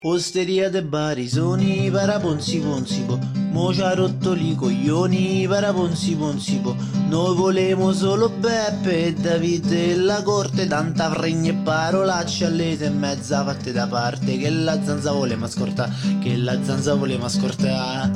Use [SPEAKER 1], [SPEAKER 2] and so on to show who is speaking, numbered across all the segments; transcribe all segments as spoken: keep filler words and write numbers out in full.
[SPEAKER 1] Osteria de Barisoni, paraponzi ponzipo, mo ci ha rotto li coglioni, paraponzi ponzipo. Noi volemo solo Beppe e David e la corte, tanta fregna e parolacce alle e mezza fatte da parte, che la zanza voleva scorta, che la zanza voleva scorta.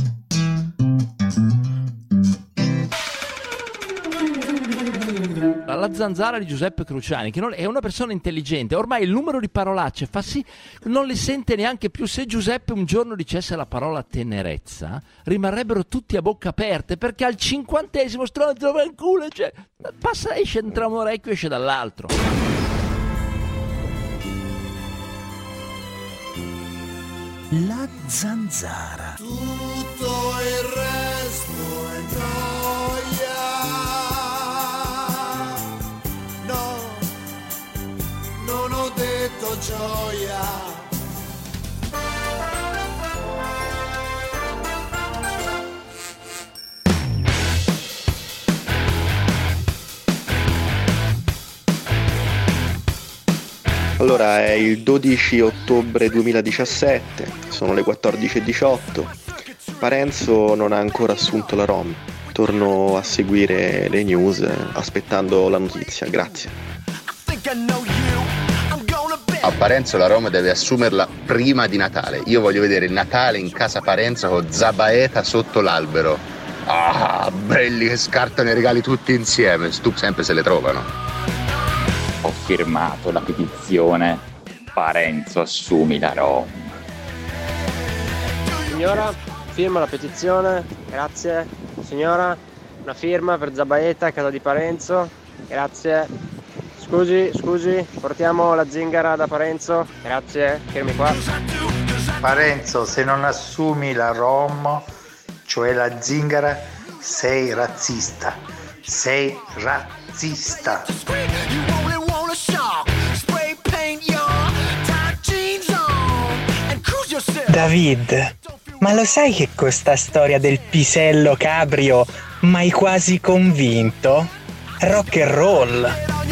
[SPEAKER 2] La zanzara di Giuseppe Cruciani, che non è una persona intelligente, ormai il numero di parolacce fa sì, non le sente neanche più. Se Giuseppe un giorno dicesse la parola tenerezza, rimarrebbero tutti a bocca aperte, perché al cinquantesimo stronzo va in culo, cioè, passa, esce entra un orecchio, esce dall'altro.
[SPEAKER 3] La zanzara.
[SPEAKER 4] Tutto il resto è noia. Non ho detto gioia.
[SPEAKER 5] Allora, è il dodici ottobre duemiladiciassette, sono le quattordici e diciotto. Parenzo non ha ancora assunto la Rom. Torno a seguire le news aspettando la notizia, grazie.
[SPEAKER 6] A Parenzo la Roma deve assumerla prima di Natale. Io voglio vedere il Natale in casa Parenzo con Zabaeta sotto l'albero. Ah, belli che scartano i regali tutti insieme. Stu sempre se le trovano.
[SPEAKER 7] Ho firmato la petizione Parenzo assumi la Roma.
[SPEAKER 8] Signora, firma la petizione, grazie. Signora, una firma per Zabaeta a casa di Parenzo, grazie. Scusi, scusi, portiamo la zingara da Parenzo, grazie, firmi qua.
[SPEAKER 9] Parenzo, se non assumi la Rom, cioè la zingara, sei razzista. Sei razzista.
[SPEAKER 10] David, ma lo sai che con sta storia del pisello cabrio m'hai quasi convinto? Rock and roll.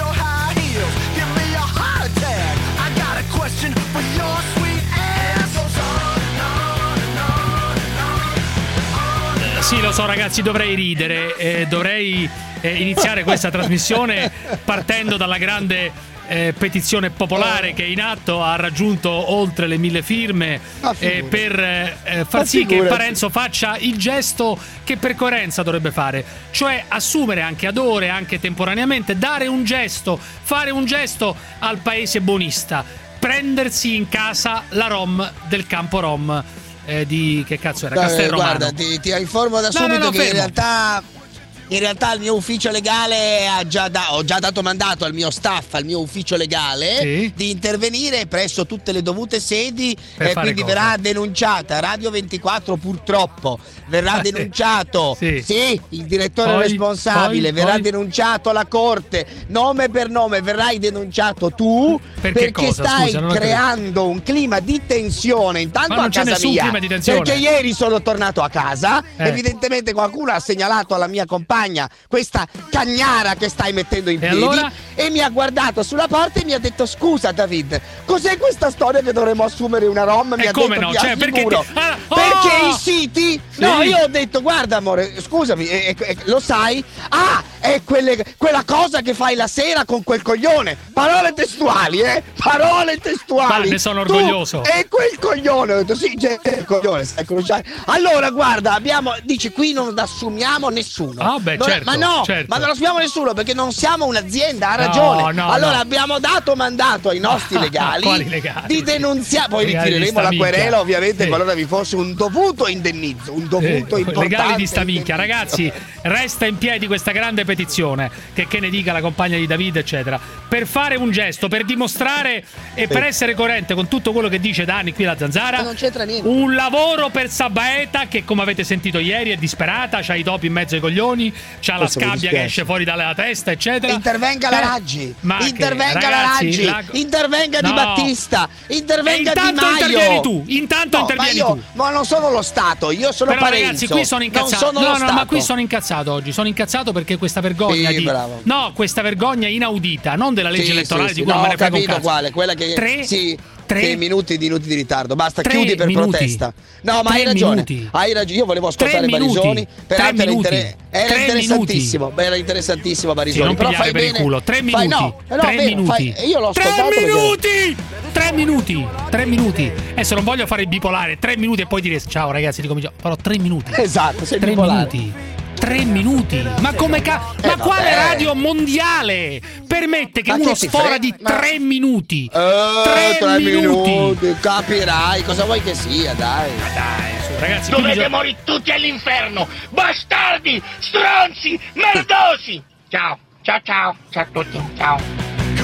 [SPEAKER 11] Sì, lo so ragazzi, dovrei ridere, eh, dovrei eh, iniziare questa trasmissione partendo dalla grande eh, petizione popolare che è in atto, ha raggiunto oltre le mille firme eh, per eh, far sì che Parenzo faccia il gesto che per coerenza dovrebbe fare, cioè assumere anche ad ore, anche temporaneamente, dare un gesto, fare un gesto al paese buonista, prendersi in casa la Rom del campo Rom. Eh, di che cazzo era? Castelromano.
[SPEAKER 12] Guarda, ti, ti informo da subito no, no, no, che fermo. in realtà in realtà il mio ufficio legale ha già da, ho già dato mandato al mio staff, al mio ufficio legale sì. di intervenire presso tutte le dovute sedi e eh, quindi cosa? verrà denunciata Radio ventiquattro, purtroppo verrà ah, denunciato sì. sì, il direttore poi, responsabile, poi, verrà poi. denunciato la corte, nome per nome, verrai denunciato tu perché, perché stai Scusa, creando un clima di tensione intanto a casa mia, perché ieri sono tornato a casa, eh. evidentemente qualcuno ha segnalato alla mia compagna questa cagnara che stai mettendo in
[SPEAKER 11] e
[SPEAKER 12] piedi
[SPEAKER 11] allora?
[SPEAKER 12] e mi ha guardato sulla porta e mi ha detto: scusa David, cos'è questa storia che dovremmo assumere una Rom? Mi
[SPEAKER 11] e
[SPEAKER 12] ha
[SPEAKER 11] come
[SPEAKER 12] detto
[SPEAKER 11] no? Cioè, perché, ti...
[SPEAKER 12] ah,
[SPEAKER 11] oh!
[SPEAKER 12] perché i siti sì. no, io ho detto: guarda amore, scusami, eh, eh, lo sai? Ah, è quelle, quella cosa che fai la sera con quel coglione. Parole testuali, eh? Parole testuali.
[SPEAKER 11] Ma ne sono orgoglioso.
[SPEAKER 12] Tu e quel coglione. Ho detto: sì, c'è il coglione, stai conoscendo. Allora, guarda, abbiamo, dice, qui non assumiamo nessuno.
[SPEAKER 11] Ah, beh,
[SPEAKER 12] non,
[SPEAKER 11] certo,
[SPEAKER 12] ma no,
[SPEAKER 11] certo.
[SPEAKER 12] ma non assumiamo nessuno perché non siamo un'azienda, ha ragione.
[SPEAKER 11] No, no,
[SPEAKER 12] allora
[SPEAKER 11] no.
[SPEAKER 12] abbiamo dato mandato ai nostri legali,
[SPEAKER 11] legali?
[SPEAKER 12] di denunziare, poi
[SPEAKER 11] legali
[SPEAKER 12] ritireremo la
[SPEAKER 11] minchia.
[SPEAKER 12] querela ovviamente
[SPEAKER 11] sì.
[SPEAKER 12] qualora vi fosse un dovuto indennizzo, un dovuto
[SPEAKER 11] eh,
[SPEAKER 12] importante
[SPEAKER 11] legali di sta minchia.
[SPEAKER 12] indennizzo.
[SPEAKER 11] Ragazzi, resta in piedi questa grande petizione, che, che ne dica la compagna di David eccetera, per fare un gesto, per dimostrare e sì. per essere coerente con tutto quello che dice da anni qui la Zanzara.
[SPEAKER 12] Ma non c'entra niente.
[SPEAKER 11] Un lavoro per Zabaeta che, come avete sentito ieri, è disperata, c'ha i topi in mezzo ai coglioni, c'ha la scabbia che esce fuori dalla testa eccetera.
[SPEAKER 12] Intervenga la
[SPEAKER 11] eh,
[SPEAKER 12] Raggi,
[SPEAKER 11] ma
[SPEAKER 12] intervenga
[SPEAKER 11] che,
[SPEAKER 12] la
[SPEAKER 11] ragazzi,
[SPEAKER 12] Raggi,
[SPEAKER 11] la...
[SPEAKER 12] intervenga
[SPEAKER 11] no.
[SPEAKER 12] Di Battista, intervenga Di Maio.
[SPEAKER 11] Intanto intervieni tu, intanto
[SPEAKER 12] no,
[SPEAKER 11] intervieni
[SPEAKER 12] ma io,
[SPEAKER 11] tu.
[SPEAKER 12] Ma non sono lo Stato, io sono
[SPEAKER 11] Però
[SPEAKER 12] Parenzo.
[SPEAKER 11] ragazzi, qui sono incazzato.
[SPEAKER 12] Non sono
[SPEAKER 11] no,
[SPEAKER 12] lo
[SPEAKER 11] no,
[SPEAKER 12] Stato.
[SPEAKER 11] ma qui sono incazzato oggi. Sono incazzato perché questa vergogna
[SPEAKER 12] sì,
[SPEAKER 11] di
[SPEAKER 12] bravo.
[SPEAKER 11] No, questa vergogna inaudita, non della legge
[SPEAKER 12] sì,
[SPEAKER 11] elettorale
[SPEAKER 12] sì,
[SPEAKER 11] di
[SPEAKER 12] sì.
[SPEAKER 11] cui
[SPEAKER 12] no,
[SPEAKER 11] non me ne frega un
[SPEAKER 12] capito
[SPEAKER 11] cazzo.
[SPEAKER 12] Quale, quella che
[SPEAKER 11] Tre
[SPEAKER 12] sì. tre... che minuti di minuti di ritardo. Basta,
[SPEAKER 11] tre
[SPEAKER 12] chiudi per
[SPEAKER 11] minuti.
[SPEAKER 12] protesta. No, ma
[SPEAKER 11] tre
[SPEAKER 12] hai ragione.
[SPEAKER 11] Minuti.
[SPEAKER 12] Hai ragione. Io volevo ascoltare Barisoni. Peraltro era, inter... era interessantissimo. Beh, era interessantissimo Barisoni.
[SPEAKER 11] Sì, non
[SPEAKER 12] però
[SPEAKER 11] pigliare
[SPEAKER 12] fai
[SPEAKER 11] per
[SPEAKER 12] bene.
[SPEAKER 11] il culo. Tre minuti.
[SPEAKER 12] Fai, no, no,
[SPEAKER 11] tre
[SPEAKER 12] vero,
[SPEAKER 11] minuti.
[SPEAKER 12] Fai... Io l'ho
[SPEAKER 11] tre
[SPEAKER 12] ascoltato.
[SPEAKER 11] minuti.
[SPEAKER 12] Perché...
[SPEAKER 11] Tre minuti. Tre minuti. Adesso non voglio fare il bipolare. Tre minuti e poi dire ciao ragazzi, ricominciamo. Farò tre minuti.
[SPEAKER 12] Esatto, sei
[SPEAKER 11] tre
[SPEAKER 12] bipolare.
[SPEAKER 11] minuti. Tre minuti, ma come ca-
[SPEAKER 12] eh,
[SPEAKER 11] ma
[SPEAKER 12] vabbè.
[SPEAKER 11] quale radio mondiale permette che
[SPEAKER 12] Ma
[SPEAKER 11] uno
[SPEAKER 12] che si
[SPEAKER 11] sfora
[SPEAKER 12] frega?
[SPEAKER 11] di
[SPEAKER 12] Ma-
[SPEAKER 11] tre minuti?
[SPEAKER 12] Eh,
[SPEAKER 11] tre,
[SPEAKER 12] tre
[SPEAKER 11] minuti.
[SPEAKER 12] minuti. Capirai cosa vuoi che sia, dai.
[SPEAKER 11] Ma dai, su, ragazzi,
[SPEAKER 13] Dovete
[SPEAKER 11] quindi-
[SPEAKER 13] morire tutti all'inferno! Bastardi! Stronzi! Merdosi! Ciao, ciao, ciao, ciao a tutti, ciao.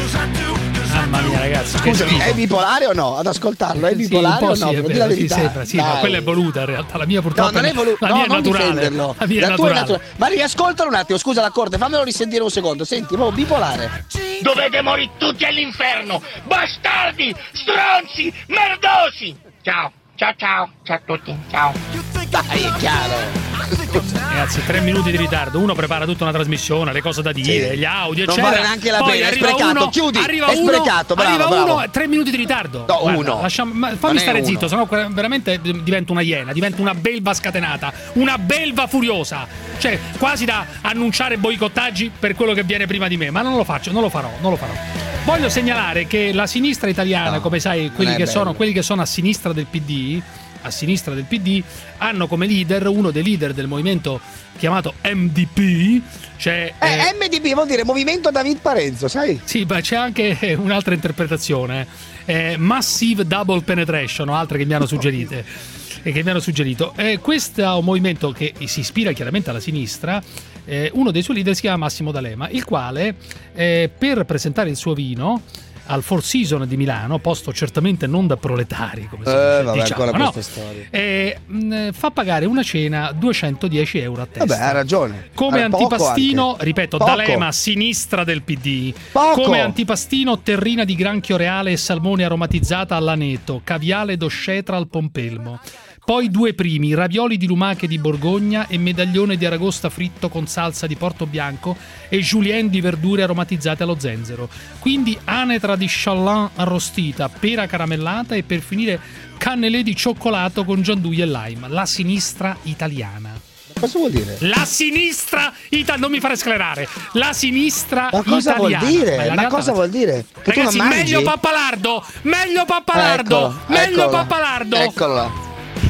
[SPEAKER 11] Mamma mia, ragazzi, che
[SPEAKER 12] Scusami,
[SPEAKER 11] schifo.
[SPEAKER 12] è bipolare o no? Ad ascoltarlo, è
[SPEAKER 11] Sì,
[SPEAKER 12] bipolare
[SPEAKER 11] un po'
[SPEAKER 12] o no?
[SPEAKER 11] sì, è
[SPEAKER 12] Di
[SPEAKER 11] vero,
[SPEAKER 12] la
[SPEAKER 11] sì,
[SPEAKER 12] verità.
[SPEAKER 11] sembra, sì, ma
[SPEAKER 12] Dai.
[SPEAKER 11] quella è voluta in realtà, la mia purtroppo
[SPEAKER 12] No, non è voluto.
[SPEAKER 11] la
[SPEAKER 12] No,
[SPEAKER 11] mia è
[SPEAKER 12] non
[SPEAKER 11] naturale.
[SPEAKER 12] difenderlo.
[SPEAKER 11] La mia è
[SPEAKER 12] La tua è
[SPEAKER 11] naturale.
[SPEAKER 12] naturale. Ma riascoltalo un attimo, scusa l'accordo, fammelo risentire un secondo. Senti, proprio bipolare.
[SPEAKER 13] Dovete morire tutti all'inferno! Bastardi! Stronzi! Merdosi! Ciao, ciao, ciao, ciao a tutti, ciao.
[SPEAKER 12] Dai, è chiaro.
[SPEAKER 11] Ragazzi, tre minuti di ritardo. Uno prepara tutta una trasmissione, le cose da dire,
[SPEAKER 12] Sì.
[SPEAKER 11] gli audio,
[SPEAKER 12] Non
[SPEAKER 11] eccetera.
[SPEAKER 12] vale neanche la
[SPEAKER 11] Poi
[SPEAKER 12] pena, è
[SPEAKER 11] arriva
[SPEAKER 12] sprecato.
[SPEAKER 11] uno,
[SPEAKER 12] Chiudi,
[SPEAKER 11] arriva
[SPEAKER 12] è
[SPEAKER 11] uno,
[SPEAKER 12] sprecato, bravo,
[SPEAKER 11] arriva
[SPEAKER 12] bravo.
[SPEAKER 11] uno, tre minuti di ritardo.
[SPEAKER 12] No,
[SPEAKER 11] Guarda,
[SPEAKER 12] uno.
[SPEAKER 11] lasciamo- ma
[SPEAKER 12] Non
[SPEAKER 11] fammi
[SPEAKER 12] è
[SPEAKER 11] stare
[SPEAKER 12] uno.
[SPEAKER 11] zitto, sennò veramente divento una iena, divento una belva scatenata, una belva furiosa. Cioè, quasi da annunciare boicottaggi per quello che viene prima di me, ma non lo faccio, non lo farò, non lo farò. Voglio segnalare che la sinistra italiana,
[SPEAKER 12] No,
[SPEAKER 11] come sai, quelli
[SPEAKER 12] è
[SPEAKER 11] che,
[SPEAKER 12] bello.
[SPEAKER 11] sono, quelli che sono a sinistra del P D, a sinistra del P D, hanno come leader uno dei leader del movimento chiamato M D P, cioè
[SPEAKER 12] Eh,
[SPEAKER 11] eh,
[SPEAKER 12] M D P vuol dire Movimento David Parenzo, sai?
[SPEAKER 11] sì, ma c'è anche un'altra interpretazione, eh, Massive Double Penetration, o altre che mi hanno suggerite e che mi hanno suggerito. Eh, questo movimento che si ispira chiaramente alla sinistra, eh, uno dei suoi leader si chiama Massimo D'Alema, il quale eh, per presentare il suo vino al Four Seasons di Milano, posto certamente non da proletari, come si
[SPEAKER 12] Eh,
[SPEAKER 11] dice,
[SPEAKER 12] vabbè,
[SPEAKER 11] diciamo,
[SPEAKER 12] ancora
[SPEAKER 11] no?
[SPEAKER 12] queste storie.
[SPEAKER 11] Eh, mh, fa pagare una cena duecentodieci euro a testa.
[SPEAKER 12] Vabbè, ha ragione.
[SPEAKER 11] Come
[SPEAKER 12] Eh, poco
[SPEAKER 11] antipastino,
[SPEAKER 12] anche.
[SPEAKER 11] ripeto,
[SPEAKER 12] Poco.
[SPEAKER 11] D'Alema a sinistra del P D.
[SPEAKER 12] Poco.
[SPEAKER 11] Come antipastino, terrina di granchio reale e salmone aromatizzata all'aneto, caviale d'oscetra al pompelmo. Poi due primi, ravioli di lumache di Borgogna e medaglione di aragosta fritto con salsa di Portobianco e julienne di verdure aromatizzate allo zenzero. Quindi anetra di chaland arrostita, pera caramellata e per finire cannelé di cioccolato con gianduia e lime. La sinistra italiana.
[SPEAKER 12] Cosa vuol dire?
[SPEAKER 11] La sinistra italiana, non mi fare sclerare. La sinistra
[SPEAKER 12] Ma cosa
[SPEAKER 11] italiana.
[SPEAKER 12] vuol dire?
[SPEAKER 11] Ma in
[SPEAKER 12] Ma
[SPEAKER 11] realtà-
[SPEAKER 12] cosa vuol dire? Che
[SPEAKER 11] Ragazzi,
[SPEAKER 12] tu non mangi?
[SPEAKER 11] meglio Pappalardo, meglio Pappalardo,
[SPEAKER 12] Eccolo,
[SPEAKER 11] meglio
[SPEAKER 12] eccolo.
[SPEAKER 11] Pappalardo.
[SPEAKER 12] Eccola.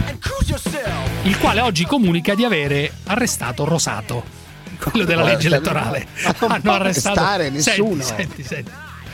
[SPEAKER 11] Il quale oggi comunica di avere arrestato Rosato, quello della legge elettorale.
[SPEAKER 12] Ma non
[SPEAKER 11] Hanno
[SPEAKER 12] può
[SPEAKER 11] arrestato
[SPEAKER 12] arrestare nessuno.
[SPEAKER 11] Senti, senti, senti.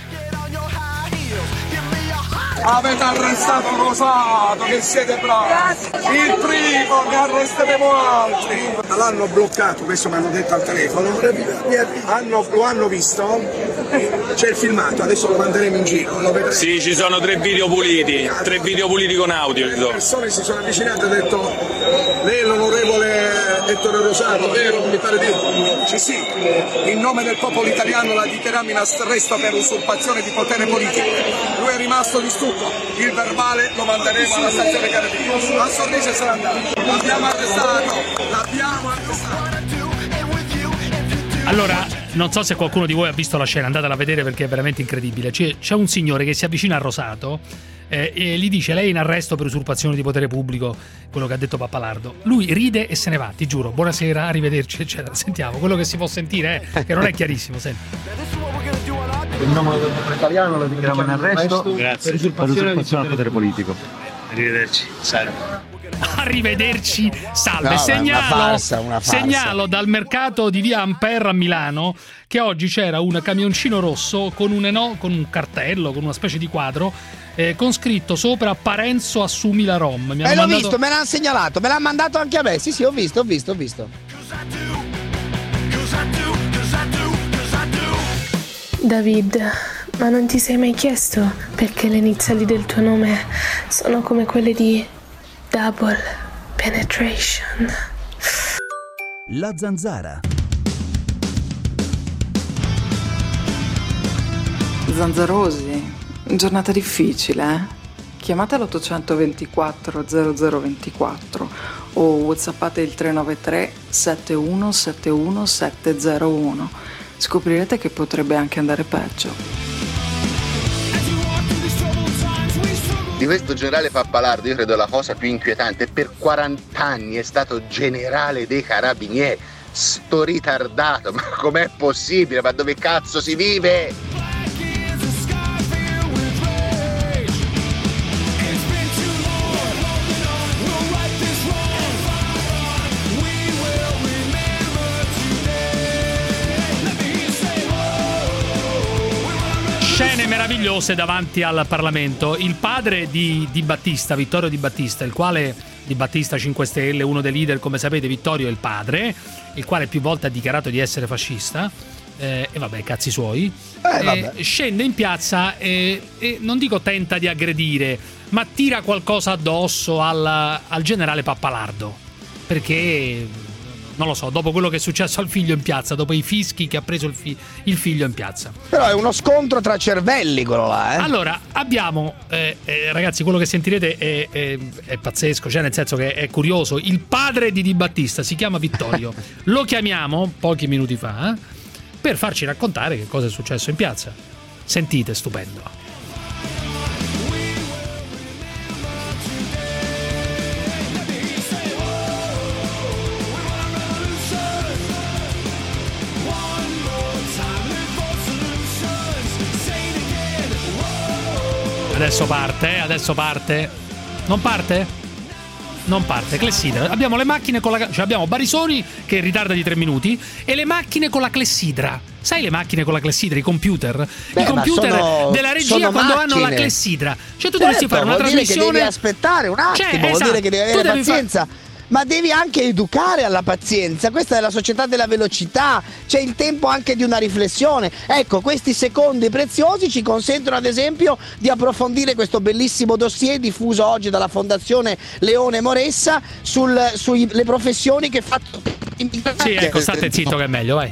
[SPEAKER 14] Avete arrestato Rosato, che siete bravi! Il primo, ne arresteremo altri! L'hanno bloccato, questo mi hanno detto al telefono. Hanno, lo hanno visto? C'è il filmato, adesso lo manderemo in giro. Lo vedrete.
[SPEAKER 15] Sì, ci sono tre video puliti, tre video puliti con audio. ci
[SPEAKER 14] Le
[SPEAKER 15] sono.
[SPEAKER 14] persone si sono avvicinate e hanno detto: lei è l'onorevole Ettore Rosato, vero? Mi pare di sì, sì. In nome del popolo italiano la dichiariamo in arresto per usurpazione di potere politico. Lui è rimasto di stucco. Il verbale lo manderemo alla stazione Carabinieri. A Sorriso sarà andato. L'abbiamo arrestato. L'abbiamo arrestato.
[SPEAKER 11] Allora, non so se qualcuno di voi ha visto la scena, andatela a vedere perché è veramente incredibile. C'è, c'è un signore che si avvicina a Rosato eh, e gli dice: lei è in arresto per usurpazione di potere pubblico, quello che ha detto Pappalardo. Lui ride e se ne va, ti giuro. Buonasera, arrivederci, eccetera. Sentiamo quello che si può sentire, eh, che non è chiarissimo. Senti.
[SPEAKER 16] In nome del popolo italiano lo dichiariamo in arresto.
[SPEAKER 17] Grazie.
[SPEAKER 16] Per usurpazione del potere politico.
[SPEAKER 17] Arrivederci. Salve.
[SPEAKER 11] Arrivederci, salve.
[SPEAKER 12] No,
[SPEAKER 11] segnalo,
[SPEAKER 12] una farsa, una farsa.
[SPEAKER 11] segnalo dal mercato di via Ampere a Milano che oggi c'era un camioncino rosso con un, eno- con un cartello, con una specie di quadro eh, con scritto sopra Parenzo assumi la Rom. Mi
[SPEAKER 12] Eh,
[SPEAKER 11] hanno
[SPEAKER 12] l'ho
[SPEAKER 11] mandato-
[SPEAKER 12] visto, me l'hanno segnalato, me l'ha mandato anche a me. Sì, sì, ho visto, ho visto, ho visto.
[SPEAKER 18] David, ma non ti sei mai chiesto perché le iniziali del tuo nome sono come quelle di Double Penetration?
[SPEAKER 3] La Zanzara.
[SPEAKER 19] Zanzarosi, giornata difficile, eh? Chiamate l'ottocentoventiquattro zero zero ventiquattro o whatsappate il tre nove tre sette uno sette uno sette zero uno. Scoprirete che potrebbe anche andare peggio.
[SPEAKER 6] di questo generale Pappalardo, io credo la cosa più inquietante, per quaranta anni è stato generale dei carabinieri, sto ritardato, ma com'è possibile? Ma dove cazzo si vive?
[SPEAKER 11] Scene meravigliose davanti al Parlamento. Il padre di Di Battista, Vittorio Di Battista, il quale Di Battista cinque Stelle, uno dei leader, come sapete, Vittorio è il padre, il quale più volte ha dichiarato di essere fascista. Eh, e vabbè, cazzi suoi.
[SPEAKER 12] Eh, vabbè.
[SPEAKER 11] Eh, scende in piazza e, e non dico tenta di aggredire, ma tira qualcosa addosso al, al generale Pappalardo. Perché non lo so, dopo quello che è successo al figlio in piazza, dopo i fischi che ha preso il, fi- il figlio in piazza.
[SPEAKER 12] Però è uno scontro tra cervelli quello là, eh.
[SPEAKER 11] Allora, abbiamo, eh, eh, ragazzi, quello che sentirete è, è, è pazzesco, cioè nel senso che è curioso. Il padre di Di Battista si chiama Vittorio. Lo chiamiamo, pochi minuti fa, eh, per farci raccontare che cosa è successo in piazza. Sentite, stupendo. Adesso parte, adesso parte. Non parte? Non parte, clessidra. Abbiamo le macchine con la... Cioè abbiamo Barisoni che ritarda di tre minuti e le macchine con la clessidra. Sai le macchine con la clessidra, i computer?
[SPEAKER 12] Beh,
[SPEAKER 11] I computer
[SPEAKER 12] sono,
[SPEAKER 11] della regia quando
[SPEAKER 12] macchine.
[SPEAKER 11] hanno la clessidra. Cioè tu
[SPEAKER 12] certo,
[SPEAKER 11] dovresti fare una
[SPEAKER 12] vuol
[SPEAKER 11] trasmissione...
[SPEAKER 12] dire che devi aspettare un attimo,
[SPEAKER 11] cioè,
[SPEAKER 12] vuol
[SPEAKER 11] esatto.
[SPEAKER 12] dire che devi avere
[SPEAKER 11] devi
[SPEAKER 12] pazienza.
[SPEAKER 11] Fa...
[SPEAKER 12] Ma devi anche educare alla pazienza, questa è la società della velocità, c'è il tempo anche di una riflessione. Ecco, questi secondi preziosi ci consentono ad esempio di approfondire questo bellissimo dossier diffuso oggi dalla Fondazione Leone Moressa sulle professioni che fa...
[SPEAKER 11] Sì, ecco, state zitto che è meglio, vai.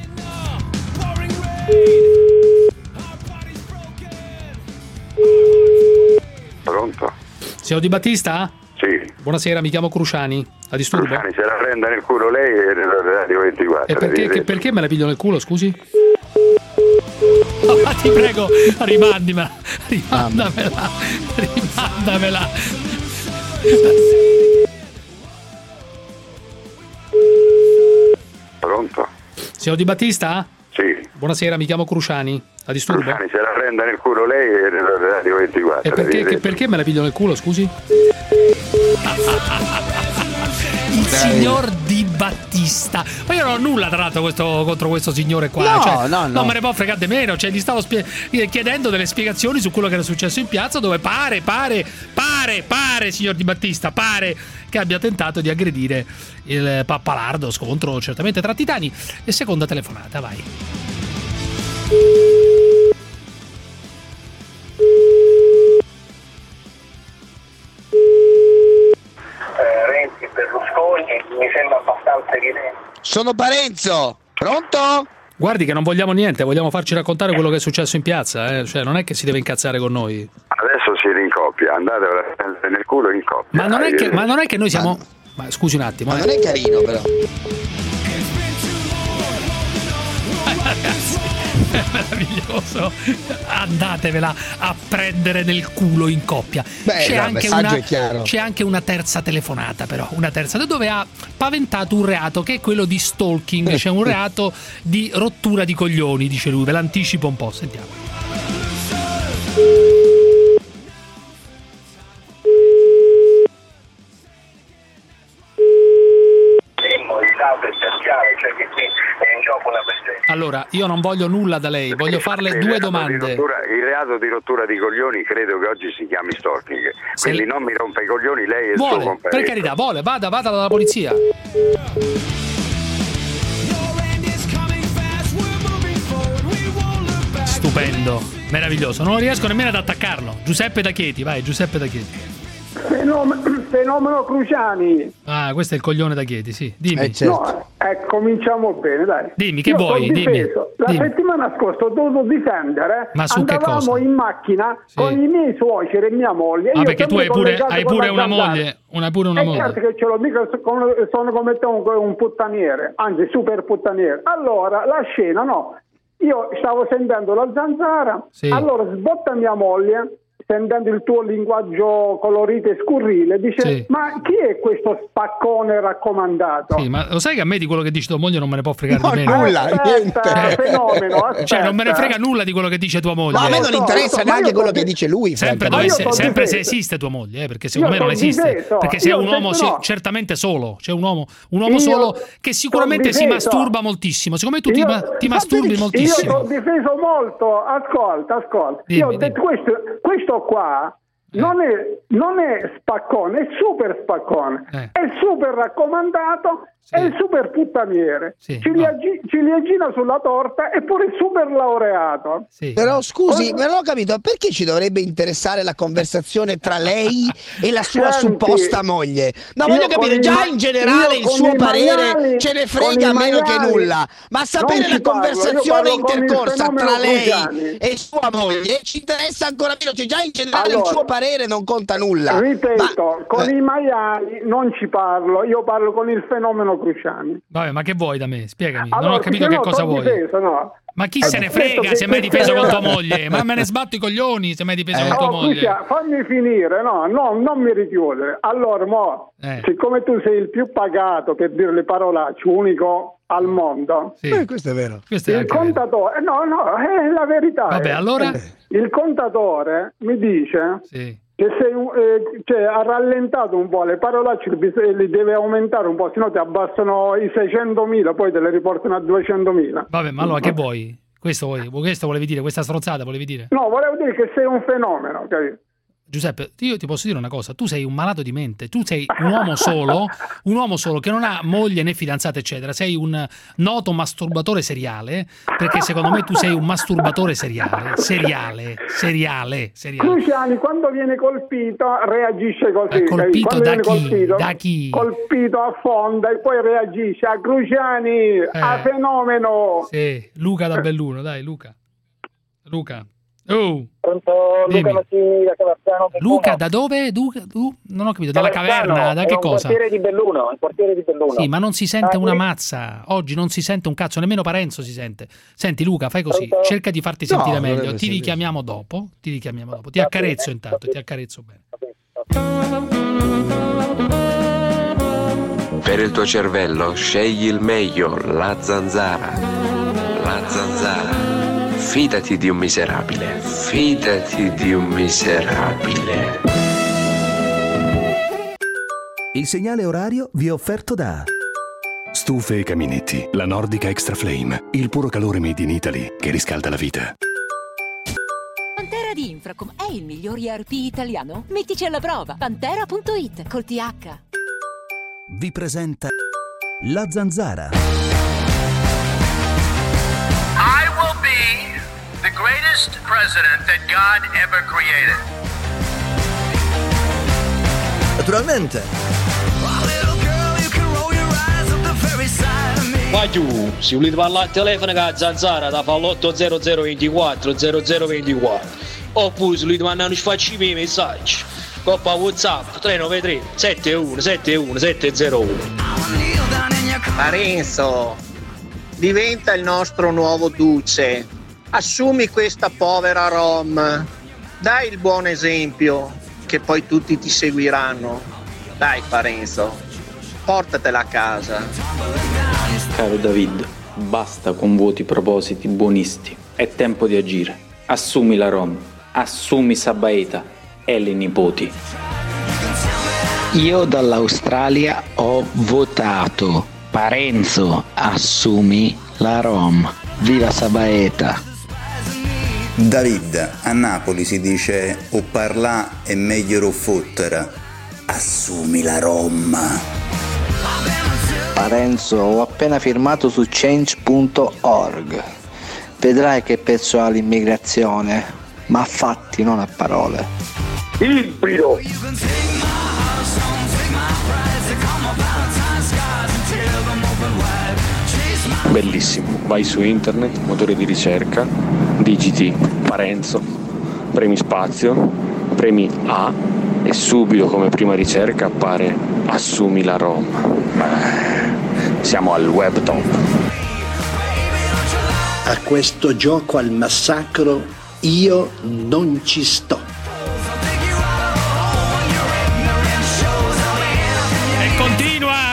[SPEAKER 20] Pronto?
[SPEAKER 11] Signor Di Battista?
[SPEAKER 20] Sì.
[SPEAKER 11] Buonasera, mi chiamo Cruciani. La disturbo?
[SPEAKER 20] Cruciani, se la prenda nel culo lei e Radio ventiquattro.
[SPEAKER 11] E perché, che, perché me la piglio nel culo, scusi? Oh, ti prego, rimandimela. Rimandamela. Rimandamela.
[SPEAKER 20] Pronto?
[SPEAKER 11] Signor Di Battista?
[SPEAKER 20] Sì.
[SPEAKER 11] Buonasera, mi chiamo Cruciani. La disturbo?
[SPEAKER 20] Cruciani, se la prenda nel culo lei e Radio ventiquattro.
[SPEAKER 11] E perché, che, perché me la piglio nel culo, scusi? Il signor Di Battista. Ma io non ho nulla tra l'altro questo, contro questo signore qua.
[SPEAKER 12] No,
[SPEAKER 11] cioè,
[SPEAKER 12] no, no.
[SPEAKER 11] Non me ne può fregare di meno. Cioè, gli stavo spie- chiedendo delle spiegazioni su quello che era successo in piazza, dove pare, pare, pare, pare, signor Di Battista, pare che abbia tentato di aggredire il Pappalardo. Scontro certamente tra titani. E seconda telefonata, vai.
[SPEAKER 21] Renzi, Berlusconi, mi sembra abbastanza evidente.
[SPEAKER 12] Sono Parenzo, pronto?
[SPEAKER 11] Guardi che non vogliamo niente, vogliamo farci raccontare quello che è successo in piazza, eh? Cioè non è che si deve incazzare con noi.
[SPEAKER 20] Adesso si rincoppia, andate nel culo in coppia.
[SPEAKER 11] Ma non è che, ma non è che noi siamo... Ma scusi un attimo.
[SPEAKER 12] Ma
[SPEAKER 11] eh.
[SPEAKER 12] non è carino però.
[SPEAKER 11] Ragazzi, è meraviglioso. Andatevela a prendere nel culo in coppia.
[SPEAKER 12] Beh,
[SPEAKER 11] c'è,
[SPEAKER 12] no,
[SPEAKER 11] anche
[SPEAKER 12] messaggio
[SPEAKER 11] una,
[SPEAKER 12] è chiaro.
[SPEAKER 11] c'è anche una terza telefonata, però. Una terza, dove ha paventato un reato che è quello di stalking. C'è un reato di rottura di coglioni, dice lui. Ve l'anticipo un po', sentiamo. Allora, io non voglio nulla da lei, voglio farle
[SPEAKER 20] il
[SPEAKER 11] due
[SPEAKER 20] reato
[SPEAKER 11] domande.
[SPEAKER 20] Di rottura, il reato di rottura di coglioni credo che oggi si chiami stalking. Quindi
[SPEAKER 11] Se...
[SPEAKER 20] non mi rompa i coglioni lei e il
[SPEAKER 11] vuole,
[SPEAKER 20] suo compagno.
[SPEAKER 11] per carità, vuole, vada, vada dalla polizia. Stupendo, meraviglioso, non riesco nemmeno ad attaccarlo. Giuseppe da Chieti, vai, Giuseppe da Chieti.
[SPEAKER 22] Fenomeno, fenomeno Cruciani.
[SPEAKER 11] Ah, questo è il coglione da Chieti, sì. Dimmi.
[SPEAKER 22] Eh, certo. No, eh, cominciamo bene, dai.
[SPEAKER 11] Dimmi, che
[SPEAKER 22] Io
[SPEAKER 11] vuoi? Dimmi.
[SPEAKER 22] La
[SPEAKER 11] Dimmi.
[SPEAKER 22] settimana scorsa ho dovuto difendere.
[SPEAKER 11] Ma su che
[SPEAKER 22] Andavamo
[SPEAKER 11] cosa?
[SPEAKER 22] in macchina
[SPEAKER 11] Sì.
[SPEAKER 22] con i miei suoceri e mia moglie.
[SPEAKER 11] Ah,
[SPEAKER 22] Io
[SPEAKER 11] perché tu hai
[SPEAKER 22] sempre
[SPEAKER 11] pure,
[SPEAKER 22] collegato
[SPEAKER 11] hai
[SPEAKER 22] con
[SPEAKER 11] pure
[SPEAKER 22] la
[SPEAKER 11] una
[SPEAKER 22] zanzara.
[SPEAKER 11] moglie, una pure una
[SPEAKER 22] E
[SPEAKER 11] moglie.
[SPEAKER 22] certo che ce l'ho, mica sono, sono come te un, un puttaniere, anzi super puttaniere. Allora, la scena, no? Io stavo sentendo la zanzara,
[SPEAKER 11] Sì.
[SPEAKER 22] allora sbotta mia moglie sentendo il tuo linguaggio colorito e scurrile, dice
[SPEAKER 11] Sì.
[SPEAKER 22] ma chi è questo spaccone raccomandato?
[SPEAKER 11] Sì, ma lo sai che a me di quello che dice tua moglie non me ne può fregare
[SPEAKER 12] No,
[SPEAKER 11] di meno?
[SPEAKER 12] nulla, niente.
[SPEAKER 22] Aspetta, fenomeno, aspetta.
[SPEAKER 11] Cioè, non me ne frega nulla di quello che dice tua moglie.
[SPEAKER 12] Ma a me non
[SPEAKER 22] so,
[SPEAKER 12] interessa
[SPEAKER 22] lo so, ma
[SPEAKER 12] neanche
[SPEAKER 22] io
[SPEAKER 12] quello
[SPEAKER 22] so
[SPEAKER 12] che
[SPEAKER 22] di-
[SPEAKER 12] dice lui.
[SPEAKER 11] Sempre,
[SPEAKER 22] Ma
[SPEAKER 11] dove
[SPEAKER 22] io
[SPEAKER 11] se,
[SPEAKER 22] so
[SPEAKER 11] sempre se
[SPEAKER 22] difeso.
[SPEAKER 11] esiste tua moglie, eh, perché secondo
[SPEAKER 22] Io
[SPEAKER 11] me non
[SPEAKER 22] so
[SPEAKER 11] esiste.
[SPEAKER 22] difeso.
[SPEAKER 11] Perché sei
[SPEAKER 22] Io
[SPEAKER 11] un uomo
[SPEAKER 22] sento
[SPEAKER 11] sì,
[SPEAKER 22] no.
[SPEAKER 11] certamente solo. C'è un uomo, un uomo
[SPEAKER 22] Io
[SPEAKER 11] solo che sicuramente si
[SPEAKER 22] sono
[SPEAKER 11] masturba moltissimo. Secondo me tu ti,
[SPEAKER 22] Io-
[SPEAKER 11] ma- ti
[SPEAKER 22] infatti,
[SPEAKER 11] masturbi
[SPEAKER 22] Io
[SPEAKER 11] moltissimo.
[SPEAKER 22] ho difeso molto, ascolta, ascolta.
[SPEAKER 11] Dimmi,
[SPEAKER 22] io ho detto questo, questo qua non è, non è spaccone, è super spaccone,
[SPEAKER 11] Eh.
[SPEAKER 22] è super raccomandato, è il super puttaniere,
[SPEAKER 11] Sì,
[SPEAKER 22] Ciliegi- ciliegina sulla torta e pure il super laureato.
[SPEAKER 12] Però scusi, non ho capito, perché ci dovrebbe interessare la conversazione tra lei e la sua
[SPEAKER 22] Senti,
[SPEAKER 12] supposta moglie? No,
[SPEAKER 22] io
[SPEAKER 12] voglio
[SPEAKER 22] con
[SPEAKER 12] capire,
[SPEAKER 22] i
[SPEAKER 12] già
[SPEAKER 22] ma-
[SPEAKER 12] in generale
[SPEAKER 22] io
[SPEAKER 12] il
[SPEAKER 22] con
[SPEAKER 12] suo
[SPEAKER 22] i
[SPEAKER 12] parere
[SPEAKER 22] maiali-
[SPEAKER 12] ce ne
[SPEAKER 22] con
[SPEAKER 12] frega
[SPEAKER 22] i
[SPEAKER 12] meno che
[SPEAKER 22] maiali
[SPEAKER 12] nulla, ma sapere
[SPEAKER 22] non
[SPEAKER 12] la
[SPEAKER 22] ci parlo, io
[SPEAKER 12] conversazione
[SPEAKER 22] parlo con il
[SPEAKER 12] intercorsa
[SPEAKER 22] fenomeno
[SPEAKER 12] tra lei
[SPEAKER 22] Cruciani.
[SPEAKER 12] e sua moglie ci interessa ancora meno, cioè già in generale
[SPEAKER 22] Allora,
[SPEAKER 12] il suo parere non conta nulla.
[SPEAKER 22] Ripeto, con
[SPEAKER 12] eh.
[SPEAKER 22] i maiali non ci parlo, io parlo con il fenomeno Cruciani.
[SPEAKER 11] Vabbè, ma che vuoi da me? Spiegami.
[SPEAKER 22] Allora,
[SPEAKER 11] non ho capito
[SPEAKER 22] se
[SPEAKER 11] che
[SPEAKER 22] no,
[SPEAKER 11] cosa
[SPEAKER 22] t'ho
[SPEAKER 11] vuoi.
[SPEAKER 22] difeso, no?
[SPEAKER 11] Ma chi
[SPEAKER 22] Eh,
[SPEAKER 11] se ne
[SPEAKER 22] detto
[SPEAKER 11] frega
[SPEAKER 22] che
[SPEAKER 11] se mi hai
[SPEAKER 22] questa
[SPEAKER 11] difeso con tua
[SPEAKER 22] era-
[SPEAKER 11] moglie? Ma me ne sbatto i coglioni se mi hai difeso con tua
[SPEAKER 22] Oh,
[SPEAKER 11] moglie.
[SPEAKER 22] Crucia, fammi finire, no, no, non mi richiudere. Allora, mo,
[SPEAKER 11] Eh.
[SPEAKER 22] siccome tu sei il più pagato per dire le parolacce, unico al mondo,
[SPEAKER 11] Sì.
[SPEAKER 12] Eh, questo è vero.
[SPEAKER 11] Questo è
[SPEAKER 22] il
[SPEAKER 11] anche vero.
[SPEAKER 22] contatore, no, no, è la verità.
[SPEAKER 11] Vabbè,
[SPEAKER 22] eh.
[SPEAKER 11] allora?
[SPEAKER 22] Il contatore mi dice
[SPEAKER 11] Sì.
[SPEAKER 22] che sei, un- eh, cioè, ha rallentato un po' le parolacce, li bis- li deve aumentare un po', sennò ti abbassano i seicentomila, poi te le riportano a duecentomila.
[SPEAKER 11] Vabbè, ma allora che vuoi? Questo, vuoi? Questo volevi dire? Questa strozzata volevi dire?
[SPEAKER 22] No, volevo dire che sei un fenomeno, capito?
[SPEAKER 11] Giuseppe, io ti posso dire una cosa, tu sei un malato di mente, tu sei un uomo solo, un uomo solo che non ha moglie né fidanzata eccetera, sei un noto masturbatore seriale, perché secondo me tu sei un masturbatore seriale, seriale, seriale, seriale.
[SPEAKER 22] Cruciani quando viene colpito reagisce così.
[SPEAKER 11] Eh, colpito
[SPEAKER 22] quando
[SPEAKER 11] da
[SPEAKER 22] viene
[SPEAKER 11] chi?
[SPEAKER 22] colpito,
[SPEAKER 11] Da chi?
[SPEAKER 22] colpito affonda e poi reagisce a Cruciani, a fenomeno.
[SPEAKER 11] Sì, Luca da Belluno, dai Luca. Luca. Oh.
[SPEAKER 21] Pronto,
[SPEAKER 11] Dimmi.
[SPEAKER 21] Luca Mazzini da Cavazzano.
[SPEAKER 11] Luca da dove? Luca, tu? Non ho capito, dalla
[SPEAKER 21] Cavazzano,
[SPEAKER 11] caverna, da
[SPEAKER 21] è
[SPEAKER 11] che
[SPEAKER 21] un
[SPEAKER 11] cosa?
[SPEAKER 21] quartiere di Belluno, il quartiere di Belluno.
[SPEAKER 11] Sì, ma non si sente
[SPEAKER 21] Ah,
[SPEAKER 11] una
[SPEAKER 21] sì?
[SPEAKER 11] mazza. Oggi non si sente un cazzo, nemmeno Parenzo si sente. Senti Luca, fai così,
[SPEAKER 21] Pronto?
[SPEAKER 11] cerca di farti
[SPEAKER 21] No,
[SPEAKER 11] sentire
[SPEAKER 21] non
[SPEAKER 11] meglio.
[SPEAKER 21] deve
[SPEAKER 11] Ti
[SPEAKER 21] essere
[SPEAKER 11] richiamiamo dopo, ti richiamiamo dopo. Ti accarezzo intanto, ti accarezzo bene.
[SPEAKER 1] Per il tuo cervello scegli il meglio, la zanzara. La zanzara. Fidati di un miserabile, fidati di un miserabile.
[SPEAKER 3] Il segnale orario vi è offerto da
[SPEAKER 2] Stufe e caminetti, la Nordica Extra Flame, il puro calore made in Italy che riscalda la vita.
[SPEAKER 23] Pantera di Infracom è il miglior E R P italiano? Mettici alla prova. Pantera punto it col T H.
[SPEAKER 3] vi presenta La Zanzara.
[SPEAKER 13] I will be the greatest president that God ever created.
[SPEAKER 24] Naturalmente.
[SPEAKER 25] Ma giù, se volete parlare al telefono con la zanzara da fa l'otto zero zero ventiquattro zero zero ventiquattro, oppure se volete mandare un sfaccimi messaggi coppa WhatsApp tre nove tre sette uno sette uno sette zero uno.
[SPEAKER 26] Parenzo, diventa il nostro nuovo duce, assumi questa povera Rom, dai il buon esempio che poi tutti ti seguiranno. Dai Parenzo, portatela a casa.
[SPEAKER 7] Caro David, basta con vuoti propositi buonisti, è tempo di agire. Assumi la Rom, assumi Sabaeta e le nipoti.
[SPEAKER 27] Io dall'Australia ho votato. Parenzo, assumi la Rom. Viva Sabaeta.
[SPEAKER 28] David, a Napoli si dice o parla è meglio lo fottere. Assumi la Rom.
[SPEAKER 27] Parenzo, ho appena firmato su change punto org. Vedrai che pezzo ha l'immigrazione, ma a fatti, non a parole.
[SPEAKER 13] Ibrido.
[SPEAKER 29] Bellissimo, vai su internet, motore di ricerca, digiti Parenzo, premi spazio, premi A e subito come prima ricerca appare assumi la Rom. Beh, siamo al web top.
[SPEAKER 30] A questo gioco al massacro io non ci sto.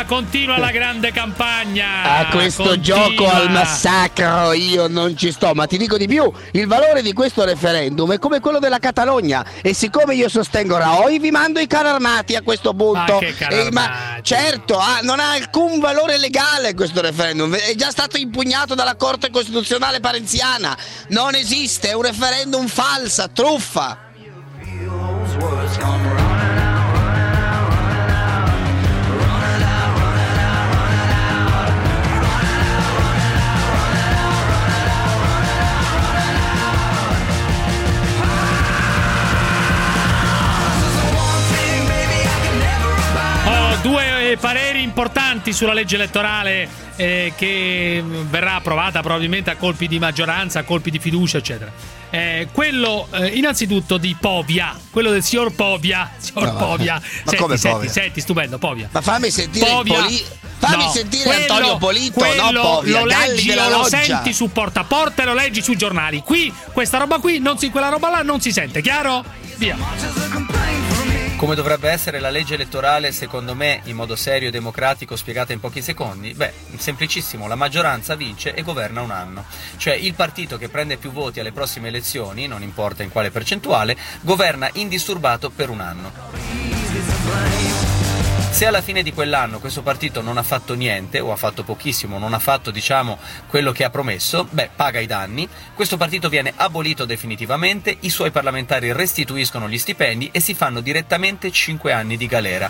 [SPEAKER 11] Continua, continua la grande campagna.
[SPEAKER 12] A questo
[SPEAKER 11] continua.
[SPEAKER 12] gioco al massacro io non ci sto, ma ti dico di più, il valore di questo referendum è come quello della Catalogna, e siccome io sostengo Rajoy vi mando i carri armati a questo punto.
[SPEAKER 11] Ma che carri
[SPEAKER 12] e, ma
[SPEAKER 11] armati?
[SPEAKER 12] certo, ah, non ha alcun valore legale questo referendum, è già stato impugnato dalla Corte Costituzionale parenziana, non esiste, è un referendum falsa, truffa.
[SPEAKER 11] Due pareri importanti sulla legge elettorale eh, che verrà approvata probabilmente a colpi di maggioranza, a colpi di fiducia, eccetera. Eh, quello eh, innanzitutto di Povia, quello del signor Povia, signor
[SPEAKER 12] no,
[SPEAKER 11] Povia.
[SPEAKER 12] Ma
[SPEAKER 11] senti,
[SPEAKER 12] come
[SPEAKER 11] senti,
[SPEAKER 12] Povia?
[SPEAKER 11] senti, stupendo, Povia.
[SPEAKER 12] Ma fammi sentire
[SPEAKER 11] Povia.
[SPEAKER 12] il Poli... Fammi
[SPEAKER 11] No,
[SPEAKER 12] sentire
[SPEAKER 11] quello,
[SPEAKER 12] Antonio Polito,
[SPEAKER 11] quello
[SPEAKER 12] no Povia,
[SPEAKER 11] lo
[SPEAKER 12] Galli
[SPEAKER 11] leggi
[SPEAKER 12] della
[SPEAKER 11] o lo
[SPEAKER 12] Loggia.
[SPEAKER 11] senti su Porta a Porta e lo leggi sui giornali. Qui, questa roba qui, non si, quella roba là non si sente, chiaro? Via.
[SPEAKER 4] Come dovrebbe essere la legge elettorale, secondo me, in modo serio e democratico, spiegata in pochi secondi? Beh, semplicissimo, la maggioranza vince e governa un anno. Cioè il partito che prende più voti alle prossime elezioni, non importa in quale percentuale, governa indisturbato per un anno. Se alla fine di quell'anno questo partito non ha fatto niente, o ha fatto pochissimo, non ha fatto, diciamo, quello che ha promesso, beh, paga i danni, questo partito viene abolito definitivamente, i suoi parlamentari restituiscono gli stipendi e si fanno direttamente cinque anni di galera.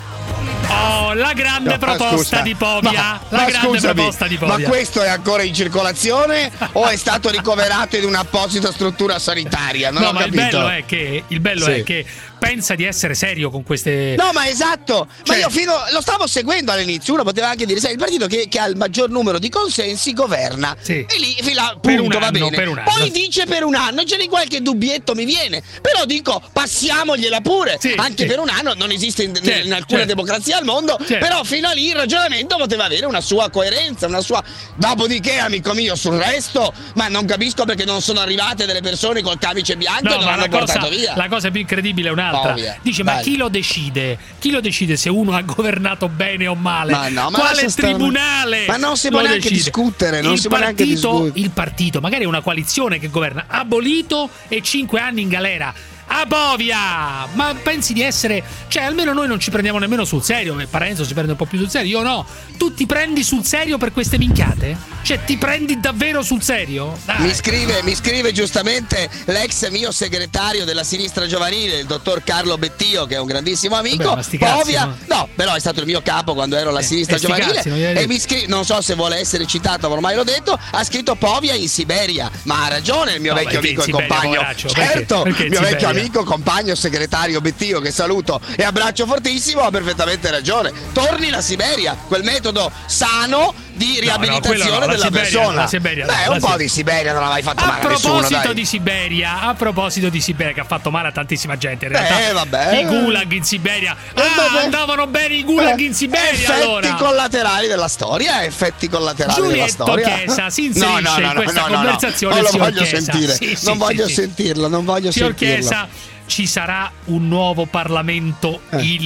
[SPEAKER 11] Oh, la grande
[SPEAKER 12] No,
[SPEAKER 11] proposta
[SPEAKER 12] scusa,
[SPEAKER 11] di Povia,
[SPEAKER 12] ma,
[SPEAKER 11] la
[SPEAKER 12] ma
[SPEAKER 11] grande
[SPEAKER 12] scusami,
[SPEAKER 11] proposta di Povia.
[SPEAKER 12] Ma questo è ancora in circolazione o è stato ricoverato in un'apposita struttura sanitaria? Non
[SPEAKER 11] no,
[SPEAKER 12] ho
[SPEAKER 11] ma
[SPEAKER 12] capito.
[SPEAKER 11] il bello è che il bello
[SPEAKER 12] Sì.
[SPEAKER 11] è che pensa di essere serio con queste.
[SPEAKER 12] No, ma esatto,
[SPEAKER 11] Cioè-
[SPEAKER 12] ma io fino lo stavo seguendo all'inizio, uno poteva anche dire, sai, il partito che, che ha il maggior numero di consensi governa.
[SPEAKER 11] Sì.
[SPEAKER 12] E lì fino a
[SPEAKER 11] Per
[SPEAKER 12] punto
[SPEAKER 11] un
[SPEAKER 12] va
[SPEAKER 11] anno,
[SPEAKER 12] bene.
[SPEAKER 11] per un anno.
[SPEAKER 12] Poi dice per un anno, c'è di qualche dubbietto mi viene. Però dico, passiamogliela pure.
[SPEAKER 11] Sì,
[SPEAKER 12] anche
[SPEAKER 11] sì.
[SPEAKER 12] per un anno non esiste in,
[SPEAKER 11] Certo,
[SPEAKER 12] in alcune
[SPEAKER 11] certo.
[SPEAKER 12] democrazie al mondo,
[SPEAKER 11] Certo.
[SPEAKER 12] però fino a lì il ragionamento poteva avere una sua coerenza, una sua. Dopodiché, amico mio, sul resto, ma non capisco perché non sono arrivate delle persone col camice bianco
[SPEAKER 11] No,
[SPEAKER 12] e non
[SPEAKER 11] ma
[SPEAKER 12] hanno
[SPEAKER 11] la cosa,
[SPEAKER 12] portato via.
[SPEAKER 11] la cosa più incredibile è un'altra.
[SPEAKER 12] Ovvio.
[SPEAKER 11] Dice, ma
[SPEAKER 12] Vai.
[SPEAKER 11] chi lo decide? Chi lo decide se uno ha governato bene o male?
[SPEAKER 12] Ma no, ma
[SPEAKER 11] Quale
[SPEAKER 12] lascia stare-
[SPEAKER 11] tribunale?
[SPEAKER 12] Ma non si può
[SPEAKER 11] lo
[SPEAKER 12] neanche
[SPEAKER 11] decide?
[SPEAKER 12] discutere, non
[SPEAKER 11] il
[SPEAKER 12] si può neanche
[SPEAKER 11] partito,
[SPEAKER 12] discutere.
[SPEAKER 11] il partito, magari è una coalizione che governa, abolito e cinque anni in galera. A Bovia! Ma pensi di essere. Cioè, almeno noi non ci prendiamo nemmeno sul serio. E Parenzo si prende un po' più sul serio. Io no. Tu ti prendi sul serio per queste minchiate? Cioè, ti prendi davvero sul serio? Dai.
[SPEAKER 12] Mi scrive, mi scrive giustamente l'ex mio segretario della sinistra giovanile, il dottor Carlo Bettio, che è un grandissimo amico.
[SPEAKER 11] Vabbè, ma sti cazzi,
[SPEAKER 12] Povia,
[SPEAKER 11] no?
[SPEAKER 12] no, però è stato il mio capo quando ero alla
[SPEAKER 11] Eh,
[SPEAKER 12] sinistra
[SPEAKER 11] e sti
[SPEAKER 12] giovanile.
[SPEAKER 11] cazzi, non gliel'hai
[SPEAKER 12] e
[SPEAKER 11] detto.
[SPEAKER 12] mi scrive, non so se vuole essere citato, ma ormai l'ho detto, ha scritto Povia in Siberia. Ma ha ragione il mio
[SPEAKER 11] No,
[SPEAKER 12] vecchio
[SPEAKER 11] perché
[SPEAKER 12] amico
[SPEAKER 11] in
[SPEAKER 12] e
[SPEAKER 11] Siberia,
[SPEAKER 12] compagno.
[SPEAKER 11] poveraccio? Perché?
[SPEAKER 12] Certo,
[SPEAKER 11] Perché in
[SPEAKER 12] mio vecchio
[SPEAKER 11] Siberia?
[SPEAKER 12] amico, compagno, segretario Bettio, che saluto e abbraccio fortissimo, ha perfettamente ragione. Torni la Siberia, quel metodo sano di riabilitazione
[SPEAKER 11] quello no, la
[SPEAKER 12] della
[SPEAKER 11] Siberia,
[SPEAKER 12] persona.
[SPEAKER 11] la Siberia,
[SPEAKER 12] Beh,
[SPEAKER 11] no,
[SPEAKER 12] un
[SPEAKER 11] la
[SPEAKER 12] po'
[SPEAKER 11] Si-
[SPEAKER 12] di Siberia non l'ha mai fatto
[SPEAKER 11] A
[SPEAKER 12] male a nessuno,
[SPEAKER 11] proposito
[SPEAKER 12] dai.
[SPEAKER 11] di Siberia, a proposito di Siberia, che ha fatto male a tantissima gente in realtà.
[SPEAKER 12] Eh, vabbè.
[SPEAKER 11] I gulag in Siberia.
[SPEAKER 12] Eh,
[SPEAKER 11] Ah,
[SPEAKER 12] vabbè.
[SPEAKER 11] andavano bene i gulag in Siberia,
[SPEAKER 12] effetti
[SPEAKER 11] allora.
[SPEAKER 12] collaterali della storia, effetti collaterali della
[SPEAKER 11] Giulietto
[SPEAKER 12] storia.
[SPEAKER 11] Chiesa si inserisce
[SPEAKER 12] no, no, no,
[SPEAKER 11] in questa
[SPEAKER 12] no, no, no.
[SPEAKER 11] conversazione,
[SPEAKER 12] Non lo
[SPEAKER 11] signor
[SPEAKER 12] voglio
[SPEAKER 11] Chiesa.
[SPEAKER 12] sentire,
[SPEAKER 11] Sì, sì,
[SPEAKER 12] non
[SPEAKER 11] sì,
[SPEAKER 12] voglio
[SPEAKER 11] sì.
[SPEAKER 12] sentirlo, non voglio
[SPEAKER 11] Signor
[SPEAKER 12] sentirlo.
[SPEAKER 11] Chiesa, ci sarà un nuovo Parlamento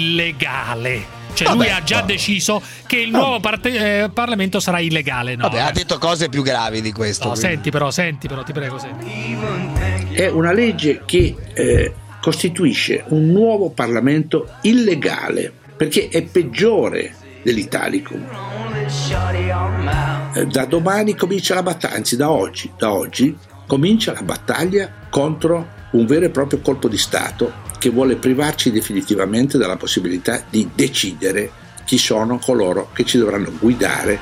[SPEAKER 11] illegale. Cioè,
[SPEAKER 12] Vabbè,
[SPEAKER 11] lui ha già
[SPEAKER 12] no.
[SPEAKER 11] deciso che il nuovo parte- eh, Parlamento sarà illegale. No,
[SPEAKER 12] Vabbè, ha
[SPEAKER 11] eh.
[SPEAKER 12] detto cose più gravi di questo.
[SPEAKER 11] No,
[SPEAKER 12] quindi.
[SPEAKER 11] senti però, senti però, ti prego, senti.
[SPEAKER 5] È una legge che eh, costituisce un nuovo Parlamento illegale, perché è peggiore dell'Italicum. Eh, da domani comincia la battaglia, anzi da oggi, da oggi comincia la battaglia contro un vero e proprio colpo di Stato che vuole privarci definitivamente della possibilità di decidere chi sono coloro che ci dovranno guidare.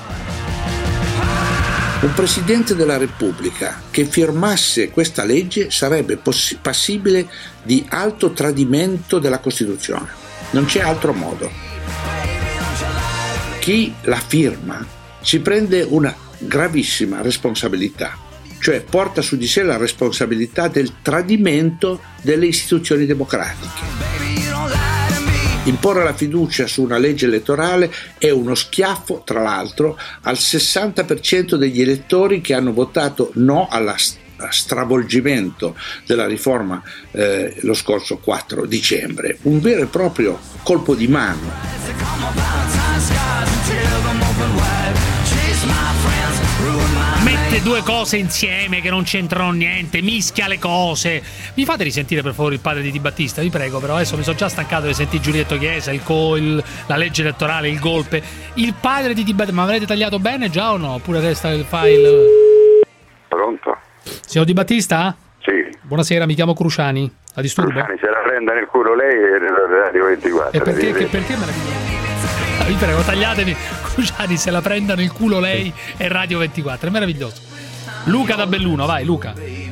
[SPEAKER 5] Un Presidente della Repubblica che firmasse questa legge sarebbe poss- passibile di alto tradimento della Costituzione. Non c'è altro modo. Chi la firma si prende una gravissima responsabilità, cioè porta su di sé la responsabilità del tradimento delle istituzioni democratiche. Imporre la fiducia su una legge elettorale è uno schiaffo, tra l'altro, al sessanta per cento degli elettori che hanno votato no alla stravolgimento della riforma eh, lo scorso quattro dicembre. Un vero e proprio colpo di mano.
[SPEAKER 11] Mette due cose insieme che non c'entrano niente, mischia le cose. Mi fate risentire per favore il padre di Di Battista, vi prego, però adesso mi sono già stancato di sentire Giulietto Chiesa, il co, il, la legge elettorale, il golpe. Il padre di Di Battista, ma avrete tagliato bene già o no? Oppure resta il file?
[SPEAKER 20] Pronto?
[SPEAKER 11] Signor Di Battista?
[SPEAKER 20] Sì.
[SPEAKER 11] Buonasera, mi chiamo Cruciani. La disturbo?
[SPEAKER 20] Cruciani, se la prenda nel culo lei e Radio ventiquattro.
[SPEAKER 11] E perché, che, perché me la... Vi prego, tagliatemi. Cruciani, se la prenda nel culo lei e Radio ventiquattro. È meraviglioso. Luca da Belluno, vai Luca.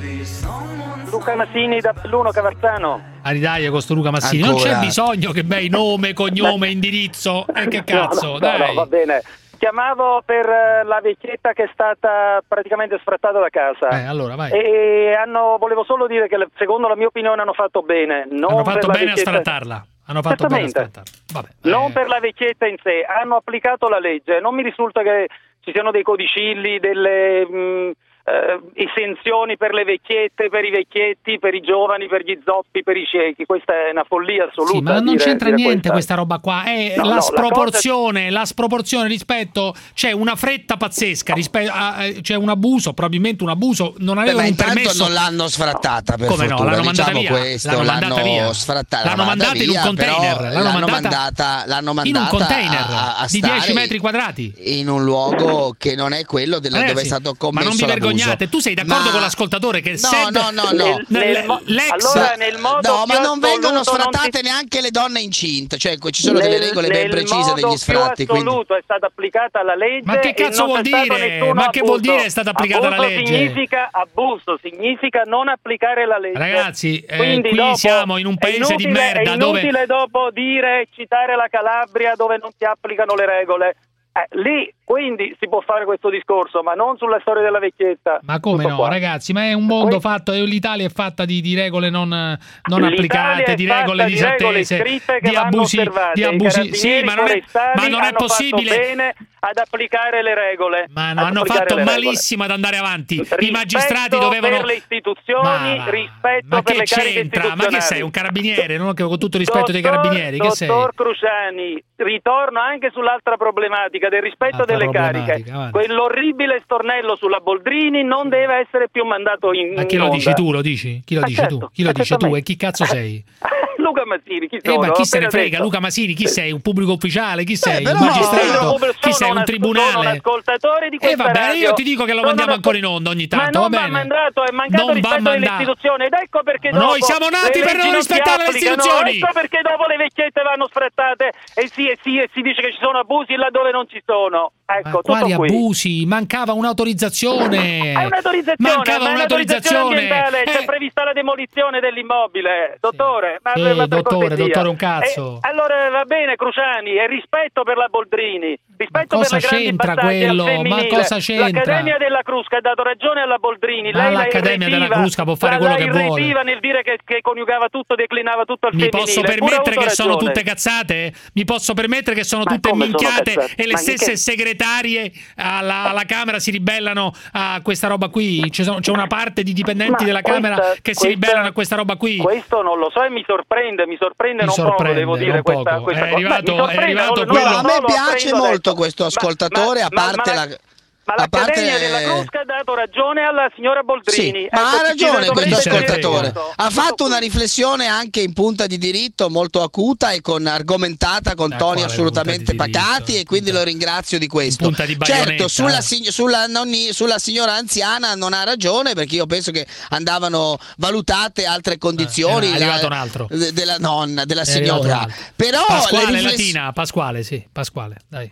[SPEAKER 8] Luca Massini da Belluno, Cavarzano.
[SPEAKER 11] Aridaglia con sto Luca Massini. Ancora. Non c'è bisogno che bei nome, cognome, indirizzo. E eh, che cazzo,
[SPEAKER 8] no, no,
[SPEAKER 11] dai.
[SPEAKER 8] No, va bene. Chiamavo per la vecchietta che è stata praticamente sfrattata da casa.
[SPEAKER 11] Eh, allora vai.
[SPEAKER 8] E hanno, volevo solo dire che secondo la mia opinione hanno fatto bene. Non
[SPEAKER 11] hanno fatto
[SPEAKER 8] per
[SPEAKER 11] bene
[SPEAKER 8] vecchietta...
[SPEAKER 11] a sfrattarla. Hanno fatto bene a sfrattarla. Vabbè.
[SPEAKER 8] Non
[SPEAKER 11] eh.
[SPEAKER 8] per la vecchietta in sé, hanno applicato la legge. Non mi risulta che ci siano dei codicilli, delle mh, eh, esenzioni per le vecchiette, per i vecchietti, per i giovani, per gli zoppi, per i ciechi. Questa è una follia assoluta.
[SPEAKER 11] Sì, ma non
[SPEAKER 8] dire,
[SPEAKER 11] c'entra
[SPEAKER 8] dire
[SPEAKER 11] niente
[SPEAKER 8] questa.
[SPEAKER 11] questa roba qua. È
[SPEAKER 8] No,
[SPEAKER 11] la
[SPEAKER 8] no,
[SPEAKER 11] sproporzione, la,
[SPEAKER 8] cosa...
[SPEAKER 11] la sproporzione rispetto. C'è una fretta pazzesca. Rispetto a, c'è un abuso, probabilmente un abuso. Non avevano
[SPEAKER 12] Beh,
[SPEAKER 11] un
[SPEAKER 12] ma intanto
[SPEAKER 11] permesso.
[SPEAKER 12] non l'hanno sfrattata per
[SPEAKER 11] Come
[SPEAKER 12] fortuna.
[SPEAKER 11] no? L'hanno
[SPEAKER 12] diciamo
[SPEAKER 11] mandata via.
[SPEAKER 12] questo,
[SPEAKER 11] L'hanno mandata
[SPEAKER 12] l'hanno
[SPEAKER 11] via.
[SPEAKER 12] sfrattata,
[SPEAKER 11] L'hanno mandata
[SPEAKER 12] via,
[SPEAKER 11] in un container.
[SPEAKER 12] L'hanno,
[SPEAKER 11] l'hanno mandata,
[SPEAKER 12] mandata, l'hanno mandata
[SPEAKER 11] in un container
[SPEAKER 12] a, a
[SPEAKER 11] di dieci metri quadrati.
[SPEAKER 12] In un luogo che non è quello della,
[SPEAKER 11] Ragazzi,
[SPEAKER 12] dove è stato commesso
[SPEAKER 11] ma non vi
[SPEAKER 12] l'abuso.
[SPEAKER 11] vergognate? Tu sei d'accordo
[SPEAKER 12] Ma...
[SPEAKER 11] con l'ascoltatore che
[SPEAKER 12] no,
[SPEAKER 11] Sed...
[SPEAKER 12] no, no, no.
[SPEAKER 11] Nel,
[SPEAKER 8] nel,
[SPEAKER 11] l'ex...
[SPEAKER 8] allora, nel modo
[SPEAKER 12] no, ma non vengono sfrattate
[SPEAKER 8] non ti...
[SPEAKER 12] neanche le donne incinte, cioè ci sono
[SPEAKER 8] nel,
[SPEAKER 12] delle regole ben precise degli sfratti.
[SPEAKER 8] Nel modo più assoluto
[SPEAKER 12] quindi...
[SPEAKER 8] è stata applicata la legge.
[SPEAKER 11] Ma che cazzo vuol dire? Ma che vuol dire è stata applicata
[SPEAKER 8] abuso
[SPEAKER 11] la legge?
[SPEAKER 8] Significa abuso, significa non applicare la legge.
[SPEAKER 11] Ragazzi, eh,
[SPEAKER 8] Quindi
[SPEAKER 11] qui
[SPEAKER 8] dopo,
[SPEAKER 11] siamo in un paese
[SPEAKER 8] inutile,
[SPEAKER 11] di merda
[SPEAKER 8] è inutile
[SPEAKER 11] dove...
[SPEAKER 8] dopo dire, citare la Calabria dove non si applicano le regole. Eh, lì quindi si può fare questo discorso, ma non sulla storia della vecchietta.
[SPEAKER 11] Ma come
[SPEAKER 8] Tutto
[SPEAKER 11] no,
[SPEAKER 8] qua.
[SPEAKER 11] ragazzi? Ma è un mondo
[SPEAKER 8] que-
[SPEAKER 11] fatto, l'Italia è fatta di, di regole non, non applicate, di regole
[SPEAKER 8] di regole
[SPEAKER 11] disattese,
[SPEAKER 8] scritte che
[SPEAKER 11] di
[SPEAKER 8] vanno
[SPEAKER 11] abusi,
[SPEAKER 8] osservate.
[SPEAKER 11] di abusi. Sì, ma non è, ma non è
[SPEAKER 8] hanno
[SPEAKER 11] possibile.
[SPEAKER 8] Fatto bene ad applicare le regole.
[SPEAKER 11] Ma no, hanno fatto malissimo ad andare avanti.
[SPEAKER 8] Rispetto
[SPEAKER 11] I magistrati dovevano.
[SPEAKER 8] Per le istituzioni,
[SPEAKER 11] ma, ma,
[SPEAKER 8] rispetto
[SPEAKER 11] ma
[SPEAKER 8] per
[SPEAKER 11] che
[SPEAKER 8] le cariche
[SPEAKER 11] c'entra? Ma
[SPEAKER 8] istituzionali.
[SPEAKER 11] che sei, un carabiniere? Non con tutto il rispetto
[SPEAKER 8] dottor,
[SPEAKER 11] dei carabinieri. Che sei?
[SPEAKER 8] Dottor Cruciani, ritorno anche sull'altra problematica del rispetto
[SPEAKER 11] Altra
[SPEAKER 8] delle cariche.
[SPEAKER 11] Avanti.
[SPEAKER 8] Quell'orribile stornello sulla Boldrini non deve essere più mandato in
[SPEAKER 11] Ma chi lo
[SPEAKER 8] onda.
[SPEAKER 11] dici tu? Lo dici? Chi lo
[SPEAKER 8] Ah,
[SPEAKER 11] dici
[SPEAKER 8] certo,
[SPEAKER 11] tu? Chi lo dice tu? E chi cazzo
[SPEAKER 8] Eh,
[SPEAKER 11] sei?
[SPEAKER 8] Luca Massini, chi
[SPEAKER 11] Eh,
[SPEAKER 8] sono?
[SPEAKER 11] ma chi se ne
[SPEAKER 8] Appena
[SPEAKER 11] frega?
[SPEAKER 8] detto.
[SPEAKER 11] Luca Massini, chi sei? Un pubblico ufficiale? Chi sei?
[SPEAKER 8] Beh,
[SPEAKER 11] Un
[SPEAKER 8] però
[SPEAKER 11] magistrato?
[SPEAKER 8] no,
[SPEAKER 11] Chi sei?
[SPEAKER 8] sono
[SPEAKER 11] Un tribunale?
[SPEAKER 8] Sono un ascoltatore di
[SPEAKER 11] E
[SPEAKER 8] questa
[SPEAKER 11] va bene,
[SPEAKER 8] radio.
[SPEAKER 11] io ti dico che lo
[SPEAKER 8] Sono
[SPEAKER 11] mandiamo
[SPEAKER 8] un
[SPEAKER 11] ancora in onda ogni tanto,
[SPEAKER 8] ma
[SPEAKER 11] va
[SPEAKER 8] non va
[SPEAKER 11] bene?
[SPEAKER 8] mandato, è mancato
[SPEAKER 11] Non va
[SPEAKER 8] rispetto delle
[SPEAKER 11] mandato.
[SPEAKER 8] istituzioni ed ecco perché
[SPEAKER 11] Ma
[SPEAKER 8] dopo
[SPEAKER 11] noi siamo nati
[SPEAKER 8] le
[SPEAKER 11] per
[SPEAKER 8] leggi
[SPEAKER 11] non
[SPEAKER 8] si
[SPEAKER 11] rispettare le
[SPEAKER 8] applicano,
[SPEAKER 11] istituzioni.
[SPEAKER 8] ecco perché dopo le vecchiette vanno sfrattate e si, e si, e si dice che ci sono abusi laddove non ci sono. Ecco, tutto
[SPEAKER 11] Quali
[SPEAKER 8] qui.
[SPEAKER 11] abusi? Mancava un'autorizzazione.
[SPEAKER 8] È un'autorizzazione,
[SPEAKER 11] Mancava
[SPEAKER 8] ma è un'autorizzazione
[SPEAKER 11] un'autorizzazione.
[SPEAKER 8] ambientale,
[SPEAKER 11] Eh.
[SPEAKER 8] c'è prevista la demolizione dell'immobile, dottore. Ma,
[SPEAKER 11] Sì,
[SPEAKER 8] ma per
[SPEAKER 11] dottore,
[SPEAKER 8] cortesia.
[SPEAKER 11] dottore, un cazzo.
[SPEAKER 8] Eh, allora va bene, Cruciani, e rispetto per la Boldrini, rispetto
[SPEAKER 11] Ma cosa
[SPEAKER 8] per le grandi
[SPEAKER 11] c'entra
[SPEAKER 8] battaglie
[SPEAKER 11] quello?
[SPEAKER 8] al femminile.
[SPEAKER 11] Ma cosa c'entra?
[SPEAKER 8] L'Accademia della Crusca ha dato ragione alla Boldrini.
[SPEAKER 11] Ma
[SPEAKER 8] Lei la
[SPEAKER 11] l'Accademia della
[SPEAKER 8] irritiva,
[SPEAKER 11] Crusca può fare
[SPEAKER 8] la-
[SPEAKER 11] quello
[SPEAKER 8] la
[SPEAKER 11] che vuole.
[SPEAKER 8] irritiva nel dire che, che coniugava tutto, declinava tutto al
[SPEAKER 11] Mi
[SPEAKER 8] femminile.
[SPEAKER 11] posso
[SPEAKER 8] Pure ha
[SPEAKER 11] permettere
[SPEAKER 8] avuto
[SPEAKER 11] che sono
[SPEAKER 8] ragione.
[SPEAKER 11] tutte cazzate? Mi posso permettere che sono
[SPEAKER 8] Ma
[SPEAKER 11] tutte
[SPEAKER 8] come sono
[SPEAKER 11] minchiate
[SPEAKER 8] cazzate?
[SPEAKER 11] e le
[SPEAKER 8] Ma
[SPEAKER 11] stesse
[SPEAKER 8] che-
[SPEAKER 11] segretarie alla, alla Camera si ribellano a questa roba qui? C'è, c'è una parte di dipendenti
[SPEAKER 8] Ma
[SPEAKER 11] della Camera
[SPEAKER 8] questa-
[SPEAKER 11] che si
[SPEAKER 8] questa-
[SPEAKER 11] ribellano a questa roba qui?
[SPEAKER 8] Questo non lo so e mi sorprende, mi sorprende
[SPEAKER 11] Mi
[SPEAKER 8] non
[SPEAKER 11] sorprende,
[SPEAKER 8] poco, devo dire
[SPEAKER 11] non
[SPEAKER 8] questa,
[SPEAKER 11] poco.
[SPEAKER 8] questa
[SPEAKER 11] È
[SPEAKER 8] cosa. Beh,
[SPEAKER 11] arrivato-
[SPEAKER 8] mi sorprende,
[SPEAKER 11] è arrivato
[SPEAKER 8] non-
[SPEAKER 11] quello-
[SPEAKER 8] non
[SPEAKER 12] No, a
[SPEAKER 8] lo
[SPEAKER 12] me
[SPEAKER 8] so, lo
[SPEAKER 12] piace
[SPEAKER 8] apprendo
[SPEAKER 12] molto
[SPEAKER 8] adesso.
[SPEAKER 12] questo
[SPEAKER 8] Ma-
[SPEAKER 12] ascoltatore,
[SPEAKER 8] ma-
[SPEAKER 12] a parte
[SPEAKER 8] ma-
[SPEAKER 12] la...
[SPEAKER 8] Ma
[SPEAKER 12] a parte
[SPEAKER 8] l'Accademia della Crusca ha dato ragione alla signora Boldrini.
[SPEAKER 12] Sì, ma
[SPEAKER 8] Ecco,
[SPEAKER 12] ha
[SPEAKER 8] ci
[SPEAKER 12] ragione
[SPEAKER 8] dovrete
[SPEAKER 12] questo
[SPEAKER 8] tenere
[SPEAKER 12] ascoltatore.
[SPEAKER 8] conto.
[SPEAKER 12] Ha fatto una riflessione anche in punta di diritto molto acuta e con argomentata con
[SPEAKER 11] Da
[SPEAKER 12] toni
[SPEAKER 11] quale
[SPEAKER 12] assolutamente
[SPEAKER 11] punta di diritto?
[SPEAKER 12] pacati e quindi lo ringrazio di questo.
[SPEAKER 11] Punta di baionetta.
[SPEAKER 12] Certo, sulla, sig- sulla, nonni- sulla signora anziana non ha ragione perché io penso che andavano valutate altre condizioni
[SPEAKER 11] Eh, è arrivato
[SPEAKER 12] la-
[SPEAKER 11] un altro.
[SPEAKER 12] de- della nonna, della
[SPEAKER 11] È arrivato un
[SPEAKER 12] signora.
[SPEAKER 11] altro.
[SPEAKER 12] Però
[SPEAKER 11] Pasquale
[SPEAKER 12] le rifless-
[SPEAKER 11] Latina, Pasquale, sì, Pasquale, dai.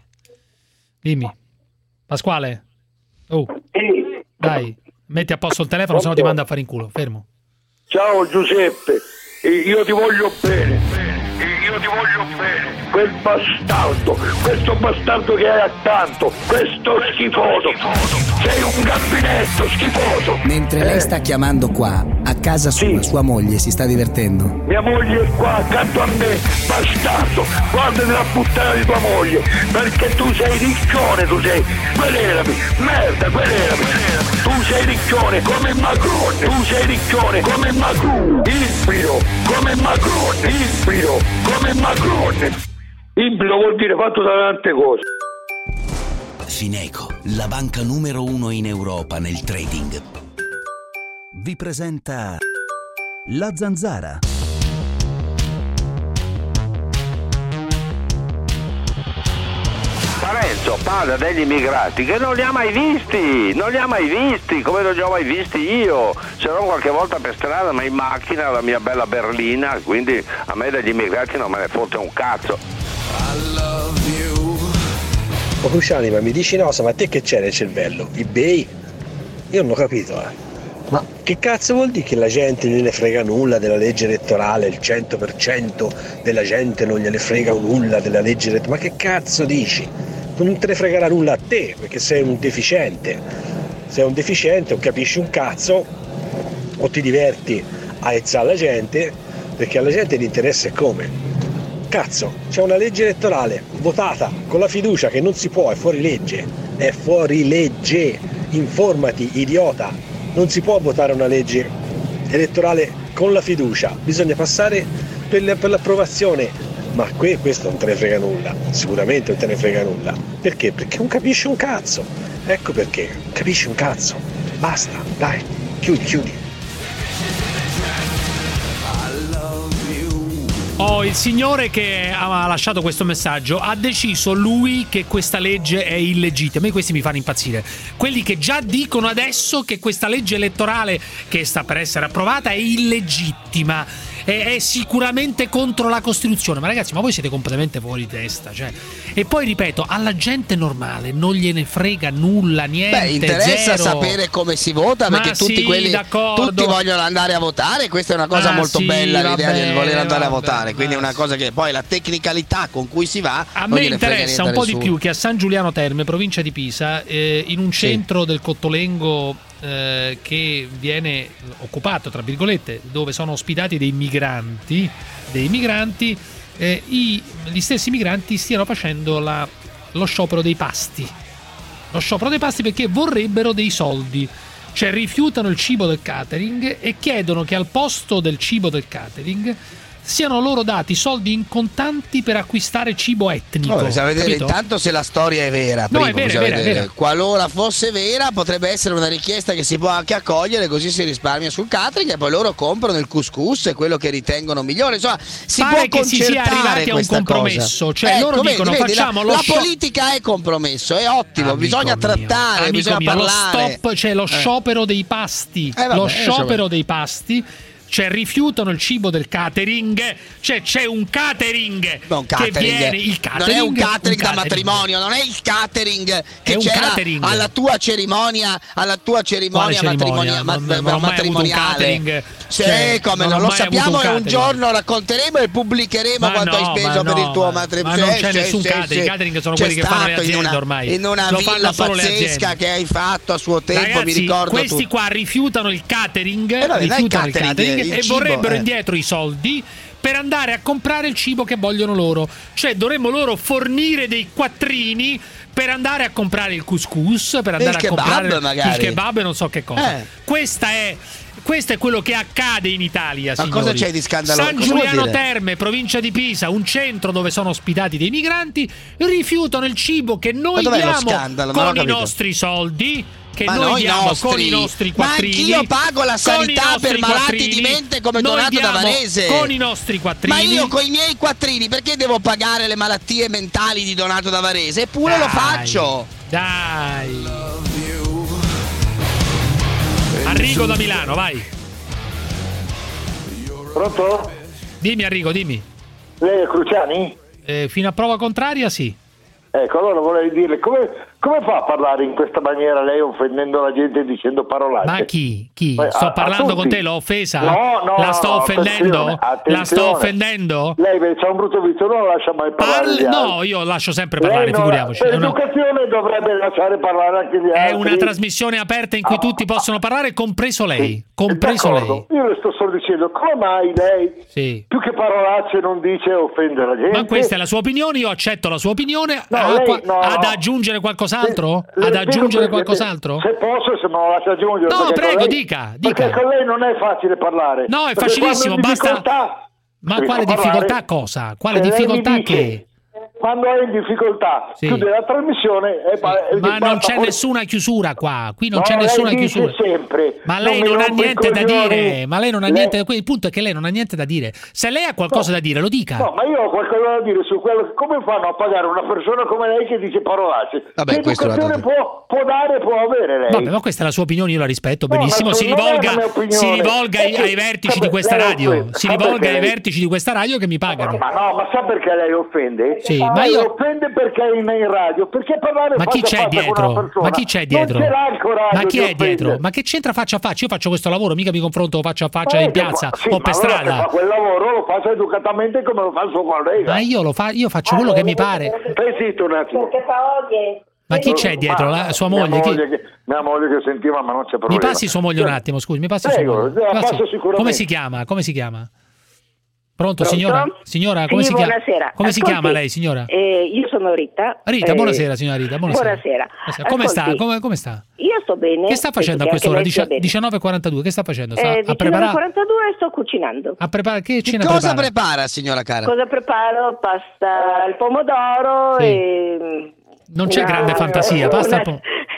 [SPEAKER 11] Dimmi. Pasquale? Oh. Dai, metti a posto il telefono, se no ti manda a fare in culo, fermo.
[SPEAKER 9] Ciao Giuseppe, io ti voglio bene, io ti voglio bene. Quel bastardo, questo bastardo che hai accanto, questo schifoso, sei un gabinetto schifoso.
[SPEAKER 10] Mentre lei sta chiamando qua, a casa sua, sua moglie si sta divertendo.
[SPEAKER 9] Mia moglie è qua accanto a me, bastardo, guardati la puttana di tua moglie, perché tu sei riccione, tu sei, querelami, merda, querelami, tu sei riccione come Macron, tu sei riccione come Macron, ibrido come Macron, ibrido come Macron. Implico vuol dire fatto da tante cose.
[SPEAKER 3] Fineco, la banca numero uno in Europa nel trading, vi presenta La Zanzara.
[SPEAKER 20] Parenzo parla degli immigrati che non li ha mai visti, non li ha mai visti, come non li ho mai visti io. C'ero qualche volta per strada, ma in macchina, la mia bella berlina, quindi a me degli immigrati non me ne fotte un cazzo.
[SPEAKER 6] Oh Cruciani, ma mi dici no, ma te che c'è nel cervello? eBay? Io non ho capito, eh. Ma che cazzo vuol dire che la gente non gliene frega nulla della legge elettorale, il cento per cento della gente non gliene frega nulla della legge elettorale? Ma che cazzo dici? Non te ne fregherà nulla a te, perché sei un deficiente. Sei un deficiente, o capisci un cazzo, o ti diverti a ezzare la gente, perché alla gente gli interessa come? Cazzo, c'è una legge elettorale votata con la fiducia che non si può, è fuori legge, è fuori legge, informati, idiota, non si può votare una legge elettorale con la fiducia, bisogna passare per, per l'approvazione, ma que, questo non te ne frega nulla, sicuramente non te ne frega nulla, perché? Perché non capisci un cazzo, ecco perché, non capisci un cazzo, basta, dai, chiudi, chiudi.
[SPEAKER 11] Oh, il signore che ha lasciato questo messaggio ha deciso lui che questa legge è illegittima. A me questi mi fanno impazzire. Quelli che già dicono adesso che questa legge elettorale che sta per essere approvata è illegittima, è, è sicuramente contro la Costituzione. Ma ragazzi, ma voi siete completamente fuori testa, cioè. E poi ripeto, alla gente normale non gliene frega nulla, niente.
[SPEAKER 12] Beh, interessa
[SPEAKER 11] zero.
[SPEAKER 12] sapere come si vota, perché
[SPEAKER 11] ma
[SPEAKER 12] tutti
[SPEAKER 11] sì,
[SPEAKER 12] quelli
[SPEAKER 11] d'accordo.
[SPEAKER 12] tutti vogliono andare a votare. Questa è una cosa
[SPEAKER 11] ah,
[SPEAKER 12] molto
[SPEAKER 11] sì,
[SPEAKER 12] bella, l'idea
[SPEAKER 11] vabbè,
[SPEAKER 12] del voler andare
[SPEAKER 11] vabbè,
[SPEAKER 12] a votare. Quindi è una cosa che poi la tecnicalità con cui si va
[SPEAKER 11] a
[SPEAKER 12] non
[SPEAKER 11] me
[SPEAKER 12] gliene frega
[SPEAKER 11] interessa
[SPEAKER 12] niente
[SPEAKER 11] un po'
[SPEAKER 12] nessuno.
[SPEAKER 11] di più che a San Giuliano Terme, provincia di Pisa, eh, in un centro
[SPEAKER 12] sì.
[SPEAKER 11] del Cottolengo eh, che viene occupato tra virgolette, dove sono ospitati dei migranti dei migranti eh, i, gli stessi migranti stiano facendo la, lo sciopero dei pasti lo sciopero dei pasti perché vorrebbero dei soldi, cioè rifiutano il cibo del catering e chiedono che al posto del cibo del catering siano loro dati soldi in contanti per acquistare cibo etnico.
[SPEAKER 12] No, bisogna vedere
[SPEAKER 11] capito?
[SPEAKER 12] Intanto se la storia è vera.
[SPEAKER 11] No,
[SPEAKER 12] prima,
[SPEAKER 11] è vera,
[SPEAKER 12] bisogna
[SPEAKER 11] è vera,
[SPEAKER 12] vedere.
[SPEAKER 11] è vera.
[SPEAKER 12] Qualora fosse vera, potrebbe essere una richiesta che si può anche accogliere, così si risparmia sul catering e poi loro comprano il couscous e quello che ritengono migliore. Insomma, si
[SPEAKER 11] Pare
[SPEAKER 12] può
[SPEAKER 11] che si sia arrivati a un compromesso,
[SPEAKER 12] cosa.
[SPEAKER 11] cioè
[SPEAKER 12] ecco,
[SPEAKER 11] loro dicono
[SPEAKER 12] vedi,
[SPEAKER 11] facciamo
[SPEAKER 12] la,
[SPEAKER 11] lo
[SPEAKER 12] la
[SPEAKER 11] sciopero.
[SPEAKER 12] politica è compromesso, è ottimo,
[SPEAKER 11] Amico
[SPEAKER 12] bisogna
[SPEAKER 11] mio,
[SPEAKER 12] trattare,
[SPEAKER 11] amico
[SPEAKER 12] bisogna
[SPEAKER 11] mio,
[SPEAKER 12] parlare.
[SPEAKER 11] Lo stop, c'è lo
[SPEAKER 12] Eh.
[SPEAKER 11] sciopero dei pasti,
[SPEAKER 12] Eh, vabbè,
[SPEAKER 11] lo
[SPEAKER 12] eh,
[SPEAKER 11] sciopero
[SPEAKER 12] cioè-
[SPEAKER 11] dei pasti. Cioè rifiutano il cibo del catering, cioè c'è un catering,
[SPEAKER 12] Non
[SPEAKER 11] che
[SPEAKER 12] catering.
[SPEAKER 11] viene il catering,
[SPEAKER 12] non è un catering
[SPEAKER 11] un
[SPEAKER 12] da matrimonio, non è il catering che
[SPEAKER 11] È un
[SPEAKER 12] c'era
[SPEAKER 11] catering.
[SPEAKER 12] alla tua cerimonia, alla tua cerimonia,
[SPEAKER 11] Quale cerimonia?
[SPEAKER 12] matrimonia- ma-
[SPEAKER 11] Non- non ho mai avuto un
[SPEAKER 12] matrimoniale.
[SPEAKER 11] catering.
[SPEAKER 12] Sì,
[SPEAKER 11] Cioè,
[SPEAKER 12] come
[SPEAKER 11] non
[SPEAKER 12] non
[SPEAKER 11] ho
[SPEAKER 12] lo
[SPEAKER 11] mai
[SPEAKER 12] sappiamo
[SPEAKER 11] avuto un
[SPEAKER 12] e un
[SPEAKER 11] catering.
[SPEAKER 12] giorno racconteremo e pubblicheremo
[SPEAKER 11] Ma
[SPEAKER 12] quanto
[SPEAKER 11] no,
[SPEAKER 12] hai speso
[SPEAKER 11] ma
[SPEAKER 12] per
[SPEAKER 11] no,
[SPEAKER 12] il tuo
[SPEAKER 11] ma-
[SPEAKER 12] matrimonio.
[SPEAKER 11] ma non
[SPEAKER 12] Sì,
[SPEAKER 11] c'è
[SPEAKER 12] sì,
[SPEAKER 11] nessun
[SPEAKER 12] sì,
[SPEAKER 11] catering,
[SPEAKER 12] sì.
[SPEAKER 11] i catering sono
[SPEAKER 12] C'è
[SPEAKER 11] quelli che fanno le
[SPEAKER 12] stato in
[SPEAKER 11] aziende
[SPEAKER 12] una-
[SPEAKER 11] ormai.
[SPEAKER 12] in una
[SPEAKER 11] Lo fanno
[SPEAKER 12] villa
[SPEAKER 11] solo le
[SPEAKER 12] pazzesca
[SPEAKER 11] aziende.
[SPEAKER 12] che hai fatto a suo tempo,
[SPEAKER 11] Ragazzi,
[SPEAKER 12] mi ricordo
[SPEAKER 11] questi
[SPEAKER 12] tutto.
[SPEAKER 11] qua rifiutano il catering,
[SPEAKER 12] Eh, vabbè, dai,
[SPEAKER 11] rifiutano il
[SPEAKER 12] catering,
[SPEAKER 11] catering
[SPEAKER 12] il
[SPEAKER 11] e
[SPEAKER 12] cibo,
[SPEAKER 11] vorrebbero
[SPEAKER 12] eh.
[SPEAKER 11] indietro i soldi per andare a comprare il cibo che vogliono loro. Cioè dovremmo loro fornire dei quattrini per andare a comprare il couscous, per andare
[SPEAKER 12] il
[SPEAKER 11] a comprare
[SPEAKER 12] kebab, magari.
[SPEAKER 11] il kebab e non so che cosa.
[SPEAKER 12] Eh.
[SPEAKER 11] Questa è Questo è quello che accade in Italia,
[SPEAKER 12] Ma
[SPEAKER 11] signori.
[SPEAKER 12] cosa c'è di scandaloso?
[SPEAKER 11] San
[SPEAKER 12] Cosa vuol
[SPEAKER 11] Giuliano
[SPEAKER 12] dire?
[SPEAKER 11] Terme, provincia di Pisa, un centro dove sono ospitati dei migranti, rifiutano il cibo che
[SPEAKER 12] Ma
[SPEAKER 11] noi
[SPEAKER 12] dov'è lo
[SPEAKER 11] diamo
[SPEAKER 12] scandalo? Non ho
[SPEAKER 11] con i
[SPEAKER 12] capito.
[SPEAKER 11] nostri soldi. Che
[SPEAKER 12] Ma
[SPEAKER 11] noi
[SPEAKER 12] noi
[SPEAKER 11] diamo
[SPEAKER 12] nostri.
[SPEAKER 11] con i nostri
[SPEAKER 12] Ma
[SPEAKER 11] quattrini.
[SPEAKER 12] anch'io pago la
[SPEAKER 11] con i
[SPEAKER 12] sanità
[SPEAKER 11] nostri
[SPEAKER 12] per malati
[SPEAKER 11] quattrini.
[SPEAKER 12] di mente come
[SPEAKER 11] Noi
[SPEAKER 12] Donato
[SPEAKER 11] diamo
[SPEAKER 12] Davanese.
[SPEAKER 11] con i nostri quattrini.
[SPEAKER 12] Ma io con i miei quattrini perché devo pagare le malattie mentali di Donato Davanese? Eppure lo
[SPEAKER 11] Dai,
[SPEAKER 12] faccio.
[SPEAKER 11] Dai. Enrico da Milano, vai.
[SPEAKER 9] Pronto?
[SPEAKER 11] Dimmi Enrico, dimmi.
[SPEAKER 9] Lei è Cruciani?
[SPEAKER 11] Eh, fino a prova contraria, sì.
[SPEAKER 9] Ecco, allora vorrei dirle come, come fa a parlare in questa maniera lei offendendo la gente e dicendo parolacce?
[SPEAKER 11] Ma chi? Chi?
[SPEAKER 9] Ma
[SPEAKER 11] Sto
[SPEAKER 9] a- a
[SPEAKER 11] parlando con
[SPEAKER 9] tutti.
[SPEAKER 11] te, l'ho offesa?
[SPEAKER 9] No, no,
[SPEAKER 11] La
[SPEAKER 9] no,
[SPEAKER 11] sto
[SPEAKER 9] no,
[SPEAKER 11] offendendo?
[SPEAKER 9] attenzione,
[SPEAKER 11] La sto
[SPEAKER 9] attenzione.
[SPEAKER 11] offendendo?
[SPEAKER 9] Lei c'ha un brutto vizio, non lascia mai parlare
[SPEAKER 11] Parli-
[SPEAKER 9] gli altri.
[SPEAKER 11] no, io lascio sempre parlare,
[SPEAKER 9] Lei non-
[SPEAKER 11] figuriamoci.
[SPEAKER 9] Per
[SPEAKER 11] È una-
[SPEAKER 9] educazione dovrebbe lasciare parlare anche gli
[SPEAKER 11] È
[SPEAKER 9] altri.
[SPEAKER 11] una trasmissione aperta in cui tutti possono parlare, compreso lei. Compreso
[SPEAKER 9] D'accordo.
[SPEAKER 11] lei.
[SPEAKER 9] Io le sto solo dicendo, come mai lei
[SPEAKER 11] Sì.
[SPEAKER 9] più che parolacce non dice offende la gente?
[SPEAKER 11] Ma questa è la sua opinione, io accetto la sua opinione.
[SPEAKER 9] No,
[SPEAKER 11] Ah,
[SPEAKER 9] lei-
[SPEAKER 11] qua-
[SPEAKER 9] no,
[SPEAKER 11] ad
[SPEAKER 9] no.
[SPEAKER 11] aggiungere qualcos'altro?
[SPEAKER 9] Le-
[SPEAKER 11] Ad
[SPEAKER 9] le
[SPEAKER 11] aggiungere
[SPEAKER 9] spiego perché-
[SPEAKER 11] qualcos'altro?
[SPEAKER 9] Se posso, se me lo lascia aggiungere.
[SPEAKER 11] No,
[SPEAKER 9] perché
[SPEAKER 11] prego,
[SPEAKER 9] con lei-
[SPEAKER 11] dica, dica.
[SPEAKER 9] Perché con lei non è facile parlare.
[SPEAKER 11] No, è
[SPEAKER 9] Perché
[SPEAKER 11] facilissimo,
[SPEAKER 9] quando in
[SPEAKER 11] basta-
[SPEAKER 9] difficoltà
[SPEAKER 11] Ma
[SPEAKER 9] si
[SPEAKER 11] quale
[SPEAKER 9] fa parlare,
[SPEAKER 11] difficoltà cosa? Quale
[SPEAKER 9] se lei mi
[SPEAKER 11] difficoltà
[SPEAKER 9] dice-
[SPEAKER 11] che?
[SPEAKER 9] quando è in difficoltà
[SPEAKER 11] sì.
[SPEAKER 9] chiude la trasmissione e
[SPEAKER 11] sì. e ma non c'è fuori... nessuna chiusura qua, qui non
[SPEAKER 9] no,
[SPEAKER 11] c'è nessuna chiusura
[SPEAKER 9] sempre,
[SPEAKER 11] ma lei non, non ha niente da dire, ma lei non ha lei... niente, il punto è che lei non ha niente da dire. Se lei ha qualcosa no. da dire lo dica.
[SPEAKER 9] No, ma io ho qualcosa da dire su quello, come fanno a pagare una persona come lei che dice parolacce?
[SPEAKER 12] Vabbè,
[SPEAKER 9] che educazione può, può dare, può avere lei?
[SPEAKER 11] Vabbè, ma questa è la sua opinione, io la rispetto no, benissimo, si rivolga, si rivolga ai, ai vertici Vabbè, di questa radio, offende. si rivolga ai lei... vertici di questa radio che mi pagano.
[SPEAKER 9] Ma no, ma sa perché lei offende?
[SPEAKER 11] Sì,
[SPEAKER 9] ma
[SPEAKER 11] lei
[SPEAKER 9] io... offende perché è in, in radio, perché parlare
[SPEAKER 11] ma chi c'è dietro? Ma chi c'è dietro? Ma chi è dietro? Ma che c'entra faccia a faccia? Io faccio questo lavoro, mica mi confronto faccia a faccia in piazza
[SPEAKER 9] sì,
[SPEAKER 11] o per strada.
[SPEAKER 9] Allora, ma quel lavoro lo faccio educatamente come lo fa il suo collega.
[SPEAKER 11] Ma io lo fa, io faccio quello che mi pare.
[SPEAKER 9] Stai zitto un attimo.
[SPEAKER 11] Ma chi c'è dietro? La sua moglie?
[SPEAKER 9] Mia
[SPEAKER 11] chi?
[SPEAKER 9] moglie, che, mia moglie che sentiva, ma non c'è problema.
[SPEAKER 11] Mi passi sua moglie un attimo, scusi, mi passi
[SPEAKER 9] Prego,
[SPEAKER 11] sua moglie.
[SPEAKER 9] la passo sicuramente.
[SPEAKER 11] Come si chiama? Come si chiama? Pronto,
[SPEAKER 1] Pronto?
[SPEAKER 11] signora? Signora, come
[SPEAKER 1] sì,
[SPEAKER 11] si chiama?
[SPEAKER 1] Buonasera.
[SPEAKER 11] Come
[SPEAKER 1] Ascolti,
[SPEAKER 11] si chiama lei, signora?
[SPEAKER 1] Eh, io sono Rita.
[SPEAKER 11] Rita,
[SPEAKER 1] eh,
[SPEAKER 11] buonasera, signora Rita. Buonasera.
[SPEAKER 1] Buonasera.
[SPEAKER 11] buonasera. Come
[SPEAKER 1] Ascolti,
[SPEAKER 11] sta? Come, come sta?
[SPEAKER 1] Io sto bene.
[SPEAKER 11] Che sta facendo a quest'ora? diciannove e quarantadue. Che sta facendo? Sta
[SPEAKER 1] eh,
[SPEAKER 11] a preparare?
[SPEAKER 1] diciannove e quarantadue sto cucinando.
[SPEAKER 11] A preparare che cena
[SPEAKER 12] cosa
[SPEAKER 11] prepara?
[SPEAKER 12] prepara, signora cara?
[SPEAKER 1] Cosa preparo? Pasta al pomodoro
[SPEAKER 11] sì.
[SPEAKER 1] e
[SPEAKER 11] non c'è
[SPEAKER 1] una,
[SPEAKER 11] grande fantasia, pasta al pomodoro.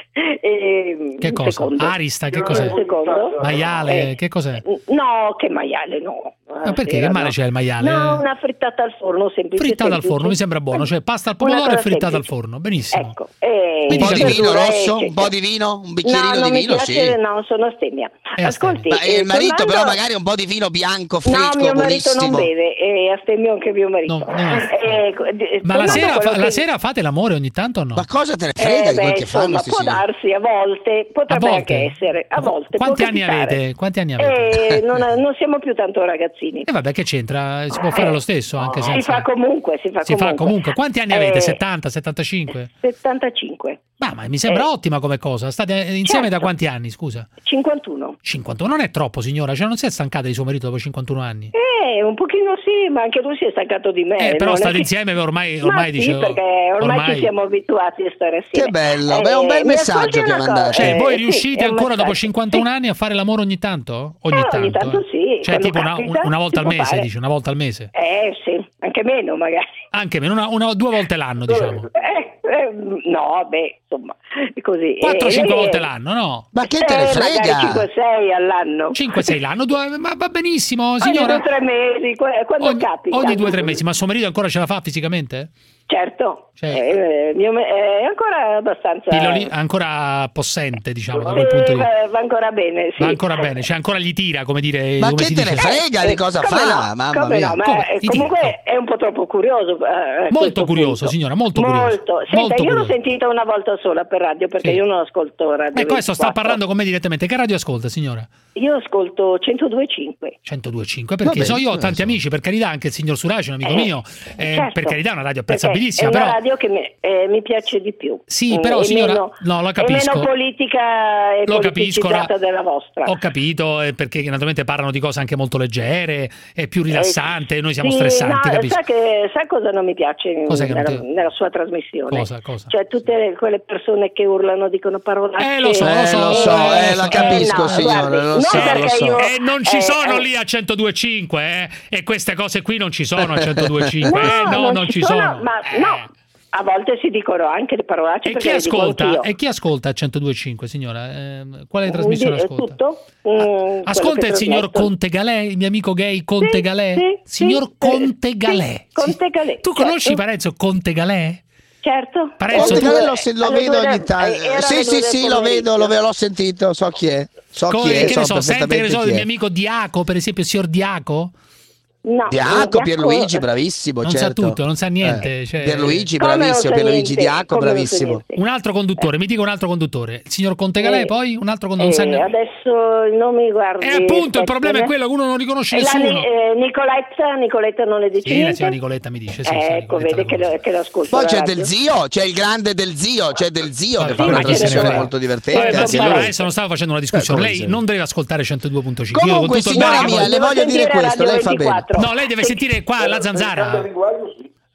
[SPEAKER 1] E,
[SPEAKER 11] che cosa?
[SPEAKER 1] Secondo.
[SPEAKER 11] Arista, che cos'è?
[SPEAKER 1] Secondo.
[SPEAKER 11] Maiale,
[SPEAKER 1] eh,
[SPEAKER 11] che cos'è?
[SPEAKER 1] No, che maiale, no.
[SPEAKER 11] Ma perché? Che male
[SPEAKER 1] no.
[SPEAKER 11] c'è il maiale?
[SPEAKER 1] No, una frittata al forno semplice.
[SPEAKER 11] Frittata
[SPEAKER 1] semplice.
[SPEAKER 11] al forno, mi sembra buono. Cioè pasta al pomodoro e frittata semplice. al forno. Benissimo.
[SPEAKER 1] Ecco. Eh,
[SPEAKER 12] un po' di vino rosso?
[SPEAKER 1] Eh,
[SPEAKER 12] un po' di vino? Un bicchierino
[SPEAKER 1] no, non
[SPEAKER 12] di vino?
[SPEAKER 1] Mi piace,
[SPEAKER 12] sì.
[SPEAKER 1] No, sono astemia. Ascolti.
[SPEAKER 12] Ma il marito
[SPEAKER 1] tornando...
[SPEAKER 12] però magari un po' di vino bianco, fresco,
[SPEAKER 1] no, mio marito
[SPEAKER 12] buonissimo.
[SPEAKER 1] non beve, è astemio anche mio marito.
[SPEAKER 11] No, no.
[SPEAKER 1] Eh,
[SPEAKER 11] Ma la sera, fa,
[SPEAKER 1] che...
[SPEAKER 11] la sera fate l'amore ogni tanto o no?
[SPEAKER 12] Ma cosa te ne frega
[SPEAKER 1] eh,
[SPEAKER 12] di quel
[SPEAKER 1] beh,
[SPEAKER 12] che fanno
[SPEAKER 1] insomma,
[SPEAKER 12] sti
[SPEAKER 1] può
[SPEAKER 12] signori?
[SPEAKER 1] darsi a volte, potrebbe
[SPEAKER 11] a volte?
[SPEAKER 1] anche essere, a volte.
[SPEAKER 11] Quanti anni
[SPEAKER 1] capitare.
[SPEAKER 11] avete? Quanti anni avete?
[SPEAKER 1] Eh, non, non siamo più tanto ragazzini.
[SPEAKER 11] E eh vabbè, che c'entra? Si può fare
[SPEAKER 1] eh,
[SPEAKER 11] lo stesso anche
[SPEAKER 1] si
[SPEAKER 11] senza...
[SPEAKER 1] fa comunque, si fa
[SPEAKER 11] si
[SPEAKER 1] comunque.
[SPEAKER 11] fa comunque. Quanti anni avete?
[SPEAKER 1] Eh,
[SPEAKER 11] settanta, settantacinque?
[SPEAKER 1] settantacinque.
[SPEAKER 11] Ma, ma mi sembra
[SPEAKER 1] eh,
[SPEAKER 11] ottima come cosa. State insieme
[SPEAKER 1] certo.
[SPEAKER 11] da quanti anni, scusa?
[SPEAKER 1] cinquantuno.
[SPEAKER 11] cinquantuno non è troppo, signora? Cioè non si è stancata di suo marito dopo cinquantuno anni?
[SPEAKER 1] Eh, un pochino sì, ma anche lui si è stancato di me.
[SPEAKER 11] Eh, però
[SPEAKER 1] non
[SPEAKER 11] state
[SPEAKER 1] che...
[SPEAKER 11] insieme ormai, ormai
[SPEAKER 1] ma
[SPEAKER 11] dicevo...
[SPEAKER 1] sì, perché ormai, ormai ci siamo abituati a stare assieme.
[SPEAKER 12] Che bello,
[SPEAKER 1] eh,
[SPEAKER 12] beh, è un bel messaggio che mandate.
[SPEAKER 11] Cioè,
[SPEAKER 1] eh,
[SPEAKER 11] voi
[SPEAKER 1] sì,
[SPEAKER 11] riuscite ancora
[SPEAKER 1] messaggio.
[SPEAKER 11] dopo cinquantuno sì. anni a fare l'amore ogni tanto? Ogni
[SPEAKER 1] eh,
[SPEAKER 11] tanto,
[SPEAKER 1] ogni tanto
[SPEAKER 11] eh.
[SPEAKER 1] sì.
[SPEAKER 11] Cioè tipo una,
[SPEAKER 1] capita,
[SPEAKER 11] una volta al mese,
[SPEAKER 1] fare.
[SPEAKER 11] dice, una volta al mese?
[SPEAKER 1] Eh sì, anche meno magari.
[SPEAKER 11] Anche meno, una, una, due volte l'anno, diciamo.
[SPEAKER 1] Eh, eh, no, beh, insomma, così.
[SPEAKER 11] quattro cinque
[SPEAKER 1] eh,
[SPEAKER 11] volte l'anno, no?
[SPEAKER 12] Ma che te ne
[SPEAKER 1] eh,
[SPEAKER 12] frega?
[SPEAKER 1] cinque sei all'anno.
[SPEAKER 11] cinque sei l'anno, due, ma va benissimo, signora.
[SPEAKER 1] Ogni due tre mesi, quando
[SPEAKER 11] ogni,
[SPEAKER 1] capita.
[SPEAKER 11] Ogni due o tre mesi, ma suo marito ancora ce la fa fisicamente?
[SPEAKER 1] Certo,
[SPEAKER 11] cioè,
[SPEAKER 1] eh, mio, è ancora abbastanza...
[SPEAKER 11] Piloli, ancora possente, diciamo, da
[SPEAKER 1] sì,
[SPEAKER 11] quel punto di vista.
[SPEAKER 1] Va ancora bene, sì.
[SPEAKER 11] Va ancora bene, cioè ancora gli tira, come dire...
[SPEAKER 12] Ma
[SPEAKER 11] come
[SPEAKER 12] che
[SPEAKER 11] si
[SPEAKER 12] te
[SPEAKER 11] dice?
[SPEAKER 12] ne frega
[SPEAKER 1] eh,
[SPEAKER 12] di cosa
[SPEAKER 1] come
[SPEAKER 12] fa,
[SPEAKER 1] no,
[SPEAKER 12] mamma
[SPEAKER 1] come
[SPEAKER 12] mia.
[SPEAKER 1] No, ma
[SPEAKER 11] come?
[SPEAKER 1] comunque
[SPEAKER 11] Dica.
[SPEAKER 1] è un po' troppo curioso. Eh,
[SPEAKER 11] molto curioso,
[SPEAKER 1] punto.
[SPEAKER 11] signora, molto curioso.
[SPEAKER 1] Molto. Senta,
[SPEAKER 11] molto
[SPEAKER 1] io
[SPEAKER 11] curioso.
[SPEAKER 1] l'ho sentita una volta sola per radio, perché
[SPEAKER 11] sì.
[SPEAKER 1] io non ascolto radio.
[SPEAKER 11] E questo sta
[SPEAKER 1] ventiquattro.
[SPEAKER 11] parlando con me direttamente. Che radio ascolta, signora?
[SPEAKER 1] Io ascolto centodue e cinque.
[SPEAKER 11] centodue e cinque, perché
[SPEAKER 12] Vabbè,
[SPEAKER 11] so io ho tanti
[SPEAKER 12] so.
[SPEAKER 11] amici, per carità, anche il signor Suraci, un amico
[SPEAKER 1] Eh,
[SPEAKER 11] mio, eh,
[SPEAKER 1] certo.
[SPEAKER 11] per carità è una radio
[SPEAKER 1] Perché
[SPEAKER 11] apprezzabilissima,
[SPEAKER 1] è una
[SPEAKER 11] però...
[SPEAKER 1] radio che mi, eh, mi piace di più.
[SPEAKER 11] Sì, però
[SPEAKER 1] è
[SPEAKER 11] signora,
[SPEAKER 1] meno,
[SPEAKER 11] no, lo
[SPEAKER 1] è
[SPEAKER 11] capisco.
[SPEAKER 1] meno politica e
[SPEAKER 11] Lo capisco,
[SPEAKER 1] politicizzata
[SPEAKER 11] ora-
[SPEAKER 1] della vostra.
[SPEAKER 11] Ho capito, eh, perché naturalmente parlano di cose anche molto leggere, è più rilassante,
[SPEAKER 1] Eh,
[SPEAKER 11] noi siamo
[SPEAKER 1] sì,
[SPEAKER 11] stressanti,
[SPEAKER 1] no,
[SPEAKER 11] capisco.
[SPEAKER 1] sa, che, sa cosa non mi piace
[SPEAKER 11] Cos'è che non
[SPEAKER 1] nella,
[SPEAKER 11] ti-
[SPEAKER 1] nella sua trasmissione?
[SPEAKER 11] Cosa, cosa?
[SPEAKER 1] Cioè tutte le- quelle persone che urlano, dicono parolacce.
[SPEAKER 11] Eh, lo so, lo
[SPEAKER 12] Eh,
[SPEAKER 11] so,
[SPEAKER 12] lo so,
[SPEAKER 11] eh,
[SPEAKER 12] eh, la capisco,
[SPEAKER 1] no,
[SPEAKER 12] signore,
[SPEAKER 1] guardi,
[SPEAKER 12] lo
[SPEAKER 1] non
[SPEAKER 12] so,
[SPEAKER 1] perché
[SPEAKER 12] lo so.
[SPEAKER 1] io-
[SPEAKER 11] E non ci
[SPEAKER 1] eh,
[SPEAKER 11] sono
[SPEAKER 1] eh,
[SPEAKER 11] lì a centodue e cinque, eh? E queste cose qui non ci sono a centodue e cinque,
[SPEAKER 1] no,
[SPEAKER 11] eh? No,
[SPEAKER 1] non,
[SPEAKER 11] non ci
[SPEAKER 1] sono,
[SPEAKER 11] sono.
[SPEAKER 1] ma
[SPEAKER 11] Eh.
[SPEAKER 1] no, a volte si dicono anche le parolacce.
[SPEAKER 11] E
[SPEAKER 1] perché
[SPEAKER 11] chi
[SPEAKER 1] le dico
[SPEAKER 11] ascolta?
[SPEAKER 1] anch'io.
[SPEAKER 11] E chi ascolta a centodue e cinque, signora? Eh, quale trasmissione
[SPEAKER 1] Di-
[SPEAKER 11] ascolta?
[SPEAKER 1] Tutto? Mm, quello
[SPEAKER 11] Ascolta
[SPEAKER 1] che
[SPEAKER 11] il signor
[SPEAKER 1] trasmetto.
[SPEAKER 11] Conte Galè, il mio amico gay Conte
[SPEAKER 1] Sì,
[SPEAKER 11] Galè?
[SPEAKER 1] sì,
[SPEAKER 11] Signor
[SPEAKER 1] sì,
[SPEAKER 11] Conte
[SPEAKER 1] sì,
[SPEAKER 11] Galè.
[SPEAKER 1] Conte Galè,
[SPEAKER 11] Tu conosci
[SPEAKER 1] certo.
[SPEAKER 11] Parenzo Conte Galè?
[SPEAKER 1] Certo.
[SPEAKER 11] Parenzo,
[SPEAKER 12] Conte
[SPEAKER 11] tu-
[SPEAKER 12] Galè lo, se- lo
[SPEAKER 1] alle
[SPEAKER 12] vedo
[SPEAKER 1] due
[SPEAKER 12] ogni
[SPEAKER 1] del-
[SPEAKER 12] tanto.
[SPEAKER 1] era
[SPEAKER 12] Sì,
[SPEAKER 1] alle
[SPEAKER 12] sì,
[SPEAKER 1] due del
[SPEAKER 12] sì, lo vedo,
[SPEAKER 1] pomeriggio.
[SPEAKER 12] lo vedo, l'ho sentito, so chi è. So
[SPEAKER 11] Co-
[SPEAKER 12] chi è,
[SPEAKER 11] che
[SPEAKER 12] so
[SPEAKER 11] ne so, sente che ne
[SPEAKER 12] perfettamente
[SPEAKER 11] so,
[SPEAKER 12] chi
[SPEAKER 11] il
[SPEAKER 12] è.
[SPEAKER 11] mio amico Diaco, per esempio, il signor Diaco?
[SPEAKER 1] No,
[SPEAKER 12] Diaco, Pierluigi, bravissimo,
[SPEAKER 11] Non
[SPEAKER 12] certo.
[SPEAKER 11] sa tutto, non sa niente.
[SPEAKER 12] Eh,
[SPEAKER 11] cioè-
[SPEAKER 12] Pierluigi,
[SPEAKER 1] Come non
[SPEAKER 12] bravissimo,
[SPEAKER 1] sa
[SPEAKER 12] Pierluigi
[SPEAKER 1] niente?
[SPEAKER 12] Diaco,
[SPEAKER 1] Come non sa
[SPEAKER 12] bravissimo.
[SPEAKER 1] niente?
[SPEAKER 11] Un altro conduttore, mi dica un altro conduttore. Il signor Conte Galè,
[SPEAKER 1] Eh,
[SPEAKER 11] poi un altro conduttore.
[SPEAKER 1] Eh,
[SPEAKER 11] Non sa ne-
[SPEAKER 1] adesso non mi guardi.
[SPEAKER 11] E appunto il
[SPEAKER 1] aspetta,
[SPEAKER 11] problema è
[SPEAKER 1] eh.
[SPEAKER 11] quello che uno non riconosce
[SPEAKER 1] E la
[SPEAKER 11] nessuno.
[SPEAKER 1] Ni- eh, Nicoletta, Nicoletta non le dice
[SPEAKER 11] Sì, la
[SPEAKER 1] niente?
[SPEAKER 11] signora Nicoletta mi dice. Sì,
[SPEAKER 1] Eh,
[SPEAKER 11] sì,
[SPEAKER 1] ecco,
[SPEAKER 11] Nicoletta
[SPEAKER 1] vede
[SPEAKER 11] la
[SPEAKER 1] che, lo,
[SPEAKER 11] conosco.
[SPEAKER 1] che lo ascolta.
[SPEAKER 12] Poi
[SPEAKER 1] la
[SPEAKER 12] c'è
[SPEAKER 1] radio.
[SPEAKER 12] del zio, c'è il grande del zio, c'è del zio che
[SPEAKER 11] Vabbè,
[SPEAKER 12] fa
[SPEAKER 11] ma
[SPEAKER 12] una
[SPEAKER 11] chi se ne
[SPEAKER 12] trasmissione
[SPEAKER 11] frega?
[SPEAKER 12] molto
[SPEAKER 11] Vabbè,
[SPEAKER 12] divertente.
[SPEAKER 11] ma
[SPEAKER 12] anche
[SPEAKER 11] signora,
[SPEAKER 12] lui.
[SPEAKER 11] adesso non stavo facendo una discussione.
[SPEAKER 12] come
[SPEAKER 11] Lei
[SPEAKER 12] se-
[SPEAKER 11] non deve ascoltare centodue punto cinque. Io con
[SPEAKER 12] Comunque,
[SPEAKER 11] tutto il
[SPEAKER 12] signora
[SPEAKER 11] bene che
[SPEAKER 12] mia,
[SPEAKER 11] voglio-
[SPEAKER 12] le voglio
[SPEAKER 1] Devo
[SPEAKER 12] dire
[SPEAKER 1] sentire
[SPEAKER 12] questo,
[SPEAKER 1] Radio
[SPEAKER 12] lei fa bene.
[SPEAKER 1] ventiquattro.
[SPEAKER 11] No, lei deve sentire qua la zanzara.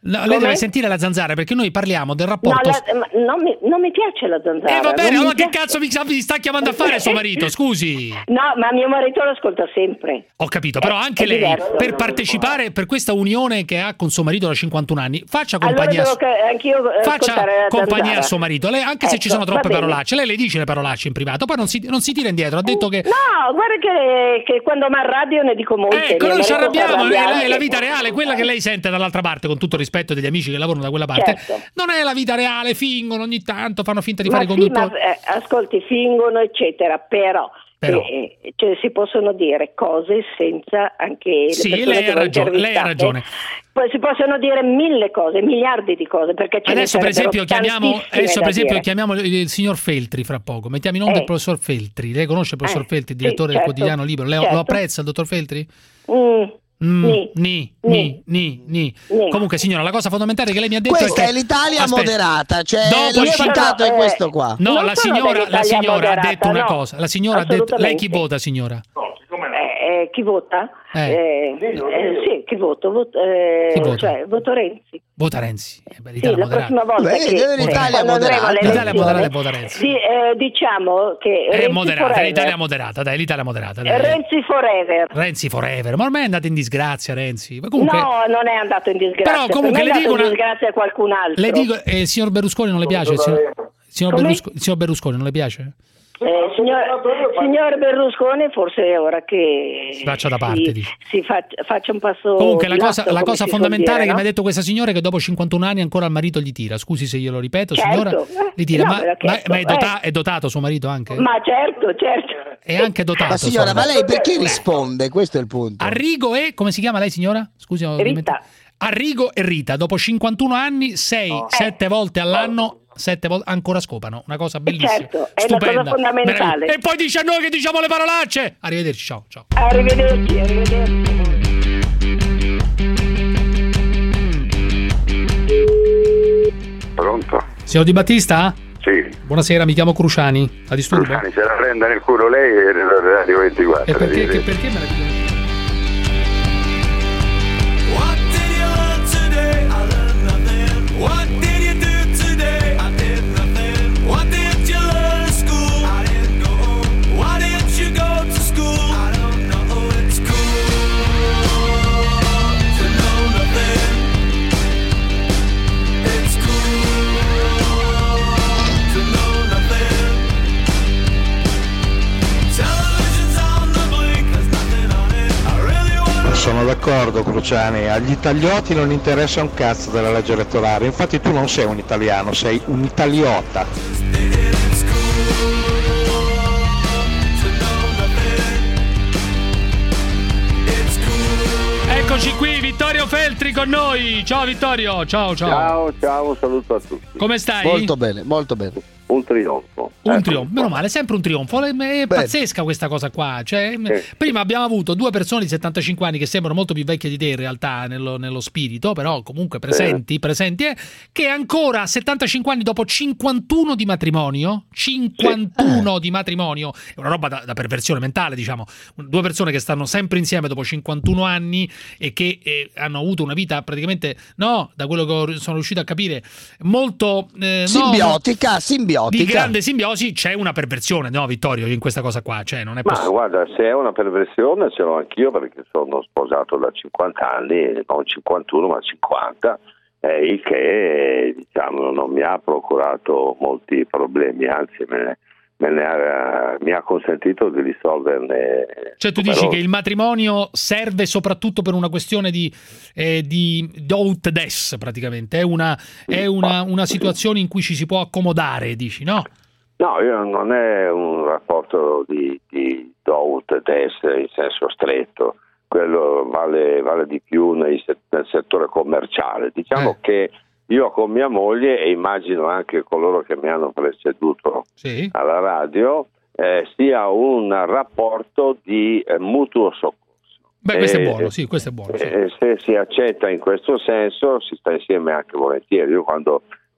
[SPEAKER 11] No, lei deve sentire la Zanzara, perché noi parliamo del rapporto.
[SPEAKER 1] No, la, non, mi, non mi piace la Zanzara.
[SPEAKER 11] E eh, va bene, allora che
[SPEAKER 1] piace...
[SPEAKER 11] cazzo vi, vi sta chiamando a fare suo marito? Scusi.
[SPEAKER 1] No, ma mio marito lo ascolta sempre.
[SPEAKER 11] Ho capito, però anche
[SPEAKER 1] è
[SPEAKER 11] lei
[SPEAKER 1] diverso.
[SPEAKER 11] Per partecipare per questa unione che ha con suo marito da cinquantuno anni, faccia compagnia,
[SPEAKER 1] allora devo, anch'io
[SPEAKER 11] faccia
[SPEAKER 1] la
[SPEAKER 11] compagnia a suo marito. Lei, anche ecco, se ci sono troppe parolacce, lei le dice le parolacce in privato, poi non si, non si tira indietro. Ha detto che
[SPEAKER 1] no, guarda che, che quando mi arrabbio ne dico molte.
[SPEAKER 11] Ecco, noi ci arrabbiamo, è la vita reale, quella che lei sente dall'altra parte, con tutto il rispetto degli amici che lavorano da quella parte. Certo. Non è la vita reale, fingono ogni tanto, fanno finta di ma fare i
[SPEAKER 1] sì,
[SPEAKER 11] conduttori.
[SPEAKER 1] Ma, eh, ascolti, fingono eccetera, però, però. Eh, cioè, si possono dire cose senza anche le
[SPEAKER 11] sì, lei ha ragione, lei ha ragione.
[SPEAKER 1] Poi si possono dire mille cose, miliardi di cose, perché ce
[SPEAKER 11] adesso
[SPEAKER 1] ne
[SPEAKER 11] per esempio chiamiamo adesso per esempio
[SPEAKER 1] dire.
[SPEAKER 11] chiamiamo il signor Feltri fra poco, mettiamo in onda eh. il professor Feltri. Lei conosce il professor eh. Feltri, direttore sì, certo. del quotidiano Libero? Lei certo. lo apprezza il dottor Feltri?
[SPEAKER 1] Mm.
[SPEAKER 11] Mm, ni, ni, ni, ni, ni. ni. Comunque signora, la cosa fondamentale che lei mi ha detto
[SPEAKER 12] questa
[SPEAKER 11] è che
[SPEAKER 12] è l'Italia
[SPEAKER 11] aspetta,
[SPEAKER 12] moderata, cioè
[SPEAKER 11] dopo
[SPEAKER 12] il citato è questo qua.
[SPEAKER 11] No,
[SPEAKER 1] non
[SPEAKER 11] la signora, la signora
[SPEAKER 1] moderata,
[SPEAKER 11] ha detto una
[SPEAKER 1] no,
[SPEAKER 11] cosa. La signora ha detto, lei chi vota, signora?
[SPEAKER 1] Eh, eh, chi vota?
[SPEAKER 11] Eh.
[SPEAKER 1] Eh, eh, sì, chi voto? Vot, eh,
[SPEAKER 11] chi vota?
[SPEAKER 1] Cioè, voto Renzi.
[SPEAKER 11] Vota Renzi. Eh beh,
[SPEAKER 1] sì, la prossima volta
[SPEAKER 12] beh,
[SPEAKER 1] che
[SPEAKER 12] l'Italia moderata,
[SPEAKER 11] l'Italia moderata e vota Renzi.
[SPEAKER 1] Di, eh, diciamo che
[SPEAKER 11] è
[SPEAKER 1] Renzi
[SPEAKER 11] moderata,
[SPEAKER 1] forever.
[SPEAKER 11] l'Italia moderata, dai, l'Italia moderata. Dai.
[SPEAKER 1] Renzi forever.
[SPEAKER 11] Renzi forever. Ma ormai è andato in disgrazia Renzi. Ma comunque...
[SPEAKER 1] No, non è andato in disgrazia.
[SPEAKER 11] Però comunque
[SPEAKER 1] le
[SPEAKER 11] dico
[SPEAKER 1] in
[SPEAKER 11] una...
[SPEAKER 1] disgrazia a qualcun altro.
[SPEAKER 11] Le dico, eh, il signor Berlusconi non le piace? Il signor, il signor, Berlusconi, il signor Berlusconi non le piace?
[SPEAKER 1] Eh, signor, signor Berlusconi forse è ora che
[SPEAKER 11] si faccia da parte,
[SPEAKER 1] si, si faccia, faccia un passo
[SPEAKER 11] comunque la cosa,
[SPEAKER 1] lato,
[SPEAKER 11] la cosa fondamentale
[SPEAKER 1] dire,
[SPEAKER 11] che
[SPEAKER 1] no?
[SPEAKER 11] mi ha detto questa signora è che dopo cinquantuno anni ancora il marito gli tira, scusi se glielo ripeto,
[SPEAKER 1] certo.
[SPEAKER 11] signora gli tira,
[SPEAKER 1] no,
[SPEAKER 11] ma,
[SPEAKER 1] chiesto,
[SPEAKER 11] ma, ma è, dota-
[SPEAKER 1] eh.
[SPEAKER 11] è dotato suo marito anche?
[SPEAKER 1] Ma certo, certo
[SPEAKER 11] è anche dotato.
[SPEAKER 12] Ma signora, ma lei perché risponde? Questo è il punto.
[SPEAKER 11] Arrigo e, come si chiama lei signora? Scusi,
[SPEAKER 1] Rita.
[SPEAKER 11] Arrigo e Rita, dopo cinquantuno anni, sei,
[SPEAKER 1] oh.
[SPEAKER 11] sette
[SPEAKER 1] eh.
[SPEAKER 11] volte all'anno sette volte ancora scopano, una cosa bellissima.
[SPEAKER 1] Certo, è
[SPEAKER 11] stupenda,
[SPEAKER 1] una cosa fondamentale.
[SPEAKER 11] E poi dice a noi che diciamo le parolacce. Arrivederci, ciao, ciao.
[SPEAKER 1] Arrivederci, arrivederci.
[SPEAKER 20] Pronto?
[SPEAKER 11] Signor Di Battista?
[SPEAKER 20] Sì.
[SPEAKER 11] Buonasera, mi chiamo Cruciani. La disturbo?
[SPEAKER 20] Cruciani, se la prenda nel culo lei e Radio ventiquattro.
[SPEAKER 11] E perché, che, perché me la dice?
[SPEAKER 2] Sono d'accordo Cruciani, agli italioti non interessa un cazzo della legge elettorale, infatti tu non sei un italiano, sei un italiota.
[SPEAKER 11] Eccoci qui, Vittorio Feltri con noi. Ciao Vittorio, ciao ciao.
[SPEAKER 20] Ciao, ciao, un saluto a tutti.
[SPEAKER 11] Come stai?
[SPEAKER 12] Molto bene, molto bene.
[SPEAKER 20] Un trionfo.
[SPEAKER 11] Un
[SPEAKER 20] eh,
[SPEAKER 11] trionfo, meno male, sempre un trionfo. È Beh. pazzesca questa cosa qua. Cioè, sì. Prima abbiamo avuto due persone di settantacinque anni che sembrano molto più vecchie di te in realtà nello, nello spirito, però comunque presenti, sì. presenti eh, che ancora a settantacinque anni dopo cinquantuno di matrimonio, cinquantuno sì. di matrimonio, è una roba da, da perversione mentale, diciamo. Due persone che stanno sempre insieme dopo cinquantuno anni e che eh, hanno avuto una vita praticamente, no, da quello che sono riuscito a capire, molto eh,
[SPEAKER 12] simbiotica,
[SPEAKER 11] no,
[SPEAKER 12] simbiotica.
[SPEAKER 11] Di grande simbiosi. C'è una perversione, no Vittorio, in questa cosa qua, cioè non è
[SPEAKER 20] ma
[SPEAKER 11] possibile.
[SPEAKER 20] Guarda, se è una perversione ce l'ho anch'io perché sono sposato da cinquanta anni, non cinquantuno ma cinquanta, eh, il che diciamo non mi ha procurato molti problemi, anzi me ne, me ne ha, mi ha consentito di risolverne.
[SPEAKER 11] Cioè tu dici che il matrimonio serve soprattutto per una questione di eh, di do des praticamente, è una è una, una situazione in cui ci si può accomodare, dici, no?
[SPEAKER 20] No, io non è un rapporto di, di do des in senso stretto, quello vale, vale di più nei, nel settore commerciale. Diciamo eh. che io con mia moglie, e immagino anche coloro che mi hanno preceduto sì. alla radio, eh, sia un rapporto di eh, mutuo soccorso.
[SPEAKER 11] Beh, questo eh, è buono, sì, questo è buono. Sì.
[SPEAKER 20] Eh, se si accetta in questo senso, si sta insieme anche volentieri. Io quando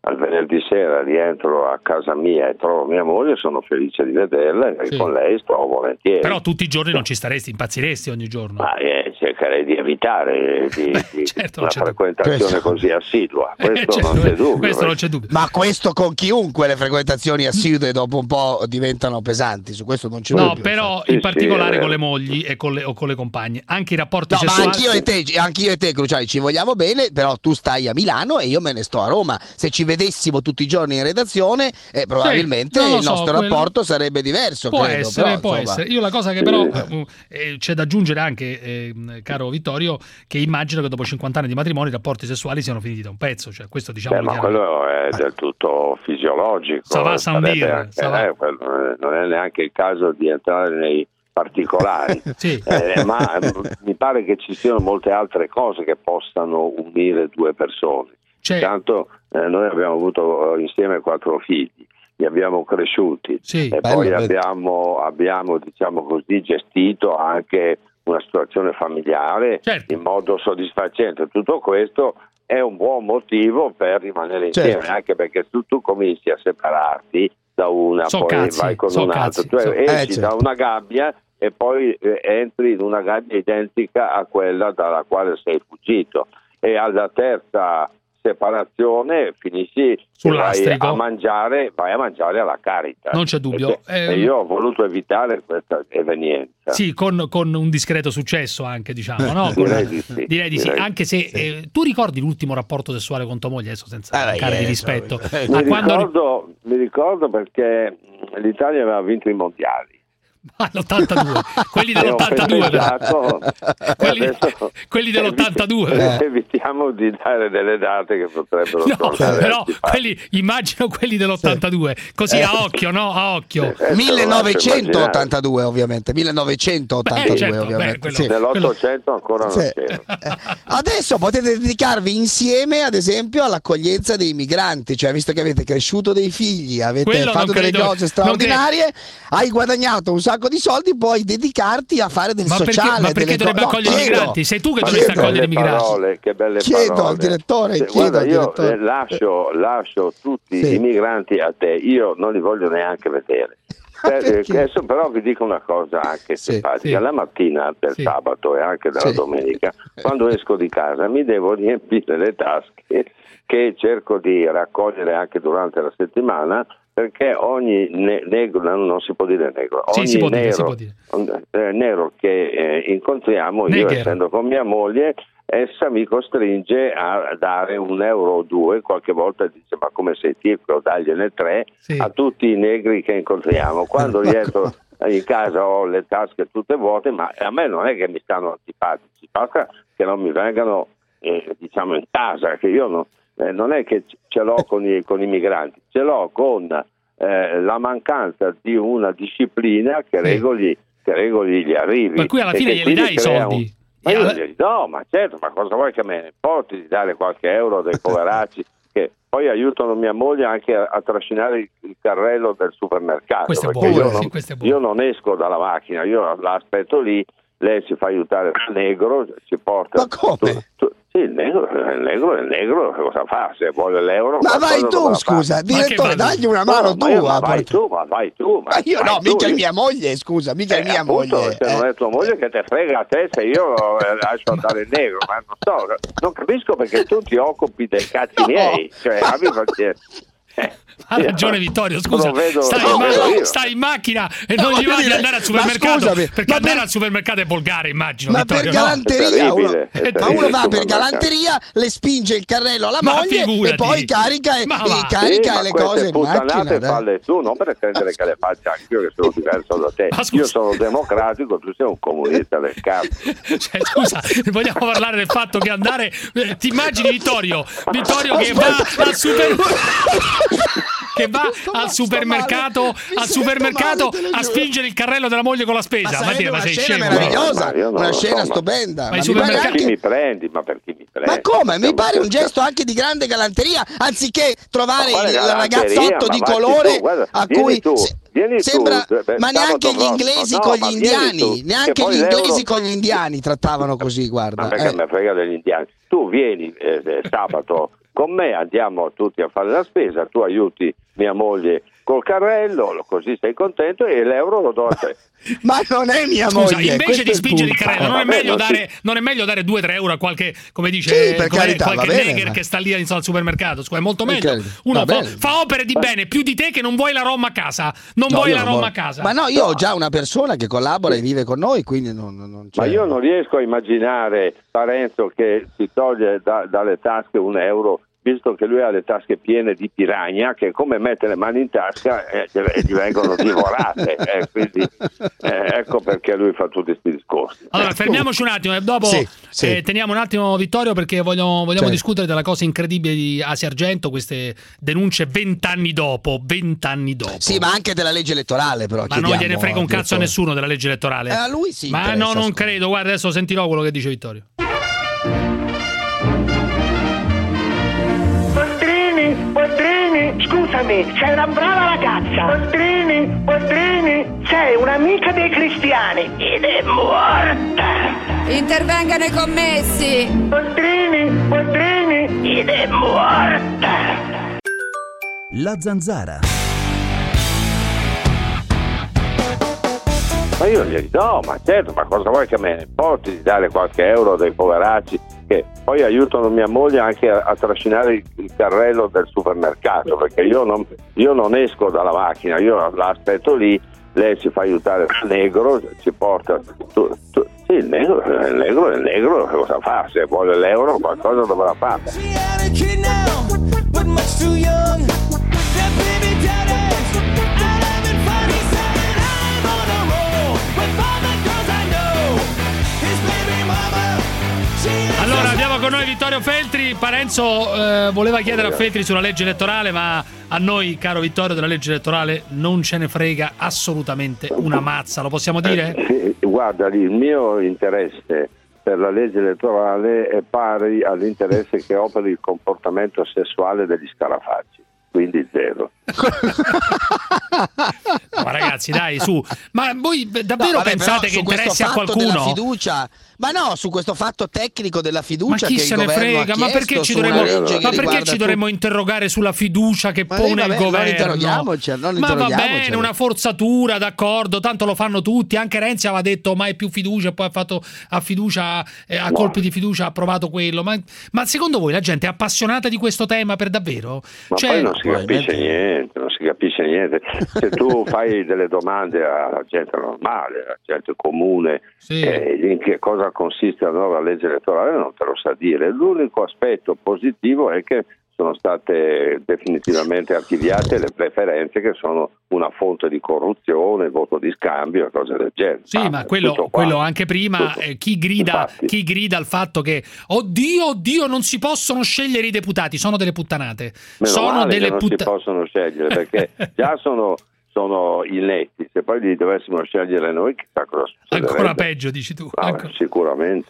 [SPEAKER 20] al venerdì sera rientro a casa mia e trovo mia moglie, sono felice di vederla e
[SPEAKER 11] Sì.
[SPEAKER 20] con lei sto volentieri.
[SPEAKER 11] Però tutti i giorni non ci staresti, impazziresti ogni giorno.
[SPEAKER 20] Ma eh, cercherei di evitare di, di
[SPEAKER 11] certo,
[SPEAKER 20] una
[SPEAKER 11] non c'è
[SPEAKER 20] frequentazione
[SPEAKER 12] dubbio.
[SPEAKER 20] così assidua,
[SPEAKER 11] Eh,
[SPEAKER 20] questo
[SPEAKER 11] certo,
[SPEAKER 20] non c'è dubbio.
[SPEAKER 11] questo non c'è dubbio.
[SPEAKER 12] Ma questo con chiunque le frequentazioni assidue dopo un po' diventano pesanti, su questo non c'è
[SPEAKER 11] No,
[SPEAKER 12] dubbio.
[SPEAKER 11] però
[SPEAKER 20] Sì,
[SPEAKER 11] in
[SPEAKER 20] sì,
[SPEAKER 11] particolare
[SPEAKER 20] è
[SPEAKER 11] con
[SPEAKER 20] vero.
[SPEAKER 11] le mogli e con le, o con le compagne. Anche i rapporti
[SPEAKER 12] No, ma
[SPEAKER 11] sessuali.
[SPEAKER 12] anch'io e te, anch'io e te, Cruciani, ci vogliamo bene, però tu stai a Milano e io me ne sto a Roma. Se ci vedessimo tutti i giorni in redazione, eh, probabilmente
[SPEAKER 11] non lo
[SPEAKER 12] il
[SPEAKER 11] so,
[SPEAKER 12] nostro
[SPEAKER 11] quello-
[SPEAKER 12] rapporto sarebbe diverso.
[SPEAKER 11] Può
[SPEAKER 12] credo,
[SPEAKER 11] essere,
[SPEAKER 12] però,
[SPEAKER 11] può
[SPEAKER 12] insomma.
[SPEAKER 11] essere. Io la cosa che però eh, eh, c'è da aggiungere anche, eh, caro Vittorio, che immagino che dopo cinquanta anni di matrimonio i rapporti sessuali siano finiti da un pezzo, cioè questo diciamo
[SPEAKER 20] Beh, ma quello è del tutto fisiologico.
[SPEAKER 11] Ça va sans
[SPEAKER 20] Sarebbe
[SPEAKER 11] dire,
[SPEAKER 20] anche-
[SPEAKER 11] ça va.
[SPEAKER 20] eh, quello non è neanche il caso di entrare nei particolari.
[SPEAKER 11] Sì.
[SPEAKER 20] Eh, ma eh, mi pare che ci siano molte altre cose che possano unire due persone.
[SPEAKER 11] Cioè-
[SPEAKER 20] Intanto eh, noi abbiamo avuto eh, insieme quattro figli, li abbiamo cresciuti
[SPEAKER 11] Sì,
[SPEAKER 20] e
[SPEAKER 12] bello,
[SPEAKER 20] poi
[SPEAKER 12] bello.
[SPEAKER 20] abbiamo, abbiamo diciamo così gestito anche una situazione familiare
[SPEAKER 11] Certo.
[SPEAKER 20] in modo soddisfacente. Tutto questo è un buon motivo per rimanere insieme,
[SPEAKER 12] Certo.
[SPEAKER 20] anche perché tu, tu cominci a separarti da una,
[SPEAKER 11] So
[SPEAKER 20] poi
[SPEAKER 11] cazzi,
[SPEAKER 20] vai con
[SPEAKER 11] so
[SPEAKER 20] un'altra,
[SPEAKER 11] cazzi,
[SPEAKER 20] tu
[SPEAKER 11] so-
[SPEAKER 20] esci
[SPEAKER 12] Eh, certo.
[SPEAKER 20] da una gabbia e poi eh, entri in una gabbia identica a quella dalla quale sei fuggito, e alla terza separazione finisci
[SPEAKER 11] Sul
[SPEAKER 20] e vai
[SPEAKER 11] lastrico.
[SPEAKER 20] a mangiare vai a mangiare alla Carita.
[SPEAKER 11] Non c'è dubbio.
[SPEAKER 20] E,
[SPEAKER 11] Ehm,
[SPEAKER 20] e io ho voluto evitare questa evenienza.
[SPEAKER 11] Sì, con, con un discreto successo anche, diciamo, no? Con-
[SPEAKER 20] Direi di sì,
[SPEAKER 11] direi di sì,
[SPEAKER 20] direi di
[SPEAKER 11] anche se eh, tu ricordi l'ultimo rapporto sessuale con tua moglie, adesso senza
[SPEAKER 12] Ah,
[SPEAKER 11] mancare di
[SPEAKER 12] eh,
[SPEAKER 11] rispetto.
[SPEAKER 12] so-
[SPEAKER 11] Ma
[SPEAKER 20] Mi
[SPEAKER 11] quando
[SPEAKER 20] ricordo, mi ricordo perché l'Italia aveva vinto i mondiali.
[SPEAKER 11] Ah, l'ottantadue, quelli
[SPEAKER 20] E ho
[SPEAKER 11] dell'ottantadue, però.
[SPEAKER 20] festeggiato, e
[SPEAKER 11] quelli,
[SPEAKER 20] adesso
[SPEAKER 11] quelli dell'ottantadue.
[SPEAKER 20] eviti- evitiamo di dare delle date che potrebbero
[SPEAKER 11] No,
[SPEAKER 20] tornare
[SPEAKER 11] però
[SPEAKER 20] antipatiche.
[SPEAKER 11] quelli, immagino quelli dell'ottantadue, così a occhio, no? A occhio.
[SPEAKER 20] Eh,
[SPEAKER 12] millenovecentottantadue ovviamente, millenovecentottantadue
[SPEAKER 11] Beh, certo,
[SPEAKER 12] ovviamente.
[SPEAKER 11] beh, quello-
[SPEAKER 12] sì.
[SPEAKER 20] Nell'Ottocento ancora non
[SPEAKER 12] Sì.
[SPEAKER 20] c'ero.
[SPEAKER 12] Adesso potete dedicarvi insieme, ad esempio, all'accoglienza dei migranti, cioè visto che avete cresciuto dei figli, avete
[SPEAKER 11] Quello non
[SPEAKER 12] fatto delle
[SPEAKER 11] credo-
[SPEAKER 12] cose
[SPEAKER 11] non
[SPEAKER 12] straordinarie, hai guadagnato un sacco di soldi, puoi dedicarti a fare del
[SPEAKER 11] Ma perché,
[SPEAKER 12] sociale.
[SPEAKER 11] ma perché
[SPEAKER 12] delle
[SPEAKER 11] dovrebbe
[SPEAKER 12] co- no,
[SPEAKER 11] accogliere i
[SPEAKER 12] chiedo.
[SPEAKER 11] migranti? Sei tu che
[SPEAKER 20] Ma
[SPEAKER 11] dovresti
[SPEAKER 20] che
[SPEAKER 11] accogliere i
[SPEAKER 20] belle
[SPEAKER 11] migranti.
[SPEAKER 20] parole, che belle
[SPEAKER 12] Chiedo
[SPEAKER 20] parole.
[SPEAKER 12] al direttore,
[SPEAKER 20] Se-
[SPEAKER 12] chiedo
[SPEAKER 20] guarda,
[SPEAKER 12] al
[SPEAKER 20] io
[SPEAKER 12] direttore.
[SPEAKER 20] eh, lascio, lascio tutti
[SPEAKER 12] Sì.
[SPEAKER 20] i migranti a te, io non li voglio neanche vedere. Per-
[SPEAKER 12] Perché?
[SPEAKER 20] adesso però vi dico una cosa anche
[SPEAKER 12] Sì,
[SPEAKER 20] simpatica.
[SPEAKER 11] sì.
[SPEAKER 20] La mattina del
[SPEAKER 11] Sì.
[SPEAKER 20] sabato e anche della
[SPEAKER 12] Sì.
[SPEAKER 20] domenica, quando esco di casa, mi devo riempire le tasche, che cerco di raccogliere anche durante la settimana, perché ogni ne- negro, non, non si può dire negro,
[SPEAKER 11] Sì,
[SPEAKER 20] ogni
[SPEAKER 11] si può dire,
[SPEAKER 20] nero,
[SPEAKER 11] si può dire.
[SPEAKER 20] eh, nero che eh, incontriamo, io
[SPEAKER 11] Neger.
[SPEAKER 20] essendo con mia moglie, essa mi costringe a dare un euro o due, qualche volta dice ma come sei tirco, dagliene tre,
[SPEAKER 11] Sì.
[SPEAKER 20] a tutti i negri che incontriamo. Quando rientro in casa ho le tasche tutte vuote, ma a me non è che mi stanno antipatici, basta che non mi vengano eh, diciamo in casa, che io non, eh, non è che ce l'ho con i, con i migranti, ce l'ho con eh, la mancanza di una disciplina che
[SPEAKER 11] Sì.
[SPEAKER 20] regoli, che regoli gli arrivi.
[SPEAKER 11] Per cui alla
[SPEAKER 20] e
[SPEAKER 11] fine
[SPEAKER 20] che
[SPEAKER 11] glieli
[SPEAKER 20] quindi
[SPEAKER 11] dai i
[SPEAKER 20] crea un-
[SPEAKER 11] soldi.
[SPEAKER 20] Ma
[SPEAKER 11] E
[SPEAKER 20] io
[SPEAKER 11] alla-
[SPEAKER 20] glieli do, ma certo, ma cosa vuoi che me ne importi di dare qualche euro dei poveracci che poi aiutano mia moglie anche a, a trascinare il, il carrello del supermercato.
[SPEAKER 11] Questo è
[SPEAKER 20] perché
[SPEAKER 11] buono,
[SPEAKER 20] io,
[SPEAKER 11] sì,
[SPEAKER 20] non,
[SPEAKER 11] questo è buono.
[SPEAKER 20] io non esco dalla macchina, io la aspetto lì, lei si fa aiutare dal negro, ci porta.
[SPEAKER 12] Ma come?
[SPEAKER 20] tu- tu- sì, il negro, il negro, il negro cosa fa? Se vuole l'euro.
[SPEAKER 12] Ma
[SPEAKER 20] qualcosa
[SPEAKER 12] vai
[SPEAKER 20] dove
[SPEAKER 12] tu,
[SPEAKER 20] la fa.
[SPEAKER 12] scusa, direttore,
[SPEAKER 11] vai?
[SPEAKER 12] dagli una mano
[SPEAKER 20] No,
[SPEAKER 12] tu.
[SPEAKER 20] ma, io- ma
[SPEAKER 12] a
[SPEAKER 20] vai
[SPEAKER 12] portare-
[SPEAKER 20] tu, ma vai tu. Ma,
[SPEAKER 12] Ma io
[SPEAKER 20] vai
[SPEAKER 12] no,
[SPEAKER 20] tu,
[SPEAKER 12] mica è
[SPEAKER 20] io-
[SPEAKER 12] mia moglie, scusa, mica è
[SPEAKER 20] eh,
[SPEAKER 12] mia
[SPEAKER 20] appunto,
[SPEAKER 12] moglie.
[SPEAKER 20] se non
[SPEAKER 12] eh.
[SPEAKER 20] è tua moglie che te frega a te, se io eh, lascio andare il negro, ma non so, non capisco perché tu ti occupi dei cazzi
[SPEAKER 12] No,
[SPEAKER 20] miei, cioè
[SPEAKER 12] ma
[SPEAKER 20] abbi
[SPEAKER 12] no.
[SPEAKER 20] pazienza. Eh,
[SPEAKER 11] Ha
[SPEAKER 20] io-
[SPEAKER 11] ragione Vittorio, scusa,
[SPEAKER 20] lo vedo-
[SPEAKER 11] stai,
[SPEAKER 20] lo
[SPEAKER 11] in ma-
[SPEAKER 20] vedo io.
[SPEAKER 11] stai in macchina e
[SPEAKER 12] No,
[SPEAKER 11] non gli
[SPEAKER 12] voglio
[SPEAKER 11] vai di
[SPEAKER 12] dire,
[SPEAKER 11] andare al
[SPEAKER 12] ma
[SPEAKER 11] supermercato,
[SPEAKER 12] scusami,
[SPEAKER 11] perché
[SPEAKER 12] ma
[SPEAKER 11] andare
[SPEAKER 12] per-
[SPEAKER 11] al supermercato è volgare, immagino.
[SPEAKER 12] Ma
[SPEAKER 11] Vittorio,
[SPEAKER 12] per
[SPEAKER 11] no?
[SPEAKER 12] galanteria,
[SPEAKER 20] È
[SPEAKER 12] uno,
[SPEAKER 20] terribile, è
[SPEAKER 12] ma
[SPEAKER 20] terribile
[SPEAKER 12] uno va
[SPEAKER 20] il
[SPEAKER 12] per
[SPEAKER 20] supermercato.
[SPEAKER 12] galanteria, le spinge il carrello alla
[SPEAKER 11] Ma
[SPEAKER 12] moglie e
[SPEAKER 11] figurati.
[SPEAKER 12] poi carica, e,
[SPEAKER 11] Ma
[SPEAKER 12] e
[SPEAKER 11] va.
[SPEAKER 12] carica
[SPEAKER 20] Sì, ma
[SPEAKER 12] le
[SPEAKER 20] queste
[SPEAKER 12] cose in
[SPEAKER 20] puttanate
[SPEAKER 12] macchina. dai.
[SPEAKER 20] falle tu, non per pretendere che le faccia anch'io che sono diverso da te.
[SPEAKER 11] Ma scusa.
[SPEAKER 20] Io sono democratico, tu sei un comunista del cazzo.
[SPEAKER 11] Cioè, scusa, vogliamo parlare del fatto che andare. eh, Ti immagini Vittorio? Vittorio che va
[SPEAKER 12] Aspetta.
[SPEAKER 11] al super. Che va
[SPEAKER 12] Sto
[SPEAKER 11] al
[SPEAKER 12] male, sto
[SPEAKER 11] supermercato,
[SPEAKER 12] male. Mi
[SPEAKER 11] al
[SPEAKER 12] sento
[SPEAKER 11] supermercato
[SPEAKER 12] male, te lo
[SPEAKER 11] a
[SPEAKER 12] giuro.
[SPEAKER 11] spingere il carrello della moglie con la
[SPEAKER 12] Ma
[SPEAKER 11] spesa. Ma,
[SPEAKER 12] sarebbe
[SPEAKER 11] dire, ma
[SPEAKER 12] una
[SPEAKER 11] sei
[SPEAKER 12] scena
[SPEAKER 11] scemo?
[SPEAKER 12] meravigliosa,
[SPEAKER 20] Ma io non
[SPEAKER 12] una
[SPEAKER 20] lo so,
[SPEAKER 12] scena
[SPEAKER 20] ma-
[SPEAKER 12] stupenda.
[SPEAKER 11] Ma
[SPEAKER 12] Ma
[SPEAKER 11] i
[SPEAKER 12] mi
[SPEAKER 11] supermercati-
[SPEAKER 12] pare
[SPEAKER 20] Per chi
[SPEAKER 12] anche-
[SPEAKER 20] mi prendi? Ma per chi mi prendi?
[SPEAKER 12] Ma come? Mi
[SPEAKER 20] Stiamo
[SPEAKER 12] pare un
[SPEAKER 20] scherzando.
[SPEAKER 12] gesto anche di grande galanteria, anziché trovare
[SPEAKER 20] Ma quale
[SPEAKER 12] il
[SPEAKER 20] galanteria?
[SPEAKER 12] ragazzotto
[SPEAKER 20] Ma
[SPEAKER 12] di
[SPEAKER 20] vacci
[SPEAKER 12] colore
[SPEAKER 20] tu, guarda,
[SPEAKER 12] a
[SPEAKER 20] vieni
[SPEAKER 12] cui
[SPEAKER 20] tu,
[SPEAKER 12] se-
[SPEAKER 20] vieni tu,
[SPEAKER 12] sembra,
[SPEAKER 20] beh,
[SPEAKER 12] ma
[SPEAKER 20] sabato
[SPEAKER 12] neanche gli
[SPEAKER 20] prossimo.
[SPEAKER 12] inglesi
[SPEAKER 20] No,
[SPEAKER 12] con
[SPEAKER 20] ma
[SPEAKER 12] gli
[SPEAKER 20] vieni
[SPEAKER 12] indiani,
[SPEAKER 20] tu,
[SPEAKER 12] neanche
[SPEAKER 20] che poi
[SPEAKER 12] gli
[SPEAKER 20] l'euro-
[SPEAKER 12] inglesi con gli indiani trattavano così, guarda.
[SPEAKER 20] Ma perché
[SPEAKER 12] eh.
[SPEAKER 20] me frega degli indiani? Tu vieni eh, eh, sabato con me andiamo tutti a fare la spesa, tu aiuti mia moglie col carrello, così sei contento e l'euro lo do a te.
[SPEAKER 12] Ma non è mia
[SPEAKER 11] Scusa,
[SPEAKER 12] moglie.
[SPEAKER 11] invece di spingere il carrello, non è
[SPEAKER 20] Vabbè,
[SPEAKER 11] meglio
[SPEAKER 20] non
[SPEAKER 11] dare,
[SPEAKER 20] si-
[SPEAKER 11] non è meglio dare due tre euro a qualche, come dice,
[SPEAKER 12] Sì, per
[SPEAKER 11] come-
[SPEAKER 12] carità,
[SPEAKER 11] qualche
[SPEAKER 12] va bene,
[SPEAKER 11] neger
[SPEAKER 12] ma-
[SPEAKER 11] che sta lì insomma, al supermercato? Scusa, è molto
[SPEAKER 12] Per
[SPEAKER 11] meglio.
[SPEAKER 12] carità,
[SPEAKER 11] Uno
[SPEAKER 12] va
[SPEAKER 11] fa,
[SPEAKER 12] bene.
[SPEAKER 11] fa opere di bene più di te che non vuoi la Roma a casa. Non
[SPEAKER 12] No,
[SPEAKER 11] vuoi
[SPEAKER 12] io
[SPEAKER 11] la
[SPEAKER 12] non
[SPEAKER 11] Roma
[SPEAKER 12] voglio-
[SPEAKER 11] a casa.
[SPEAKER 12] Ma no, io ho già una persona che collabora e vive con noi, quindi non, non, non c'è.
[SPEAKER 20] Ma io non riesco a immaginare Parenzo che si toglie da- dalle tasche un euro, visto che lui ha le tasche piene di piragna, che come mette le mani in tasca e eh, gli vengono divorate. Eh, quindi eh, ecco perché lui fa tutti questi discorsi.
[SPEAKER 11] Allora, fermiamoci un attimo e dopo
[SPEAKER 20] Sì, sì.
[SPEAKER 11] eh, teniamo un attimo Vittorio perché voglio- vogliamo
[SPEAKER 12] Sì.
[SPEAKER 11] discutere della cosa incredibile di Asia Argento, queste denunce vent'anni dopo, vent'anni dopo.
[SPEAKER 12] Sì, ma anche della legge elettorale, però.
[SPEAKER 11] Ma non gliene frega un cazzo a nessuno della legge elettorale.
[SPEAKER 12] Eh, a lui sì
[SPEAKER 11] Ma
[SPEAKER 12] interessa,
[SPEAKER 11] no, non
[SPEAKER 12] scusa.
[SPEAKER 11] credo. Guarda, adesso sentirò quello che dice Vittorio.
[SPEAKER 13] Boldrini, Boldrini, scusami, sei una brava ragazza. Boldrini, Boldrini, sei un'amica dei cristiani ed è morta.
[SPEAKER 14] Intervengano i commessi.
[SPEAKER 13] Boldrini, Boldrini, ed è morta.
[SPEAKER 3] La Zanzara.
[SPEAKER 20] Ma io gli dico, no, ma certo, ma cosa vuoi che me ne importi di dare qualche euro dei poveracci che poi aiutano mia moglie anche a, a trascinare il, il carrello del supermercato, perché io non, io non esco dalla macchina, io la aspetto lì, lei si fa aiutare dal negro, ci porta tu, tu, sì, il negro, il negro, il negro cosa fa? Se vuole l'euro qualcosa dovrà fare.
[SPEAKER 11] Allora abbiamo con noi Vittorio Feltri. Parenzo eh, voleva chiedere a Feltri sulla legge elettorale, ma a noi, caro Vittorio, della legge elettorale non ce ne frega assolutamente una mazza, lo possiamo dire?
[SPEAKER 20] Eh, sì, guarda, il mio interesse per la legge elettorale è pari all'interesse che ho per il comportamento sessuale degli scarafaggi, quindi zero.
[SPEAKER 11] Ma ragazzi, dai, su. Ma voi davvero
[SPEAKER 12] No, vabbè,
[SPEAKER 11] pensate
[SPEAKER 12] però
[SPEAKER 11] che
[SPEAKER 12] su questo
[SPEAKER 11] interessi a
[SPEAKER 12] fatto
[SPEAKER 11] qualcuno?
[SPEAKER 12] della fiducia, ma no, su questo fatto tecnico della
[SPEAKER 11] Ma
[SPEAKER 12] fiducia
[SPEAKER 11] chi
[SPEAKER 12] che
[SPEAKER 11] se
[SPEAKER 12] il
[SPEAKER 11] ne
[SPEAKER 12] governo
[SPEAKER 11] frega?
[SPEAKER 12] ha
[SPEAKER 11] Ma perché
[SPEAKER 12] chiesto
[SPEAKER 11] ci
[SPEAKER 12] su una
[SPEAKER 11] dovremmo,
[SPEAKER 12] legge che
[SPEAKER 11] ma perché
[SPEAKER 12] riguarda
[SPEAKER 11] ci dovremmo interrogare sulla fiducia che
[SPEAKER 12] Ma
[SPEAKER 11] pone
[SPEAKER 12] vabbè,
[SPEAKER 11] il
[SPEAKER 12] non
[SPEAKER 11] governo?
[SPEAKER 12] interroghiamoci, non
[SPEAKER 11] Ma va
[SPEAKER 12] interroghiamoci.
[SPEAKER 11] bene, una forzatura, d'accordo, tanto lo fanno tutti. Anche Renzi aveva detto mai più fiducia, e poi ha fatto a fiducia, eh, a colpi di fiducia ha approvato quello. Ma, ma secondo voi la gente è appassionata di questo tema per davvero?
[SPEAKER 20] Ma
[SPEAKER 11] Cioè,
[SPEAKER 20] poi non si capisce niente, non si capisce niente. Se tu fai delle domande alla gente normale, alla gente comune,
[SPEAKER 11] Sì.
[SPEAKER 20] eh, in che cosa consiste la nuova legge elettorale non te lo sa dire. L'unico aspetto positivo è che sono state definitivamente archiviate le preferenze, che sono una fonte di corruzione, voto di scambio e cose del genere.
[SPEAKER 11] Sì,
[SPEAKER 20] Ah,
[SPEAKER 11] ma quello,
[SPEAKER 20] tutto qua.
[SPEAKER 11] quello anche prima, eh, chi, grida, chi grida al fatto che oddio, oddio, non si possono scegliere i deputati, sono delle puttanate.
[SPEAKER 20] Meno
[SPEAKER 11] sono
[SPEAKER 20] male
[SPEAKER 11] delle
[SPEAKER 20] che non si
[SPEAKER 11] puttanate.
[SPEAKER 20] possono scegliere, perché già sono, sono inetti. Se poi li dovessimo scegliere noi, chissà cosa succederebbe.
[SPEAKER 11] Ancora peggio, dici tu.
[SPEAKER 20] Ah,
[SPEAKER 11] Ecco.
[SPEAKER 20] sicuramente.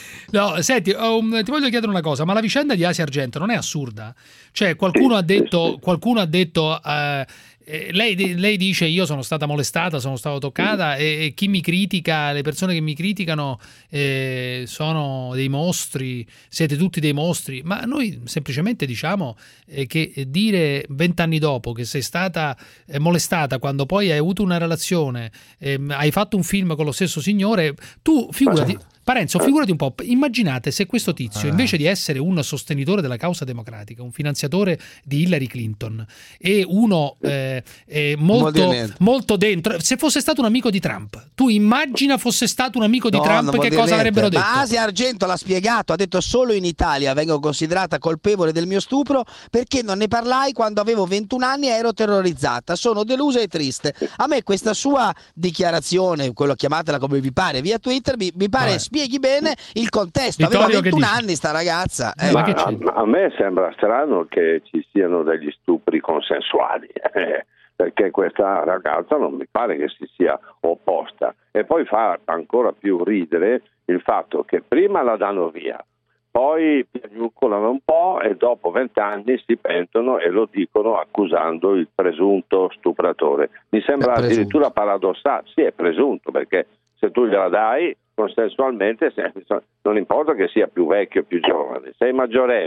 [SPEAKER 11] No, senti, um, ti voglio chiedere una cosa, ma la vicenda di Asia Argento non è assurda? Cioè, qualcuno
[SPEAKER 20] Sì,
[SPEAKER 11] ha detto,
[SPEAKER 20] sì, sì.
[SPEAKER 11] qualcuno ha detto eh, eh, lei, lei dice io sono stata molestata, sono stata toccata e, e chi mi critica, le persone che mi criticano eh, sono dei mostri, siete tutti dei mostri, ma noi semplicemente diciamo eh, che dire vent'anni dopo che sei stata eh, molestata quando poi hai avuto una relazione, eh, hai fatto un film con lo stesso signore, tu figurati... Parenzo, figurati un po', immaginate se questo tizio, invece di essere un sostenitore della causa democratica, un finanziatore di Hillary Clinton e uno eh, eh, molto, molto dentro, se fosse stato un amico di Trump, tu immagina fosse stato un amico di
[SPEAKER 12] No,
[SPEAKER 11] Trump,
[SPEAKER 12] non vuol
[SPEAKER 11] che
[SPEAKER 12] dire
[SPEAKER 11] cosa
[SPEAKER 12] niente.
[SPEAKER 11] avrebbero detto?
[SPEAKER 12] Ma Asia Argento l'ha spiegato, ha detto solo in Italia vengo considerata colpevole del mio stupro perché non ne parlai quando avevo ventuno anni e ero terrorizzata, sono delusa e triste. A me questa sua dichiarazione, quello chiamatela come vi pare, via Twitter, mi, mi pare
[SPEAKER 20] Vabbè.
[SPEAKER 12] spieghi bene il contesto.
[SPEAKER 20] Vittorio,
[SPEAKER 12] aveva
[SPEAKER 20] che
[SPEAKER 12] ventuno
[SPEAKER 20] dici?
[SPEAKER 12] anni sta ragazza. eh.
[SPEAKER 20] Ma a, a me sembra strano che ci siano degli stupri consensuali, eh, perché questa ragazza non mi pare che si sia opposta. E poi fa ancora più ridere il fatto che prima la danno via, poi piagnucolano un po' e dopo vent'anni si pentono e lo dicono accusando il presunto stupratore. Mi sembra addirittura paradossale. Sì, è presunto, perché se tu gliela dai consensualmente, non importa che sia più vecchio o più giovane, sei maggiorenne,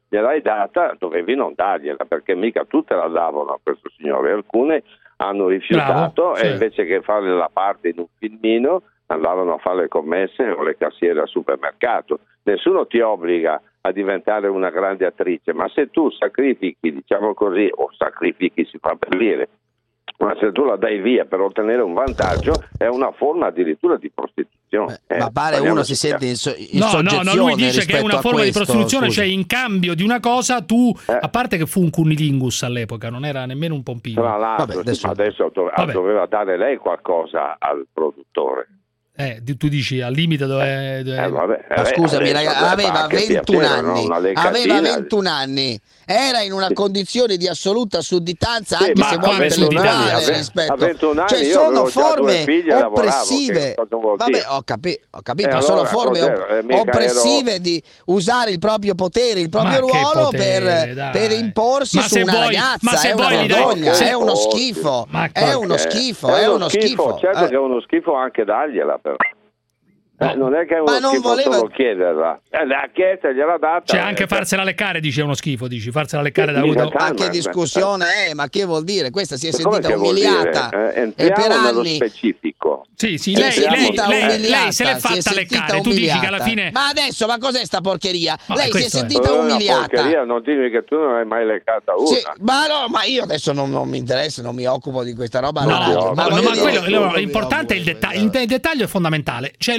[SPEAKER 20] gliel'hai data, dovevi non dargliela, perché mica tutte la davano a questo signore, alcune hanno rifiutato. Bravo, e sì. Invece che fare la parte in un filmino andavano a fare le commesse o le cassiere al supermercato. Nessuno ti obbliga a diventare una grande attrice, ma se tu sacrifichi, diciamo così, o sacrifichi si fa per dire, ma se tu la dai via per ottenere un vantaggio, è una forma addirittura di prostituzione.
[SPEAKER 12] Beh, eh, ma pare uno si sente in, so, in
[SPEAKER 11] no,
[SPEAKER 12] soggezione.
[SPEAKER 11] No, no, lui dice che è una forma
[SPEAKER 12] questo,
[SPEAKER 11] di prostituzione,
[SPEAKER 12] scusi.
[SPEAKER 11] cioè in cambio di una cosa tu, eh. a parte che fu un cunnilingus all'epoca, non era nemmeno un pompino.
[SPEAKER 20] Tra l'altro, Vabbè, adesso, adesso dove, doveva dare lei qualcosa al produttore.
[SPEAKER 11] Eh, tu dici al limite dove... dove...
[SPEAKER 20] Eh, vabbè,
[SPEAKER 12] ma scusami ragazzi, aveva ventuno anni, no? aveva ventuno anni, era in una sì. condizione di assoluta sudditanza,
[SPEAKER 20] sì,
[SPEAKER 12] anche se vuole
[SPEAKER 20] perdonare rispetto. A ventuno anni
[SPEAKER 12] cioè
[SPEAKER 20] io
[SPEAKER 12] sono forme
[SPEAKER 20] oppressive,
[SPEAKER 12] vabbè ho, capi- ho capito, eh, ma sono allora, forme op- oppressive ero... di usare il proprio potere, il proprio ma ruolo potere, per, per imporsi ma su una vuoi, ragazza, è una vergogna, è uno schifo, è uno schifo, è uno schifo.
[SPEAKER 20] Certo che è uno schifo anche dargliela. Eh, non è che è uno ma non schifo voleva... solo chiederla, eh, l'ha chiesta, gliela data.
[SPEAKER 11] C'è anche farsela leccare, dice uno schifo, dici farsela leccare da uno.
[SPEAKER 12] Ma che discussione è? Ma che vuol dire? Questa si è sentita umiliata
[SPEAKER 20] eh,
[SPEAKER 12] e per
[SPEAKER 20] nello
[SPEAKER 12] anni
[SPEAKER 20] specifico.
[SPEAKER 11] Sì, sì, lei, lei, lei, lei se l'è fatta leccare, tu dici che alla fine.
[SPEAKER 12] Ma adesso, ma cos'è sta porcheria? Ma lei si è sentita è. umiliata.
[SPEAKER 20] Porcheria, non dimmi che tu non hai mai leccata una. Sì,
[SPEAKER 12] ma no, ma io adesso non, non mi interessa, non mi occupo di questa roba.
[SPEAKER 11] No,
[SPEAKER 12] no,
[SPEAKER 11] ma, no, ma quello l'importante è il dettaglio, il dettaglio è fondamentale. Cioè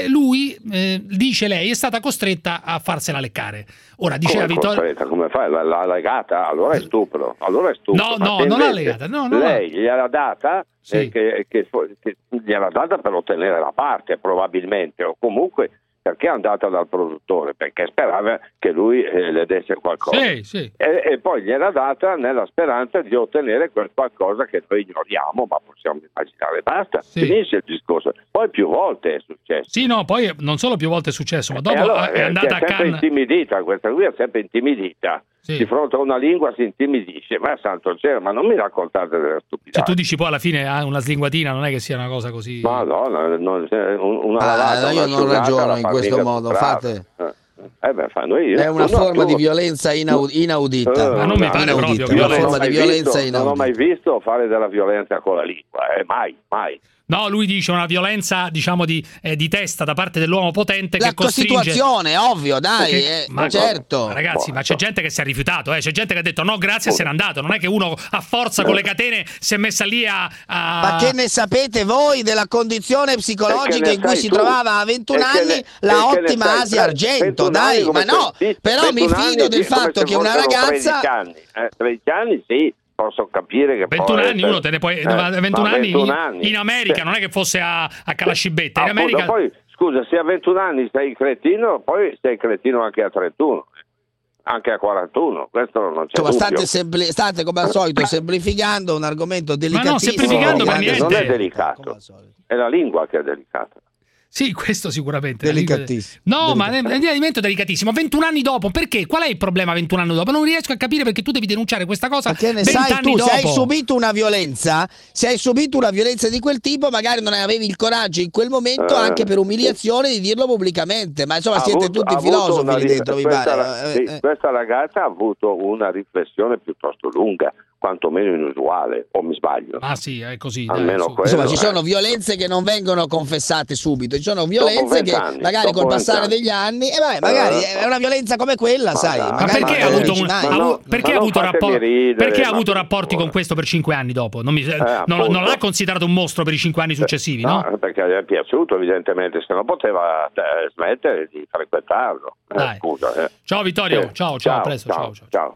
[SPEAKER 11] lui Eh, dice lei è stata costretta a farsela leccare. Ora diceva Vittorio,
[SPEAKER 20] come fai? L'ha legata? Allora è stupro. Allora è stupro.
[SPEAKER 11] No, no, non l'ha legata. No, no,
[SPEAKER 20] lei gliel'ha data sì. eh, che, che, che gliel'ha data per ottenere la parte, probabilmente, o comunque perché è andata dal produttore, perché sperava che lui eh, le desse qualcosa.
[SPEAKER 11] Sì, sì.
[SPEAKER 20] E, e poi gliel'ha data nella speranza di ottenere quel qualcosa che noi ignoriamo, ma possiamo immaginare. Basta, sì. Finisce il discorso. Poi più volte è successo.
[SPEAKER 11] Sì, no, poi non solo più volte è successo, ma dopo
[SPEAKER 20] allora,
[SPEAKER 11] è andata
[SPEAKER 20] è sempre
[SPEAKER 11] a Cannes.
[SPEAKER 20] intimidita, questa qui è sempre intimidita. Sì. Di fronte a una lingua si intimidisce, ma santo cielo, ma non mi raccontate delle stupidate.
[SPEAKER 11] Cioè tu dici poi alla fine ah, una slinguatina non è che sia una cosa così.
[SPEAKER 20] Ma no, no, no una
[SPEAKER 12] ah,
[SPEAKER 20] lavata,
[SPEAKER 12] io non ragiono in questo modo, fate.
[SPEAKER 20] Eh. Eh beh, fanno io.
[SPEAKER 12] È una no, forma tu... di violenza inaud- inaudita.
[SPEAKER 20] Uh,
[SPEAKER 11] ma non mi pare
[SPEAKER 12] inaudita,
[SPEAKER 11] proprio
[SPEAKER 12] una forma di violenza
[SPEAKER 20] visto,
[SPEAKER 12] inaudita.
[SPEAKER 20] Non ho mai visto fare della violenza con la lingua, eh, mai, mai.
[SPEAKER 11] No, lui dice una violenza, diciamo, di, eh, di testa da parte dell'uomo potente
[SPEAKER 12] la
[SPEAKER 11] che costringe...
[SPEAKER 12] La situazione, ovvio, dai,
[SPEAKER 11] okay.
[SPEAKER 12] eh,
[SPEAKER 11] ma
[SPEAKER 12] certo.
[SPEAKER 11] Ma ragazzi, ma c'è gente che si è rifiutato, eh? C'è gente che ha detto no, grazie, e se n'è andato. Non è che uno a forza con le catene si è messa lì a... a...
[SPEAKER 12] Ma che ne sapete voi della condizione psicologica in cui si
[SPEAKER 20] tu?
[SPEAKER 12] trovava a ventuno anni
[SPEAKER 20] ne,
[SPEAKER 12] la ottima Asia Argento, dai, ma no, però mi fido del fatto che una ragazza...
[SPEAKER 20] tredici anni, eh, tredici anni sì. Posso capire che
[SPEAKER 11] ventuno
[SPEAKER 20] poi
[SPEAKER 11] anni uno te ne puoi eh, ventuno anni, ventuno anni in America, non è che fosse a, a Calascibetta, in America
[SPEAKER 20] poi scusa, se a ventuno anni sei cretino, poi sei cretino anche a trentuno, anche a quarantuno, questo non c'è
[SPEAKER 12] ma state,
[SPEAKER 20] sempli-
[SPEAKER 12] state come al solito semplificando un argomento delicatissimo.
[SPEAKER 11] Ma no, semplificando per niente.
[SPEAKER 20] Non è delicato, è la lingua che è delicata.
[SPEAKER 11] Sì, questo sicuramente.
[SPEAKER 12] Delicatissimo.
[SPEAKER 11] No,
[SPEAKER 12] Delicatissimo.
[SPEAKER 11] ma è un alimento delicatissimo. ventuno anni dopo, perché? Qual è il problema ventuno anni dopo? Non riesco a capire perché tu devi denunciare questa cosa.
[SPEAKER 12] Perché ne sai tu, dopo. Se hai subito una violenza, se hai subito una violenza di quel tipo, magari non avevi il coraggio in quel momento, eh, anche per umiliazione, di dirlo pubblicamente. Ma insomma, siete
[SPEAKER 20] avuto,
[SPEAKER 12] tutti filosofi lì dentro, mi
[SPEAKER 20] questa,
[SPEAKER 12] pare.
[SPEAKER 20] Sì,
[SPEAKER 12] eh.
[SPEAKER 20] Questa ragazza ha avuto una riflessione piuttosto lunga, quantomeno inusuale, o mi sbaglio?
[SPEAKER 11] Ah sì, è così.
[SPEAKER 20] Almeno
[SPEAKER 11] dai,
[SPEAKER 20] quello,
[SPEAKER 12] insomma, ci sono
[SPEAKER 20] eh.
[SPEAKER 12] violenze che non vengono confessate subito, ci sono violenze che
[SPEAKER 20] anni,
[SPEAKER 12] magari col passare anni. degli anni, e eh, vabbè, magari uh, è una violenza come quella, ma sai.
[SPEAKER 11] Ma
[SPEAKER 12] magari
[SPEAKER 11] perché ha avuto, un, ha,
[SPEAKER 20] no,
[SPEAKER 11] perché ha avuto, rapport-
[SPEAKER 20] ridere,
[SPEAKER 11] perché ha avuto rapporti con questo per cinque anni dopo? Non, mi, eh, non, non l'ha considerato un mostro per i cinque anni successivi, no?
[SPEAKER 20] No, perché gli è piaciuto evidentemente, se no poteva eh, smettere di frequentarlo. Eh, scusa, eh.
[SPEAKER 11] Ciao Vittorio,
[SPEAKER 20] eh.
[SPEAKER 11] ciao, ciao,
[SPEAKER 20] ciao,
[SPEAKER 11] a presto,
[SPEAKER 20] ciao,
[SPEAKER 11] ciao.
[SPEAKER 20] ciao.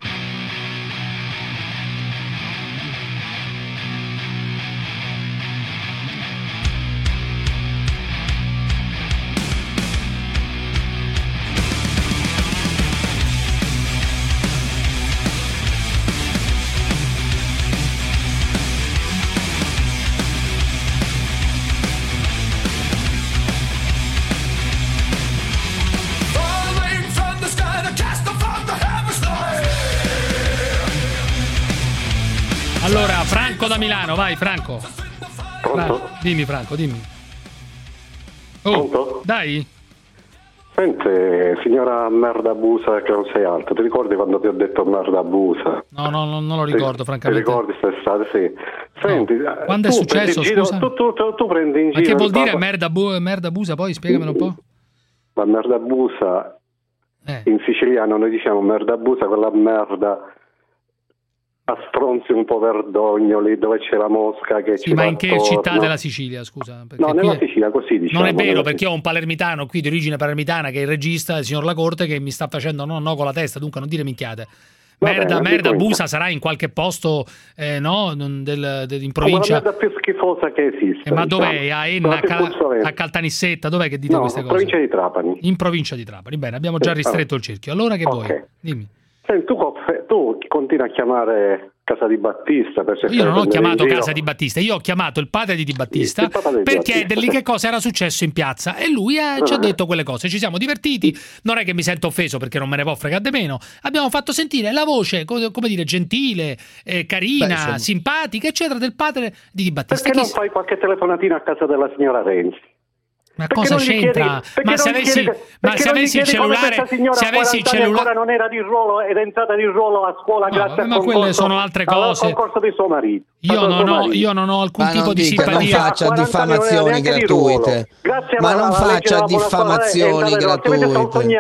[SPEAKER 11] Allora, Franco da Milano, vai Franco.
[SPEAKER 20] Pronto?
[SPEAKER 11] Vai. Dimmi Franco, dimmi. Oh,
[SPEAKER 20] Pronto?
[SPEAKER 11] dai.
[SPEAKER 15] Senti, signora merda busa che non sei altro, ti ricordi quando ti ho detto merda busa?
[SPEAKER 11] No, no, no non lo ricordo,
[SPEAKER 15] ti,
[SPEAKER 11] francamente.
[SPEAKER 15] Ti ricordi quest'estate, sì. Senti,
[SPEAKER 11] no. Quando è successo,
[SPEAKER 15] giro,
[SPEAKER 11] scusa?
[SPEAKER 15] Tu, tu, tu, tu prendi in
[SPEAKER 11] Ma
[SPEAKER 15] giro...
[SPEAKER 11] che vuol dire
[SPEAKER 15] papà.
[SPEAKER 11] merda, bu- merda busa? Poi spiegamelo un po'.
[SPEAKER 15] La merda busa,
[SPEAKER 11] eh.
[SPEAKER 15] in siciliano noi diciamo merda busa, quella merda... a stronzi un po' verdognoli dove c'è la mosca che
[SPEAKER 11] sì,
[SPEAKER 15] ci
[SPEAKER 11] ma
[SPEAKER 15] va
[SPEAKER 11] in che
[SPEAKER 15] attorno.
[SPEAKER 11] città della Sicilia, scusa?
[SPEAKER 15] No, nella
[SPEAKER 11] è...
[SPEAKER 15] Sicilia così diciamo.
[SPEAKER 11] Non è vero,
[SPEAKER 15] nella...
[SPEAKER 11] perché ho un palermitano qui di origine palermitana che è il regista, il signor Lacorte, che mi sta facendo no no con la testa, dunque non dire minchiate. Merda,
[SPEAKER 15] Vabbè,
[SPEAKER 11] merda busa sarà in qualche posto, eh, no? Del, del, in provincia.
[SPEAKER 15] La merda più schifosa che esiste.
[SPEAKER 11] Eh, ma
[SPEAKER 15] diciamo.
[SPEAKER 11] dov'è? A Enna, a, Cal- a Caltanissetta? Dov'è che dite
[SPEAKER 15] no,
[SPEAKER 11] queste cose?
[SPEAKER 15] In provincia di Trapani.
[SPEAKER 11] In provincia di Trapani. Bene, abbiamo già ristretto
[SPEAKER 15] eh,
[SPEAKER 11] il cerchio. Allora che
[SPEAKER 15] okay.
[SPEAKER 11] vuoi? Dimmi.
[SPEAKER 15] Senti, tu, tu continui a chiamare Casa di Battista per
[SPEAKER 11] io non ho chiamato Casa di Battista, io ho chiamato il padre di Di Battista
[SPEAKER 15] sì,
[SPEAKER 11] per chiedergli che cosa era successo in piazza e lui eh, uh-huh. ci ha detto quelle cose, ci siamo divertiti, non è che mi sento offeso perché non me ne può fregare di meno, abbiamo fatto sentire la voce, come dire, gentile, eh, carina, Beh, simpatica eccetera del padre di Di Battista.
[SPEAKER 15] Perché Chi... non fai qualche telefonatina a casa della signora Renzi?
[SPEAKER 11] Ma perché cosa c'entra? Chiedi, ma se avessi, chiedi, ma se avessi il cellulare, se avessi il cellulare
[SPEAKER 15] non era di ruolo ed è entrata di ruolo a scuola no, grazie
[SPEAKER 11] ma
[SPEAKER 15] al
[SPEAKER 11] quelle sono altre cose.
[SPEAKER 15] Al concorso di suo marito.
[SPEAKER 11] Io non, ho, io non ho alcun
[SPEAKER 12] ma
[SPEAKER 11] tipo
[SPEAKER 12] non
[SPEAKER 11] di
[SPEAKER 12] dica,
[SPEAKER 11] simpatia.
[SPEAKER 12] Non faccia diffamazioni gratuite. Ma non faccia diffamazioni gratuite.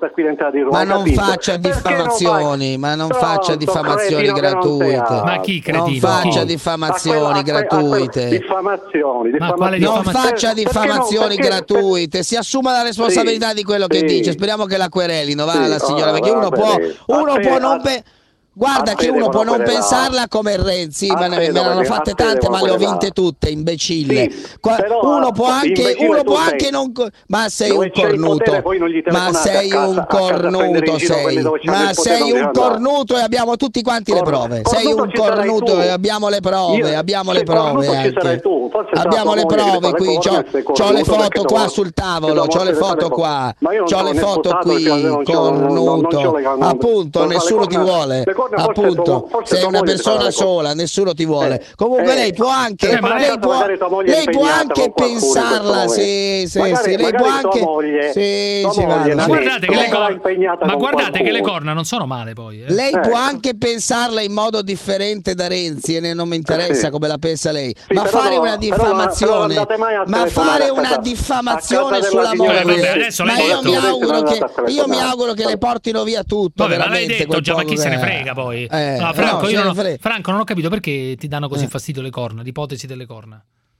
[SPEAKER 12] Ma non faccia diffamazioni, ma non faccia diffamazioni gratuite.
[SPEAKER 11] Ma chi cretino?
[SPEAKER 12] Non faccia diffamazioni gratuite.
[SPEAKER 15] Diffamazioni,
[SPEAKER 12] non faccia diffamazioni gratuite, si assuma la responsabilità di quello che dice. Speriamo che la querelino, va la signora, perché uno può uno può non Guarda che uno può non pensarla come Renzi, ma ne, me ne hanno fatte tante, ma le ho vinte tutte, imbecille. Sì, uno può anche, uno può anche non... Ma sei un cornuto, ma sei un cornuto, sei. Ma sei un cornuto e abbiamo tutti quanti le prove. Sei un cornuto e abbiamo le prove, abbiamo le prove anche. Abbiamo le prove qui, c'ho le foto qua sul tavolo, c'ho le foto qua, c'ho le foto qui, cornuto. Appunto, nessuno ti vuole. Appunto, sei una persona sola, nessuno ti vuole. Comunque lei può anche eh, lei può, lei può anche pensarla, sì, sì, sì, lei può anche sì, sì,
[SPEAKER 11] ma guardate che le corna, ma guardate che le corna non sono male poi, eh.
[SPEAKER 12] Lei può anche pensarla in modo differente da Renzi e non mi interessa come la pensa lei, ma fare una diffamazione, ma fare una diffamazione sulla moglie, ma io mi auguro che io mi auguro che le portino via tutto,
[SPEAKER 11] ma l'hai detto già, ma chi se ne frega poi. Eh, no, Franco, no, io non, Franco, non ho capito perché ti danno così eh. fastidio le corna, l'ipotesi delle corna.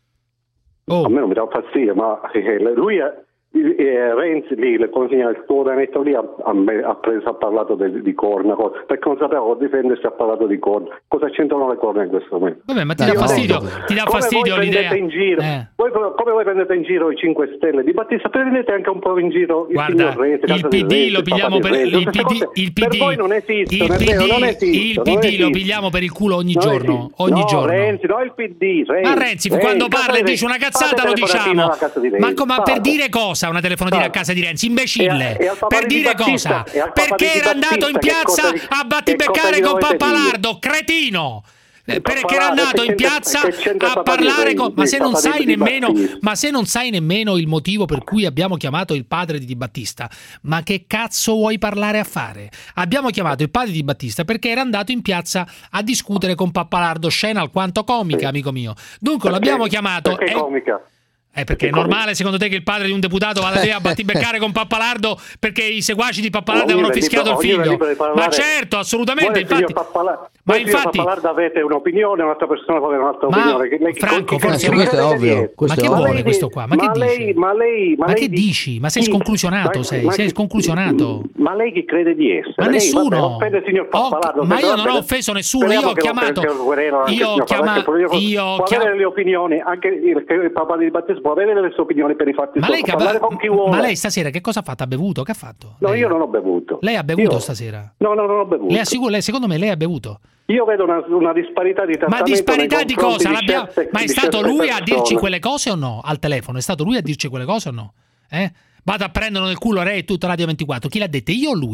[SPEAKER 15] Oh. A me non mi dà fastidio, ma lui è, eh, Renzi lì, il consigliere del suo danetto lì ha, ha preso, ha parlato de, di corna, perché non sapevo difendersi, ha parlato di corna. Cosa c'entrano le corna in questo momento?
[SPEAKER 11] Vabbè, ma ti dà fastidio, ti dà fastidio l'idea.
[SPEAKER 15] In giro, eh. voi, come voi prendete in giro i cinque Stelle di Battista, prendete anche un po' in giro il
[SPEAKER 11] Guarda,
[SPEAKER 15] signor Renzi,
[SPEAKER 11] il P D
[SPEAKER 15] Renzi,
[SPEAKER 11] lo pigliamo per
[SPEAKER 15] Renzi.
[SPEAKER 11] il P D, il P D,
[SPEAKER 15] per voi non esiste,
[SPEAKER 11] il P D, non esiste, il P D lo pigliamo per il culo ogni giorno, ogni
[SPEAKER 15] no,
[SPEAKER 11] giorno.
[SPEAKER 15] Renzi, no, il P D, Renzi,
[SPEAKER 11] ma Renzi, Renzi quando parla e dice una cazzata lo diciamo. Ma, ma per dire cosa una telefonatina a casa di Renzi, imbecille, e a, e per dire cosa? Perché era andato in piazza a battibeccare con Pappalardo, cretino! Perché era andato in piazza a parlare con... Ma se non sai nemmeno ma se non sai nemmeno il motivo per cui abbiamo chiamato il padre di Di Battista, ma che cazzo vuoi parlare a fare? Abbiamo chiamato il padre di Di Battista perché era andato in piazza a discutere con Pappalardo, scena alquanto comica, amico mio. Dunque l'abbiamo chiamato...
[SPEAKER 15] Perché comica?
[SPEAKER 11] Eh, perché è normale secondo te che il padre di un deputato vada lì a battibeccare con Pappalardo perché i seguaci di Pappalardo avevano fischiato il figlio? Ma certo, assolutamente, infatti.
[SPEAKER 15] Pappala...
[SPEAKER 11] Ma infatti
[SPEAKER 15] Pappalardo avete un'opinione, un'altra persona può avere un'altra
[SPEAKER 11] ma
[SPEAKER 15] opinione. Lei,
[SPEAKER 11] Franco,
[SPEAKER 15] forse
[SPEAKER 12] questo è ovvio.
[SPEAKER 11] Questo
[SPEAKER 12] ma
[SPEAKER 11] che vuole
[SPEAKER 12] ovvio.
[SPEAKER 11] questo qua? Ma, ma che
[SPEAKER 15] lei,
[SPEAKER 11] dici?
[SPEAKER 15] Ma lei, ma
[SPEAKER 11] ma
[SPEAKER 15] lei
[SPEAKER 11] che dici? Ma sei sconclusionato, sei, sei sconclusionato.
[SPEAKER 15] Ma lei chi crede di essere?
[SPEAKER 11] Ma
[SPEAKER 15] lei,
[SPEAKER 11] nessuno.
[SPEAKER 15] Vabbè, offende il signor Pappalardo,
[SPEAKER 11] oh, ma io non ho offeso nessuno, io ho chiamato io ho chiamato io ho
[SPEAKER 15] chiamato le opinioni, anche il papà di Battista può avere le sue opinioni per i fatti
[SPEAKER 11] ma lei,
[SPEAKER 15] parlare con chi vuole.
[SPEAKER 11] Ma lei stasera che cosa ha fatto? Ha bevuto? Che ha fatto?
[SPEAKER 15] No,
[SPEAKER 11] lei?
[SPEAKER 15] io non ho bevuto.
[SPEAKER 11] Lei ha bevuto
[SPEAKER 15] io...
[SPEAKER 11] stasera?
[SPEAKER 15] No, no, non ho bevuto.
[SPEAKER 11] Lei assicura, lei, secondo me lei ha bevuto.
[SPEAKER 15] Io vedo una, una disparità di trattamento.
[SPEAKER 11] Ma disparità di cosa?
[SPEAKER 15] Di certe,
[SPEAKER 11] ma è stato lui a dirci quelle cose o no? Al telefono? È stato lui a dirci quelle cose o no? Eh? Vado a prenderlo nel culo lei e tutta Radio ventiquattro. Chi l'ha dette? Io o lui?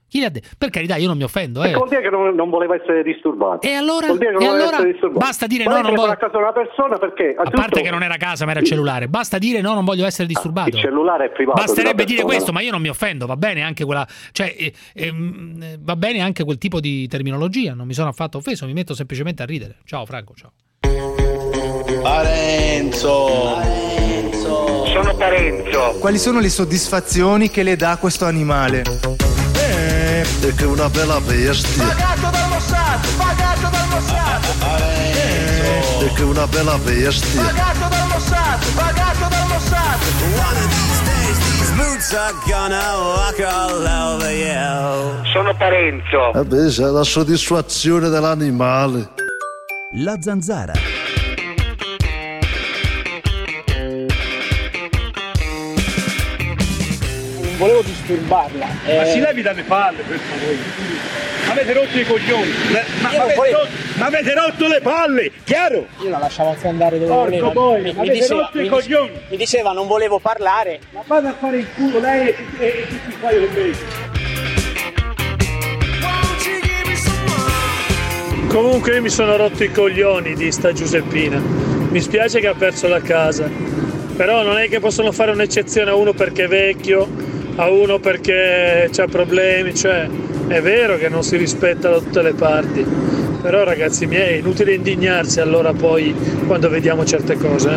[SPEAKER 11] Chi gli ha detto? Per carità, io non mi offendo. Eh.
[SPEAKER 15] E vuol dire che non, non voleva essere disturbato.
[SPEAKER 11] E allora?
[SPEAKER 15] Vuol dire che
[SPEAKER 11] E
[SPEAKER 15] non voleva
[SPEAKER 11] allora?
[SPEAKER 15] essere disturbato.
[SPEAKER 11] Basta dire
[SPEAKER 15] ma
[SPEAKER 11] no, non voglio...
[SPEAKER 15] a casa una persona perché...
[SPEAKER 11] A parte che non era a casa, ma era il cellulare. Basta dire no, non voglio essere disturbato.
[SPEAKER 15] Il cellulare è privato.
[SPEAKER 11] Basterebbe dire
[SPEAKER 15] persona,
[SPEAKER 11] questo,
[SPEAKER 15] no?
[SPEAKER 11] ma io non mi offendo, va bene anche quella... Cioè, eh, eh, va bene anche quel tipo di terminologia, non mi sono affatto offeso, mi metto semplicemente a ridere. Ciao Franco, ciao.
[SPEAKER 16] Parenzo. Parenzo.
[SPEAKER 17] Sono Parenzo.
[SPEAKER 16] Quali sono le soddisfazioni che le dà questo animale? Eh, perché è una bella bestia.
[SPEAKER 17] Pagato dal Mossad, pagato dal Mossad.
[SPEAKER 16] Parenzo. Perché è una bella bestia.
[SPEAKER 17] Pagato dal Mossad, pagato dal Mossad. One of these days these boots are gonna walk all over you. Sono Parenzo.
[SPEAKER 16] Vabbè, c'è la soddisfazione dell'animale.
[SPEAKER 3] La Zanzara.
[SPEAKER 18] Volevo disturbarla. Eh...
[SPEAKER 19] Ma si levi dalle palle, per favore. Avete rotto i coglioni. Ma, ma, avete
[SPEAKER 18] volevo...
[SPEAKER 19] rotto, ma avete rotto le palle, chiaro?
[SPEAKER 18] Io la lasciavo anche andare dove
[SPEAKER 19] Porco
[SPEAKER 18] voleva.
[SPEAKER 19] poi,
[SPEAKER 18] mi,
[SPEAKER 19] avete
[SPEAKER 18] mi diceva,
[SPEAKER 19] rotto i
[SPEAKER 18] mi,
[SPEAKER 19] coglioni.
[SPEAKER 18] Mi diceva non volevo parlare.
[SPEAKER 19] Ma vada a fare il culo lei e, e, e tutti i paio di me. Comunque io mi sono rotto i coglioni di sta Giuseppina. Mi spiace che ha perso la casa. Però non è che possono fare un'eccezione a uno perché è vecchio, a uno perché c'ha problemi, cioè è vero che non si rispetta da tutte le parti, però ragazzi miei è inutile indignarsi allora poi quando vediamo certe cose.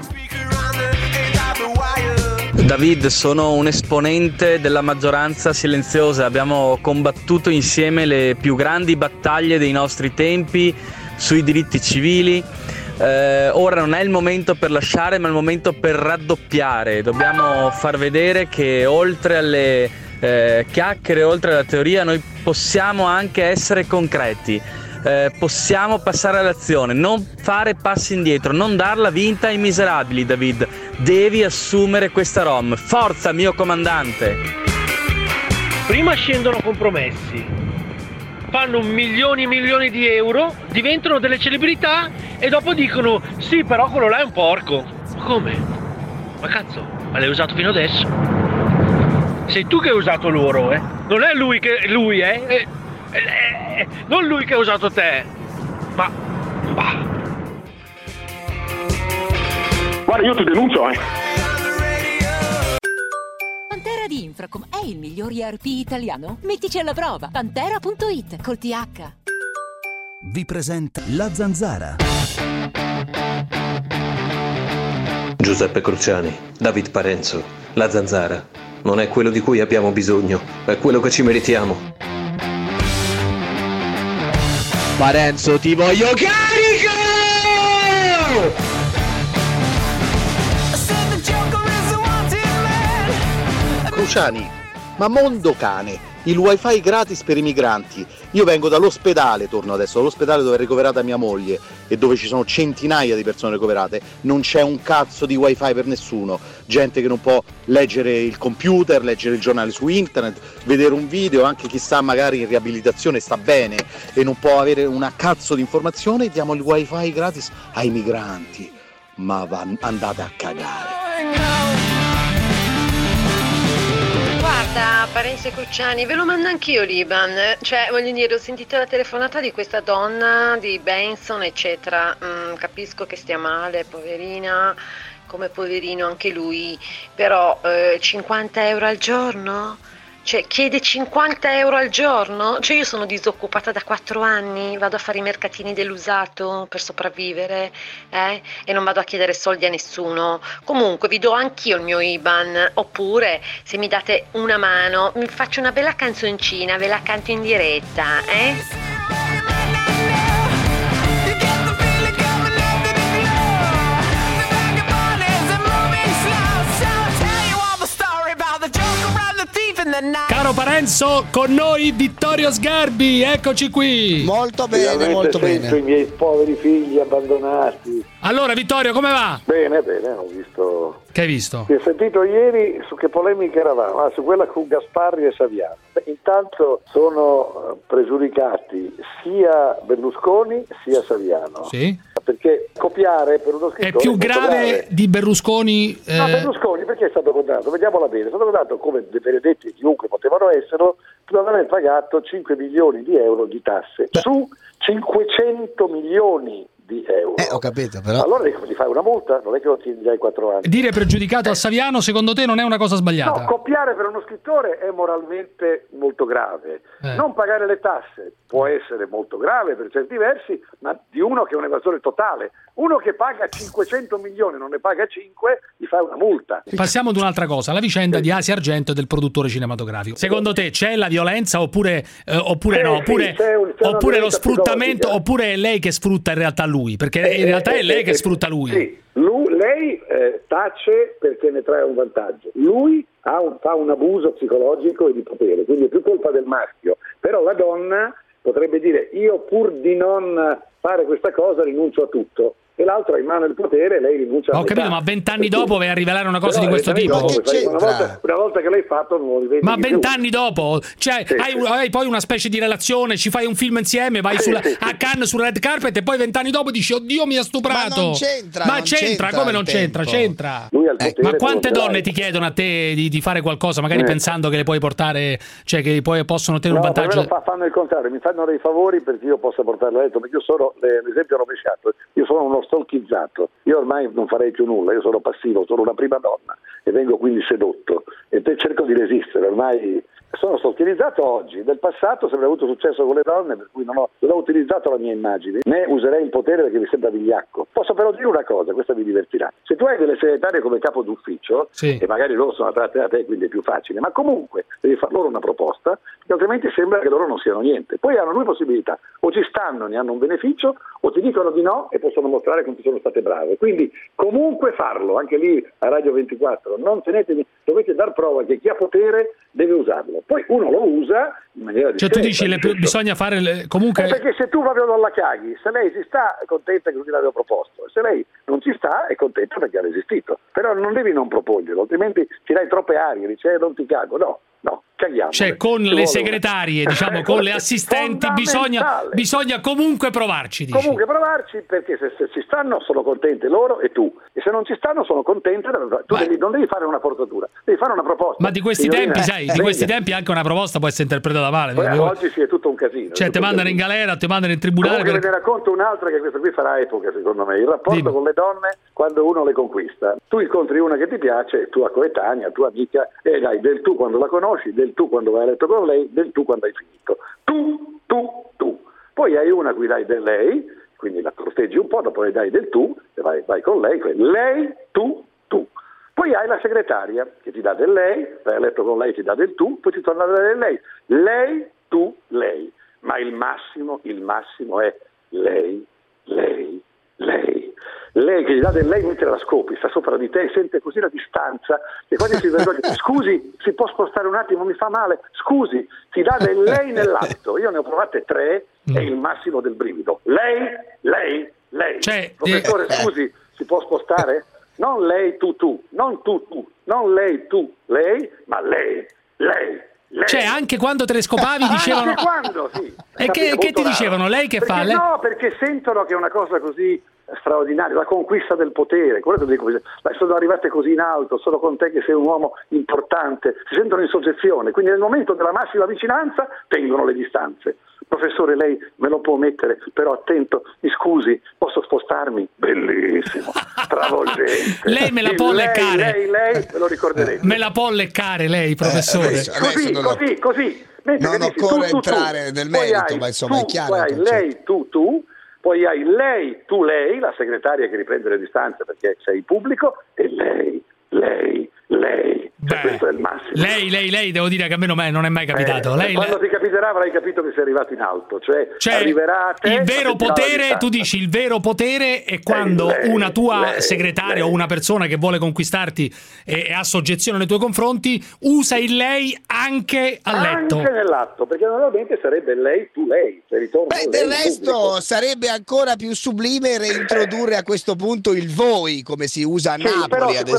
[SPEAKER 4] David, sono un esponente della maggioranza silenziosa, abbiamo combattuto insieme le più grandi battaglie dei nostri tempi sui diritti civili. Eh, ora non è il momento per lasciare, ma è il momento per raddoppiare. Dobbiamo far vedere che oltre alle eh, chiacchiere, oltre alla teoria, noi possiamo anche essere concreti. Eh, possiamo passare all'azione, non fare passi indietro, non darla vinta ai miserabili. David, devi assumere questa Rom. Forza, mio comandante.
[SPEAKER 19] Prima scendono compromessi, fanno milioni e milioni di euro, diventano delle celebrità e dopo dicono sì, però quello là è un porco. Ma come? Ma cazzo, ma l'hai usato fino adesso? Sei tu che hai usato loro, eh? Non è lui che... lui, eh? eh, eh non lui che ha usato te. Ma... bah.
[SPEAKER 15] Guarda, io ti denuncio, eh.
[SPEAKER 21] Pantera di Infracom è il miglior E R P italiano? Mettici alla prova. Pantera punto it col T H.
[SPEAKER 3] Vi presenta La Zanzara.
[SPEAKER 22] Giuseppe Cruciani, David Parenzo, La Zanzara. Non è quello di cui abbiamo bisogno, è quello che ci meritiamo.
[SPEAKER 23] Parenzo, ti voglio carico!
[SPEAKER 24] Cruciani, ma mondo cane, il wifi gratis per i migranti. Io vengo dall'ospedale, torno adesso dall'ospedale dove è ricoverata mia moglie e dove ci sono centinaia di persone ricoverate, non c'è un cazzo di wifi per nessuno, gente che non può leggere il computer, leggere il giornale su internet, vedere un video, anche chi sta magari in riabilitazione sta bene e non può avere una cazzo di informazione, diamo il wifi gratis ai migranti. Ma va, andate a cagare.
[SPEAKER 25] Guarda, Parenzo e Cruciani, ve lo mando anch'io l'I B A N, cioè voglio dire, ho sentito la telefonata di questa donna, di Benson, eccetera, mm, capisco che stia male, poverina, come poverino anche lui, però eh, cinquanta euro al giorno? Cioè chiede cinquanta euro al giorno? Cioè io sono disoccupata da quattro anni, vado a fare i mercatini dell'usato per sopravvivere, eh? E non vado a chiedere soldi a nessuno. Comunque vi do anch'io il mio I B A N, oppure se mi date una mano mi faccio una bella canzoncina, ve la canto in diretta, eh?
[SPEAKER 11] Caro Parenzo, con noi Vittorio Sgarbi, eccoci qui.
[SPEAKER 12] Molto bene,
[SPEAKER 15] Finalmente
[SPEAKER 12] molto
[SPEAKER 15] sento
[SPEAKER 12] bene.
[SPEAKER 15] i miei poveri figli abbandonati.
[SPEAKER 11] Allora Vittorio, come va?
[SPEAKER 15] Bene, bene, ho visto.
[SPEAKER 11] Che hai visto?
[SPEAKER 15] Ti ho sentito ieri su che polemiche eravamo, ah, su quella con Gasparri e Saviano. Beh, intanto sono pregiudicati sia Berlusconi sia Saviano.
[SPEAKER 11] Sì.
[SPEAKER 5] perché copiare per uno scrittore
[SPEAKER 11] è più grave,
[SPEAKER 5] grave
[SPEAKER 11] di Berlusconi. Eh...
[SPEAKER 5] No, Berlusconi perché è stato condannato? Vediamola bene, è stato condannato come dei benedetti chiunque potevano esserlo, per aver pagato cinque milioni di euro di tasse Beh. su cinquecento milioni di euro.
[SPEAKER 12] Eh, ho capito, però.
[SPEAKER 5] Allora gli fai una multa, non è che lo tieni già i quattro anni.
[SPEAKER 11] Dire pregiudicato a Saviano, secondo te, non è una cosa sbagliata?
[SPEAKER 5] No, copiare per uno scrittore è moralmente molto grave. Eh. Non pagare le tasse può essere molto grave per certi versi, ma di uno che è un evasore totale. Uno che paga cinquecento milioni, non ne paga cinque, gli fai una multa.
[SPEAKER 11] Passiamo ad un'altra cosa, la vicenda di Asia Argento e del produttore cinematografico. Secondo te c'è la violenza oppure, eh, oppure
[SPEAKER 5] eh,
[SPEAKER 11] no?
[SPEAKER 5] Sì,
[SPEAKER 11] Oppure,
[SPEAKER 5] c'è un, c'è
[SPEAKER 11] oppure lo sfruttamento,
[SPEAKER 5] psicologica.
[SPEAKER 11] Oppure è lei che sfrutta in realtà lui? Perché eh, in realtà
[SPEAKER 5] eh,
[SPEAKER 11] è lei
[SPEAKER 5] eh,
[SPEAKER 11] che
[SPEAKER 5] eh,
[SPEAKER 11] sfrutta lui.
[SPEAKER 5] Sì, lui, lei eh, tace perché ne trae un vantaggio. Lui ha un, fa un abuso psicologico e di potere, quindi è più colpa del maschio. Però la donna potrebbe dire io pur di non fare questa cosa rinuncio a tutto. E l'altro ha in mano il potere e lei rinuncia a
[SPEAKER 11] Ho capito, ma vent'anni dopo vai a rivelare una cosa
[SPEAKER 5] Però
[SPEAKER 11] di questo tipo?
[SPEAKER 5] Dopo, una, volta, una volta che l'hai fatto non lo rivedi
[SPEAKER 11] ma
[SPEAKER 5] più.
[SPEAKER 11] vent'anni dopo? Cioè
[SPEAKER 5] sì,
[SPEAKER 11] hai,
[SPEAKER 5] sì.
[SPEAKER 11] hai poi una specie di relazione, ci fai un film insieme, vai
[SPEAKER 5] sì,
[SPEAKER 11] sulla,
[SPEAKER 5] sì,
[SPEAKER 11] a Cannes sulla red carpet e poi vent'anni dopo dici oddio mi ha stuprato.
[SPEAKER 12] Ma non c'entra,
[SPEAKER 11] Ma
[SPEAKER 12] non
[SPEAKER 11] c'entra,
[SPEAKER 12] c'entra
[SPEAKER 11] come non
[SPEAKER 12] tempo.
[SPEAKER 11] c'entra? C'entra.
[SPEAKER 5] Lui ha il potere,
[SPEAKER 11] Ma quante
[SPEAKER 5] non
[SPEAKER 11] donne ti chiedono a te di, di fare qualcosa, magari
[SPEAKER 5] eh.
[SPEAKER 11] pensando che le puoi portare, cioè che poi possono ottenere
[SPEAKER 5] no,
[SPEAKER 11] un vantaggio?
[SPEAKER 5] No, fanno il contrario, mi fanno dei favori perché io possa portarla a letto, perché io sono l'esempio rovesciato, io sono uno stalkizzato, io ormai non farei più nulla, io sono passivo, sono una prima donna e vengo quindi sedotto e te cerco di resistere, ormai sono stalkerizzato oggi, del passato se avrei avuto successo con le donne per cui non ho, non ho utilizzato la mia immagine, né userei il potere perché mi sembra vigliacco. Posso però dire una cosa, questa vi divertirà, se tu hai delle segretarie come capo d'ufficio sì. e magari loro sono attratte da te quindi è più facile, ma comunque devi far loro una proposta perché altrimenti sembra che loro non siano niente. Poi hanno due possibilità, o ci stanno, ne hanno un beneficio, o ti dicono di no e possono mostrare quanto sono state brave. Quindi comunque farlo, anche lì a Radio ventiquattro, non tenetevi, dovete dar prova che chi ha potere deve usarlo. Poi uno lo usa in maniera discreta.
[SPEAKER 11] Cioè tu dici le, bisogna fare le, comunque...
[SPEAKER 5] Eh, perché se tu proprio non la caghi, se lei ci sta è contenta che lui l'avevo proposto, se lei non ci sta è contenta perché ha resistito. Però non devi non proporglielo, altrimenti ti dai troppe arie, dici eh, non ti cago, no. No, caghiamo.
[SPEAKER 11] Cioè con le vuole... segretarie, diciamo, con le assistenti bisogna, bisogna comunque provarci. Dici.
[SPEAKER 5] Comunque provarci perché se, se ci stanno sono contente loro e tu, e se non ci stanno sono contente, tu devi, non devi fare una forzatura, devi fare una proposta.
[SPEAKER 11] Ma di questi
[SPEAKER 5] Signorina,
[SPEAKER 11] tempi, sai, di questi tempi anche una proposta può essere interpretata male.
[SPEAKER 5] Poi, oggi sì è tutto un casino.
[SPEAKER 11] Cioè ti mandano in galera, ti mandano in tribunale.
[SPEAKER 5] Comunque
[SPEAKER 11] per...
[SPEAKER 5] ve ne racconto un'altra che questa qui farà epoca secondo me, il rapporto
[SPEAKER 11] Dimmi.
[SPEAKER 5] con le donne quando uno le conquista. Tu incontri una che ti piace, tua coetanea, tua amica, e dai del tu quando la conosci, del tu quando vai a letto con lei, del tu quando hai finito. Tu, tu, tu. Poi hai una a cui dai del lei, quindi la corteggi un po', dopo le dai del tu, e vai, vai con lei, lei, tu, tu. Poi hai la segretaria che ti dà del lei, vai a letto con lei, ti dà del tu, poi ti torna a dare del lei. Lei, tu, lei. Ma il massimo, il massimo è lei, lei, lei. Lei che gli dà del lei mentre la scopi, sta sopra di te e sente così la distanza che quando si vergogna, scusi, si può spostare un attimo, mi fa male, scusi, ti dà del lei nell'atto. Io ne ho provate tre, è il massimo del brivido. Lei, lei, lei.
[SPEAKER 11] Cioè,
[SPEAKER 5] professore,
[SPEAKER 11] eh,
[SPEAKER 5] scusi, si può spostare? Non lei, tu, tu, non tu, tu, non lei, tu, lei, ma lei, lei. Lei.
[SPEAKER 11] Cioè anche quando te le scopavi dicevano
[SPEAKER 5] anche quando, sì.
[SPEAKER 11] E che, che ti raro. dicevano? Lei che
[SPEAKER 5] perché
[SPEAKER 11] fa? Lei...
[SPEAKER 5] No, perché sentono che è una cosa così straordinaria, la conquista del potere, quello che dico, sono arrivate così in alto, sono con te che sei un uomo importante, si sentono in soggezione, quindi nel momento della massima vicinanza tengono le distanze. Professore, lei me lo può mettere, però attento, mi scusi, posso spostarmi? Bellissimo, travolgente.
[SPEAKER 11] Lei me la può
[SPEAKER 5] lei,
[SPEAKER 11] leccare.
[SPEAKER 5] Lei, lei, me lo ricorderete.
[SPEAKER 11] Me la può leccare lei, professore.
[SPEAKER 12] Eh, adesso,
[SPEAKER 5] così,
[SPEAKER 12] adesso
[SPEAKER 5] così,
[SPEAKER 12] lo...
[SPEAKER 5] così. Mentre
[SPEAKER 12] non
[SPEAKER 5] dici,
[SPEAKER 12] occorre
[SPEAKER 5] tu, tu,
[SPEAKER 12] entrare
[SPEAKER 5] tu,
[SPEAKER 12] nel merito,
[SPEAKER 5] hai,
[SPEAKER 12] ma insomma
[SPEAKER 5] tu,
[SPEAKER 12] è chiaro.
[SPEAKER 5] Poi hai lei, tu, tu, poi hai lei, tu, lei, la segretaria che riprende le distanze perché sei pubblico, e lei, lei, lei. Cioè,
[SPEAKER 11] Beh,
[SPEAKER 5] questo è il massimo.
[SPEAKER 11] Lei, lei, lei, devo dire che a me non è mai capitato.
[SPEAKER 5] Eh,
[SPEAKER 11] lei,
[SPEAKER 5] quando
[SPEAKER 11] lei...
[SPEAKER 5] ti capiterà avrai capito che sei arrivato in alto, cioè,
[SPEAKER 11] cioè
[SPEAKER 5] arriverà a te.
[SPEAKER 11] Il vero potere, tu dici il vero potere è quando
[SPEAKER 5] lei,
[SPEAKER 11] una tua
[SPEAKER 5] lei,
[SPEAKER 11] segretaria
[SPEAKER 5] lei.
[SPEAKER 11] o una persona che vuole conquistarti e, e ha soggezione nei tuoi confronti usa il lei anche a letto.
[SPEAKER 5] Anche nell'atto, perché normalmente sarebbe lei, tu, lei. Se ritorno
[SPEAKER 12] Beh, del resto pubblico. Sarebbe ancora più sublime reintrodurre a questo punto il voi, come si usa a
[SPEAKER 5] sì,
[SPEAKER 12] Napoli, ad esempio.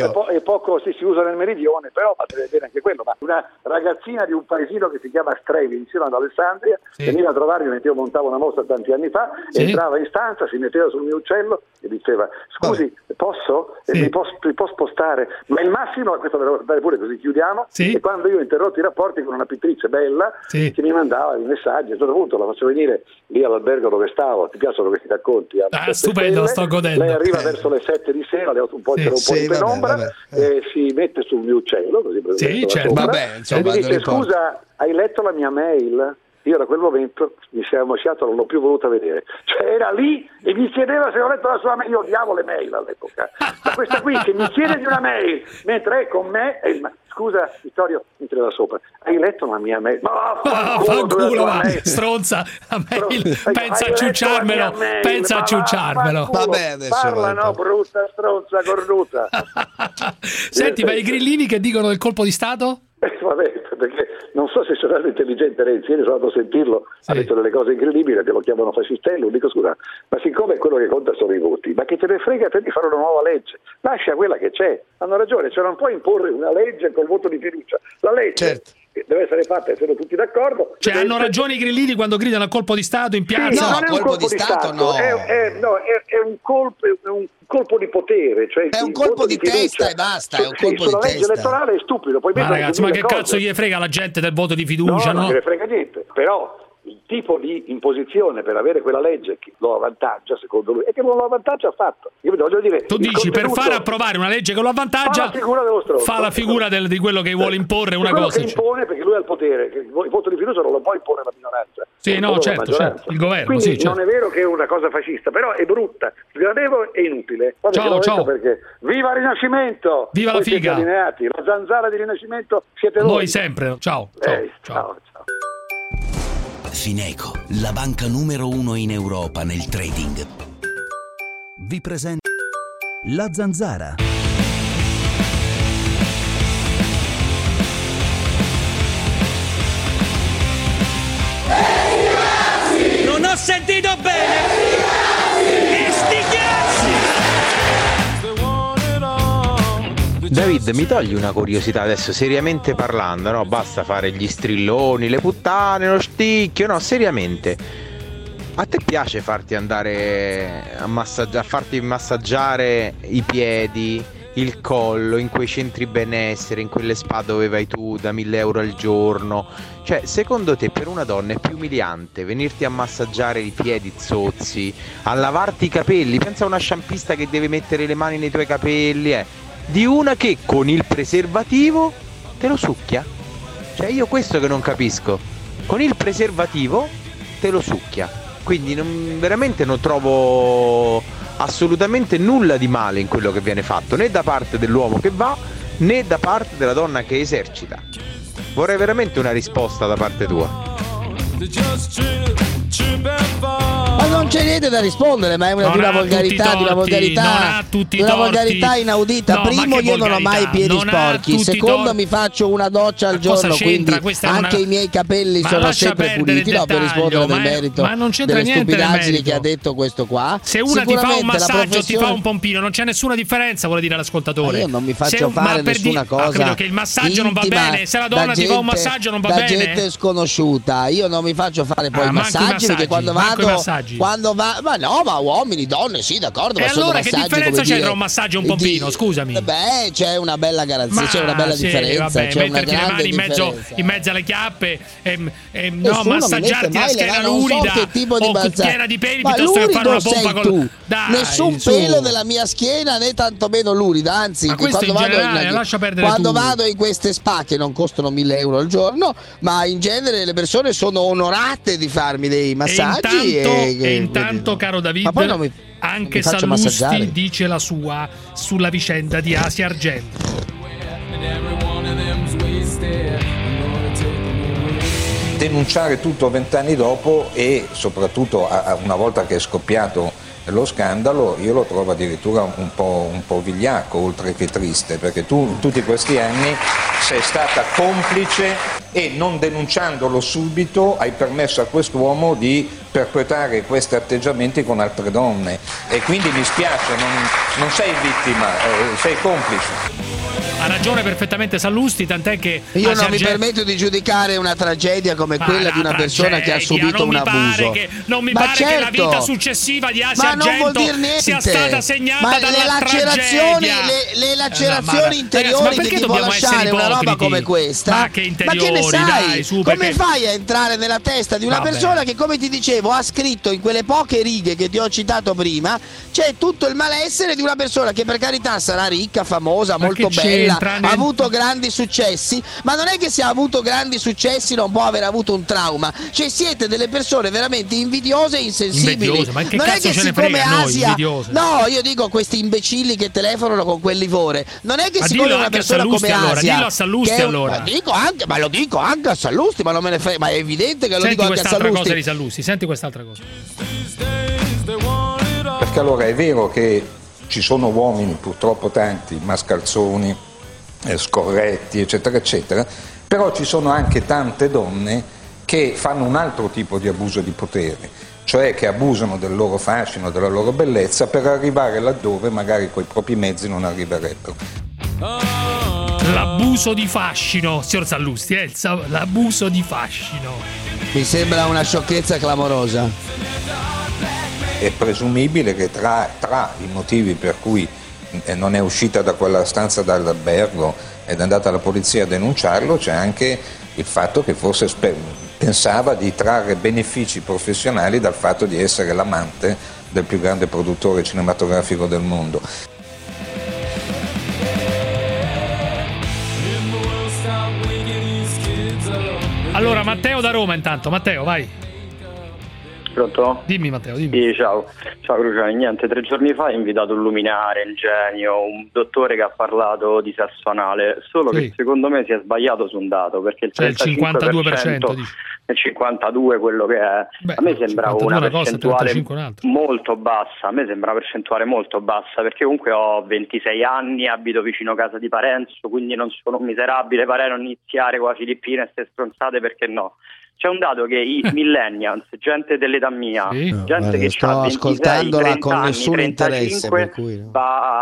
[SPEAKER 5] è, po- è poco si, si usa nel meridione, però va bene anche quello. Ma una ragazzina di un paesino che si chiama Strevi, vicino ad Alessandria, sì. veniva a trovarmi mentre io montavo una mostra tanti anni fa, sì. entrava in stanza, si metteva sul mio uccello e diceva: scusi, Vabbè. posso? Sì. Mi, posso mi posso spostare? Ma il massimo, questo ve lo guardare pure così chiudiamo, sì. e quando io ho interrotto i rapporti con una pittrice bella sì. che mi mandava i messaggi, a un certo punto la faccio venire lì all'albergo dove stavo, ti piacciono questi racconti?
[SPEAKER 11] Ah, stupendo, sto godendo.
[SPEAKER 5] Lei arriva verso le sette di sera, le ho un po', sì, un po' sì, di penombra, vabbè, vabbè. E si mette sul mio uccello, così
[SPEAKER 11] sì, certo. vabbè, insomma,
[SPEAKER 5] e mi dice: scusa, hai letto la mia mail? Io da quel momento mi si è ammosciato, non l'ho più voluta vedere. Cioè era lì e mi chiedeva se ho letto la sua mail. Io odiavo le mail all'epoca. Ma questa qui che mi chiede di una mail mentre è con me è il... Scusa Vittorio, mi tirava sopra, hai letto la mia mail? Ma
[SPEAKER 11] fanculo, ma stronza, la mail, pensa a ciucciarmelo, pensa a ciucciarmelo.
[SPEAKER 12] Vabbè, adesso
[SPEAKER 5] parla, no, brutta stronza cornuta.
[SPEAKER 11] Senti, ma i grillini che dicono del colpo di Stato?
[SPEAKER 5] Eh, vabbè, perché non so se sarà intelligente Renzi, ieri sono andato a sentirlo, sì. ha detto delle cose incredibili, che lo chiamano fascistello, dico scusa, ma siccome quello che conta sono i voti, ma che te ne frega te di fare una nuova legge? Lascia quella che c'è, hanno ragione, cioè non puoi imporre una legge col voto di fiducia, la legge... Certo. deve essere fatta e siamo tutti d'accordo.
[SPEAKER 11] Cioè hanno essere... ragione i grillini quando gridano a colpo di Stato in piazza?
[SPEAKER 5] Sì, no, non è un colpo, colpo di Stato, Stato no. È, è, no, è, è un colpo, è un colpo di potere, cioè
[SPEAKER 12] è un colpo di, di testa e basta, è un
[SPEAKER 5] sì,
[SPEAKER 12] colpo
[SPEAKER 5] sulla
[SPEAKER 12] di
[SPEAKER 5] legge
[SPEAKER 12] testa.
[SPEAKER 5] elettorale è stupido. Poi
[SPEAKER 11] ma ragazzi, ma che cose. Cazzo gli frega la gente del voto di fiducia, no?
[SPEAKER 5] No, non gliene frega niente, però il tipo di imposizione per avere quella legge che lo avvantaggia, secondo lui, e che non lo avvantaggia affatto. Io voglio dire,
[SPEAKER 11] tu dici per far approvare una legge che lo avvantaggia, fa la figura, dello stronzo, fa la figura del, di quello che vuole imporre una cosa.
[SPEAKER 5] Che impone perché lui ha il potere, che il voto di fiducia non lo può imporre la minoranza.
[SPEAKER 11] Sì, no, certo, certo, il governo.
[SPEAKER 5] Quindi
[SPEAKER 11] sì, certo.
[SPEAKER 5] non è vero che è una cosa fascista, però è brutta, sgradevole e inutile. Guarda,
[SPEAKER 11] ciao, ciao.
[SPEAKER 5] Perché viva il Rinascimento!
[SPEAKER 11] Viva la figa!
[SPEAKER 5] La zanzara di Rinascimento siete voi.
[SPEAKER 11] Noi sempre. Ciao. Ciao.
[SPEAKER 5] Eh, ciao. ciao. ciao.
[SPEAKER 3] Fineco, la banca numero uno in Europa nel trading, vi presenta La Zanzara.
[SPEAKER 6] Non ho sentito bene! E sti cazzi!
[SPEAKER 7] David, mi togli una curiosità adesso, seriamente parlando, no? Basta fare gli strilloni, le puttane, lo sticchio, no, seriamente. A te piace farti andare a, massaggi- a farti massaggiare i piedi, il collo, in quei centri benessere, in quelle spa dove vai tu da mille euro al giorno? Cioè, secondo te per una donna è più umiliante venirti a massaggiare i piedi zozzi, a lavarti i capelli? Pensa a una sciampista che deve mettere le mani nei tuoi capelli, eh? Di una che con il preservativo te lo succhia. Cioè io questo che non capisco, con il preservativo te lo succhia. Quindi non, veramente non trovo assolutamente nulla di male in quello che viene fatto, né da parte dell'uomo che va, né da parte della donna che esercita. Vorrei veramente una risposta da parte tua.
[SPEAKER 12] Ma non c'è niente da rispondere, ma è una, di una volgarità, di una volgarità, di una volgarità inaudita. No, Primo, io non ho mai i piedi sporchi. Secondo, mi faccio una doccia al giorno, quindi anche una... i miei capelli ma sono sempre puliti. No, per rispondere del merito ma non c'entra delle stupidaggini che ha detto questo qua.
[SPEAKER 11] Se una ti fa un massaggio, professione... ti fa un pompino, non c'è nessuna differenza, vuole dire all'ascoltatore.
[SPEAKER 12] Ma io non mi faccio
[SPEAKER 11] se,
[SPEAKER 12] fare nessuna di... cosa.
[SPEAKER 11] Credo che il massaggio non va bene. Se la donna ti fa un massaggio non va
[SPEAKER 12] da
[SPEAKER 11] bene.
[SPEAKER 12] Da gente sconosciuta. Io non mi faccio fare poi i massaggi perché quando vado quando va ma no ma uomini donne sì d'accordo
[SPEAKER 11] e
[SPEAKER 12] ma
[SPEAKER 11] allora
[SPEAKER 12] sono
[SPEAKER 11] che differenza c'è tra un massaggio e un pompino, scusami?
[SPEAKER 12] Beh, c'è una bella garanzia, ma c'è una bella sì, differenza,
[SPEAKER 11] vabbè,
[SPEAKER 12] c'è una
[SPEAKER 11] le mani in mezzo, in mezzo alle chiappe e, e no, massaggiarti la schiena lurida so o piena di peli ma piuttosto che fare una pompa con
[SPEAKER 12] tu. Dai, nessun su. pelo della mia schiena né tantomeno lurida, anzi
[SPEAKER 11] ma questo
[SPEAKER 12] quando
[SPEAKER 11] in
[SPEAKER 12] vado
[SPEAKER 11] generale,
[SPEAKER 12] in,
[SPEAKER 11] lascia perdere
[SPEAKER 12] quando
[SPEAKER 11] tu.
[SPEAKER 12] vado in queste spa che non costano mille euro al giorno, ma in genere le persone sono onorate di farmi dei massaggi
[SPEAKER 11] e intanto,
[SPEAKER 12] e,
[SPEAKER 11] e intanto caro David, mi, anche Sallusti dice la sua sulla vicenda di Asia Argento.
[SPEAKER 8] Denunciare tutto vent'anni dopo e soprattutto a, a una volta che è scoppiato lo scandalo io lo trovo addirittura un po', un po' vigliacco oltre che triste, perché tu tutti questi anni sei stata complice e non denunciandolo subito hai permesso a quest'uomo di perpetrare questi atteggiamenti con altre donne e quindi mi spiace, non, non sei vittima, eh, sei complice.
[SPEAKER 11] Ha ragione perfettamente Sallusti, tant'è che
[SPEAKER 12] io non
[SPEAKER 11] Serge...
[SPEAKER 12] mi permetto di giudicare una tragedia come
[SPEAKER 11] ma
[SPEAKER 12] quella di una persona
[SPEAKER 11] tragedia,
[SPEAKER 12] che ha subito
[SPEAKER 11] non
[SPEAKER 12] un
[SPEAKER 11] mi
[SPEAKER 12] abuso.
[SPEAKER 11] Pare che, non mi
[SPEAKER 12] ma
[SPEAKER 11] pare
[SPEAKER 12] certo,
[SPEAKER 11] che la vita successiva di Asia
[SPEAKER 12] ma non vuol
[SPEAKER 11] Argento
[SPEAKER 12] dire niente.
[SPEAKER 11] sia stata segnata
[SPEAKER 12] ma
[SPEAKER 11] dalla
[SPEAKER 12] le lacerazioni,
[SPEAKER 11] tragedia.
[SPEAKER 12] Le, le lacerazioni
[SPEAKER 11] eh, no,
[SPEAKER 12] interiori
[SPEAKER 11] ragazzi,
[SPEAKER 12] che ti può lasciare una roba come questa.
[SPEAKER 11] Ma che interiori,
[SPEAKER 12] ma che ne sai?
[SPEAKER 11] dai, su,
[SPEAKER 12] come
[SPEAKER 11] perché...
[SPEAKER 12] fai a entrare nella testa di una
[SPEAKER 11] Vabbè.
[SPEAKER 12] persona che, come ti dicevo, ha scritto in quelle poche righe che ti ho citato prima, c'è tutto il malessere di una persona che per carità sarà ricca, famosa,
[SPEAKER 11] ma
[SPEAKER 12] molto bella,
[SPEAKER 11] nel...
[SPEAKER 12] ha avuto grandi successi, ma non è che se ha avuto grandi successi non può aver avuto un trauma. Cioè siete delle persone veramente invidiose e insensibili.
[SPEAKER 11] Invidioso, ma che
[SPEAKER 12] non
[SPEAKER 11] cazzo
[SPEAKER 12] è che
[SPEAKER 11] ce ne
[SPEAKER 12] siccome
[SPEAKER 11] frega a noi,
[SPEAKER 12] Asia,
[SPEAKER 11] invidiose?
[SPEAKER 12] no, io dico questi imbecilli che telefonano con quell'ivore. Non è che
[SPEAKER 11] ma
[SPEAKER 12] siccome una persona
[SPEAKER 11] Sallusti,
[SPEAKER 12] come
[SPEAKER 11] allora,
[SPEAKER 12] Asia,
[SPEAKER 11] dillo a Sallusti,
[SPEAKER 12] che è,
[SPEAKER 11] allora.
[SPEAKER 12] Ma, dico anche, ma lo dico anche a Sallusti, ma non me ne frega, ma è evidente che lo
[SPEAKER 11] Senti
[SPEAKER 12] dico anche a
[SPEAKER 11] quest'altra
[SPEAKER 12] Sallusti.
[SPEAKER 11] cosa di Sallusti, senti quest'altra cosa.
[SPEAKER 8] Perché allora è vero che ci sono uomini, purtroppo tanti, mascalzoni, eh, scorretti, eccetera, eccetera, però ci sono anche tante donne che fanno un altro tipo di abuso di potere, cioè che abusano del loro fascino, della loro bellezza per arrivare laddove magari coi propri mezzi non arriverebbero.
[SPEAKER 11] L'abuso di fascino, signor Sallusti, eh? L'abuso di fascino.
[SPEAKER 12] Mi sembra una sciocchezza clamorosa.
[SPEAKER 8] È presumibile che tra, tra i motivi per cui non è uscita da quella stanza dall'albergo ed è andata alla polizia a denunciarlo c'è anche il fatto che forse spe- pensava di trarre benefici professionali dal fatto di essere l'amante del più grande produttore cinematografico del mondo.
[SPEAKER 11] Allora Matteo da Roma intanto, Matteo vai.
[SPEAKER 1] Pronto?
[SPEAKER 11] Dimmi Matteo, dimmi.
[SPEAKER 1] Sì, ciao. Ciao Cruciani, niente, tre giorni fa hai invitato un luminare, il genio, un dottore che ha parlato di sesso anale, solo sì. che secondo me si è sbagliato su un dato, perché il
[SPEAKER 11] cioè il cinquantadue per cento
[SPEAKER 1] il cinquantadue quello che è.
[SPEAKER 11] Beh,
[SPEAKER 1] a me sembra una, una percentuale
[SPEAKER 11] cosa,
[SPEAKER 1] molto bassa, a me sembra una percentuale molto bassa, perché comunque ho ventisei anni, abito vicino a casa di Parenzo, quindi non sono un miserabile, pare non iniziare con la Filippina e ste stronzate, perché no? C'è un dato che i millennials, gente dell'età mia, sì. gente no, che ha ventisei, trenta anni, trentacinque, cui, no.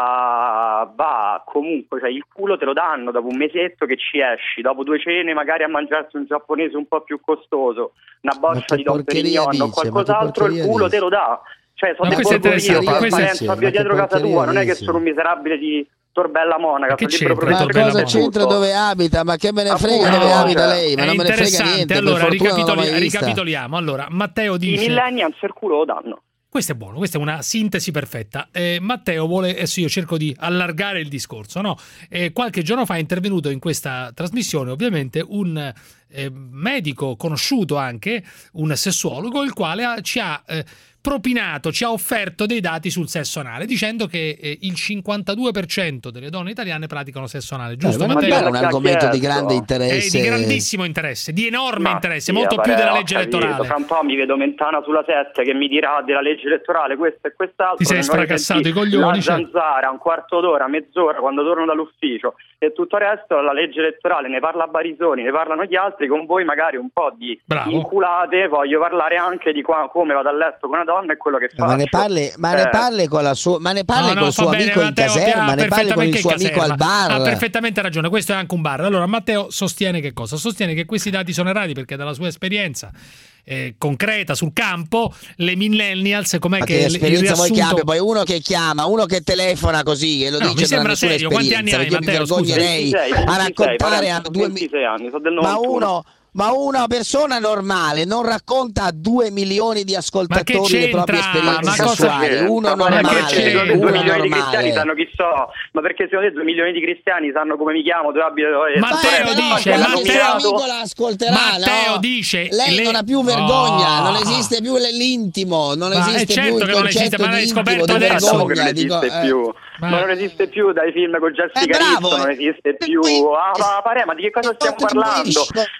[SPEAKER 1] va, va comunque, cioè il culo te lo danno dopo un mesetto che ci esci, dopo due cene magari a mangiarsi un giapponese un po' più costoso, una boccia di Don Perignon o qualcos'altro, il culo dice. Te lo dà. Cioè sono del borgo io, Parenzo, abbia dietro casa tua, non è che sono un miserabile di Torbella Monaca,
[SPEAKER 12] che c'entra, ma cosa c'entra dove abita? Ma che me ne frega dove no, abita lei? Ma non me ne frega niente.
[SPEAKER 11] Allora ricapitoli- ricapitoliamo. Allora Matteo dice:
[SPEAKER 1] i millennials il culo lo danno.
[SPEAKER 11] Questo è buono, questa è una sintesi perfetta. Eh, Matteo vuole, adesso io cerco di allargare il discorso, no? Eh, qualche giorno fa è intervenuto in questa trasmissione ovviamente un eh, medico conosciuto anche, un sessuologo, il quale ha, ci ha eh, propinato, ci ha offerto dei dati sul sesso anale, dicendo che eh, il cinquantadue per cento delle donne italiane praticano sesso anale, giusto?
[SPEAKER 12] Eh,
[SPEAKER 11] Matteo?
[SPEAKER 12] Ma è un argomento di grande interesse,
[SPEAKER 11] è di grandissimo interesse, di enorme
[SPEAKER 1] ma
[SPEAKER 11] interesse,
[SPEAKER 1] sì,
[SPEAKER 11] molto
[SPEAKER 1] vabbè,
[SPEAKER 11] più della legge
[SPEAKER 1] capito.
[SPEAKER 11] elettorale.
[SPEAKER 1] Fra un po' mi vedo Mentana sulla sette che mi dirà della legge elettorale questo e quest'altro.
[SPEAKER 11] Ti sei sfracassato i coglioni.
[SPEAKER 1] La zanzara, un quarto d'ora, mezz'ora quando torno dall'ufficio e tutto il resto, la legge elettorale ne parla Barisoni, ne parlano gli altri, con voi magari un po' di
[SPEAKER 11] Bravo.
[SPEAKER 1] inculate, voglio parlare anche di qua, come vado a letto con una donna e quello che fa.
[SPEAKER 12] Ma ne parli, ma ne parli con la sua, ma ne parli
[SPEAKER 11] no, no,
[SPEAKER 12] col suo
[SPEAKER 11] bene,
[SPEAKER 12] amico
[SPEAKER 11] Matteo,
[SPEAKER 12] in caserma, ne parli con il suo amico al bar.
[SPEAKER 11] Ha perfettamente ragione, questo è anche un bar. Allora Matteo sostiene che cosa? Sostiene che questi dati sono errati perché dalla sua esperienza eh, concreta sul campo, le millennials, com'è
[SPEAKER 12] ma
[SPEAKER 11] che,
[SPEAKER 12] che esperienza
[SPEAKER 11] riassunto...
[SPEAKER 12] voi chiami? Poi uno che chiama, uno che telefona così e lo
[SPEAKER 11] no,
[SPEAKER 12] dice
[SPEAKER 11] mi sembra
[SPEAKER 12] nella
[SPEAKER 11] serio. Quanti anni hai, Matteo?
[SPEAKER 12] Mi vergognerei a raccontare a due
[SPEAKER 1] ventisei anni, sono del
[SPEAKER 12] ma
[SPEAKER 1] novantuno.
[SPEAKER 12] uno Ma una persona normale non racconta a due milioni di ascoltatori le proprie esperienze
[SPEAKER 1] ma
[SPEAKER 12] sessuali. Uno
[SPEAKER 1] ma
[SPEAKER 12] normale,
[SPEAKER 1] che
[SPEAKER 12] uno
[SPEAKER 1] due milioni
[SPEAKER 12] normale.
[SPEAKER 1] di cristiani sanno chi so, ma perché secondo te due milioni di cristiani sanno come mi chiamo, dove abito?
[SPEAKER 11] Matteo
[SPEAKER 12] ma
[SPEAKER 11] dice,
[SPEAKER 12] no,
[SPEAKER 11] Matteo,
[SPEAKER 12] amico l'ascolterà,
[SPEAKER 11] Matteo
[SPEAKER 12] no?
[SPEAKER 11] dice,
[SPEAKER 12] lei
[SPEAKER 11] le...
[SPEAKER 12] non ha più vergogna,
[SPEAKER 11] oh.
[SPEAKER 12] non esiste più l'intimo, non
[SPEAKER 11] ma
[SPEAKER 12] esiste
[SPEAKER 11] certo
[SPEAKER 12] più il
[SPEAKER 11] che non esiste,
[SPEAKER 12] concetto
[SPEAKER 11] ma l'hai
[SPEAKER 12] di
[SPEAKER 11] scoperto
[SPEAKER 12] intimo, di
[SPEAKER 11] adesso.
[SPEAKER 1] Che non
[SPEAKER 12] vergogna,
[SPEAKER 1] esiste
[SPEAKER 12] dico,
[SPEAKER 1] più.
[SPEAKER 12] eh.
[SPEAKER 1] Ma non esiste più dai film con Jessica
[SPEAKER 12] Eh, bravo,
[SPEAKER 1] Rabbit, non esiste più. Ah, ma pare, ma di che cosa stiamo parlando? Cioè,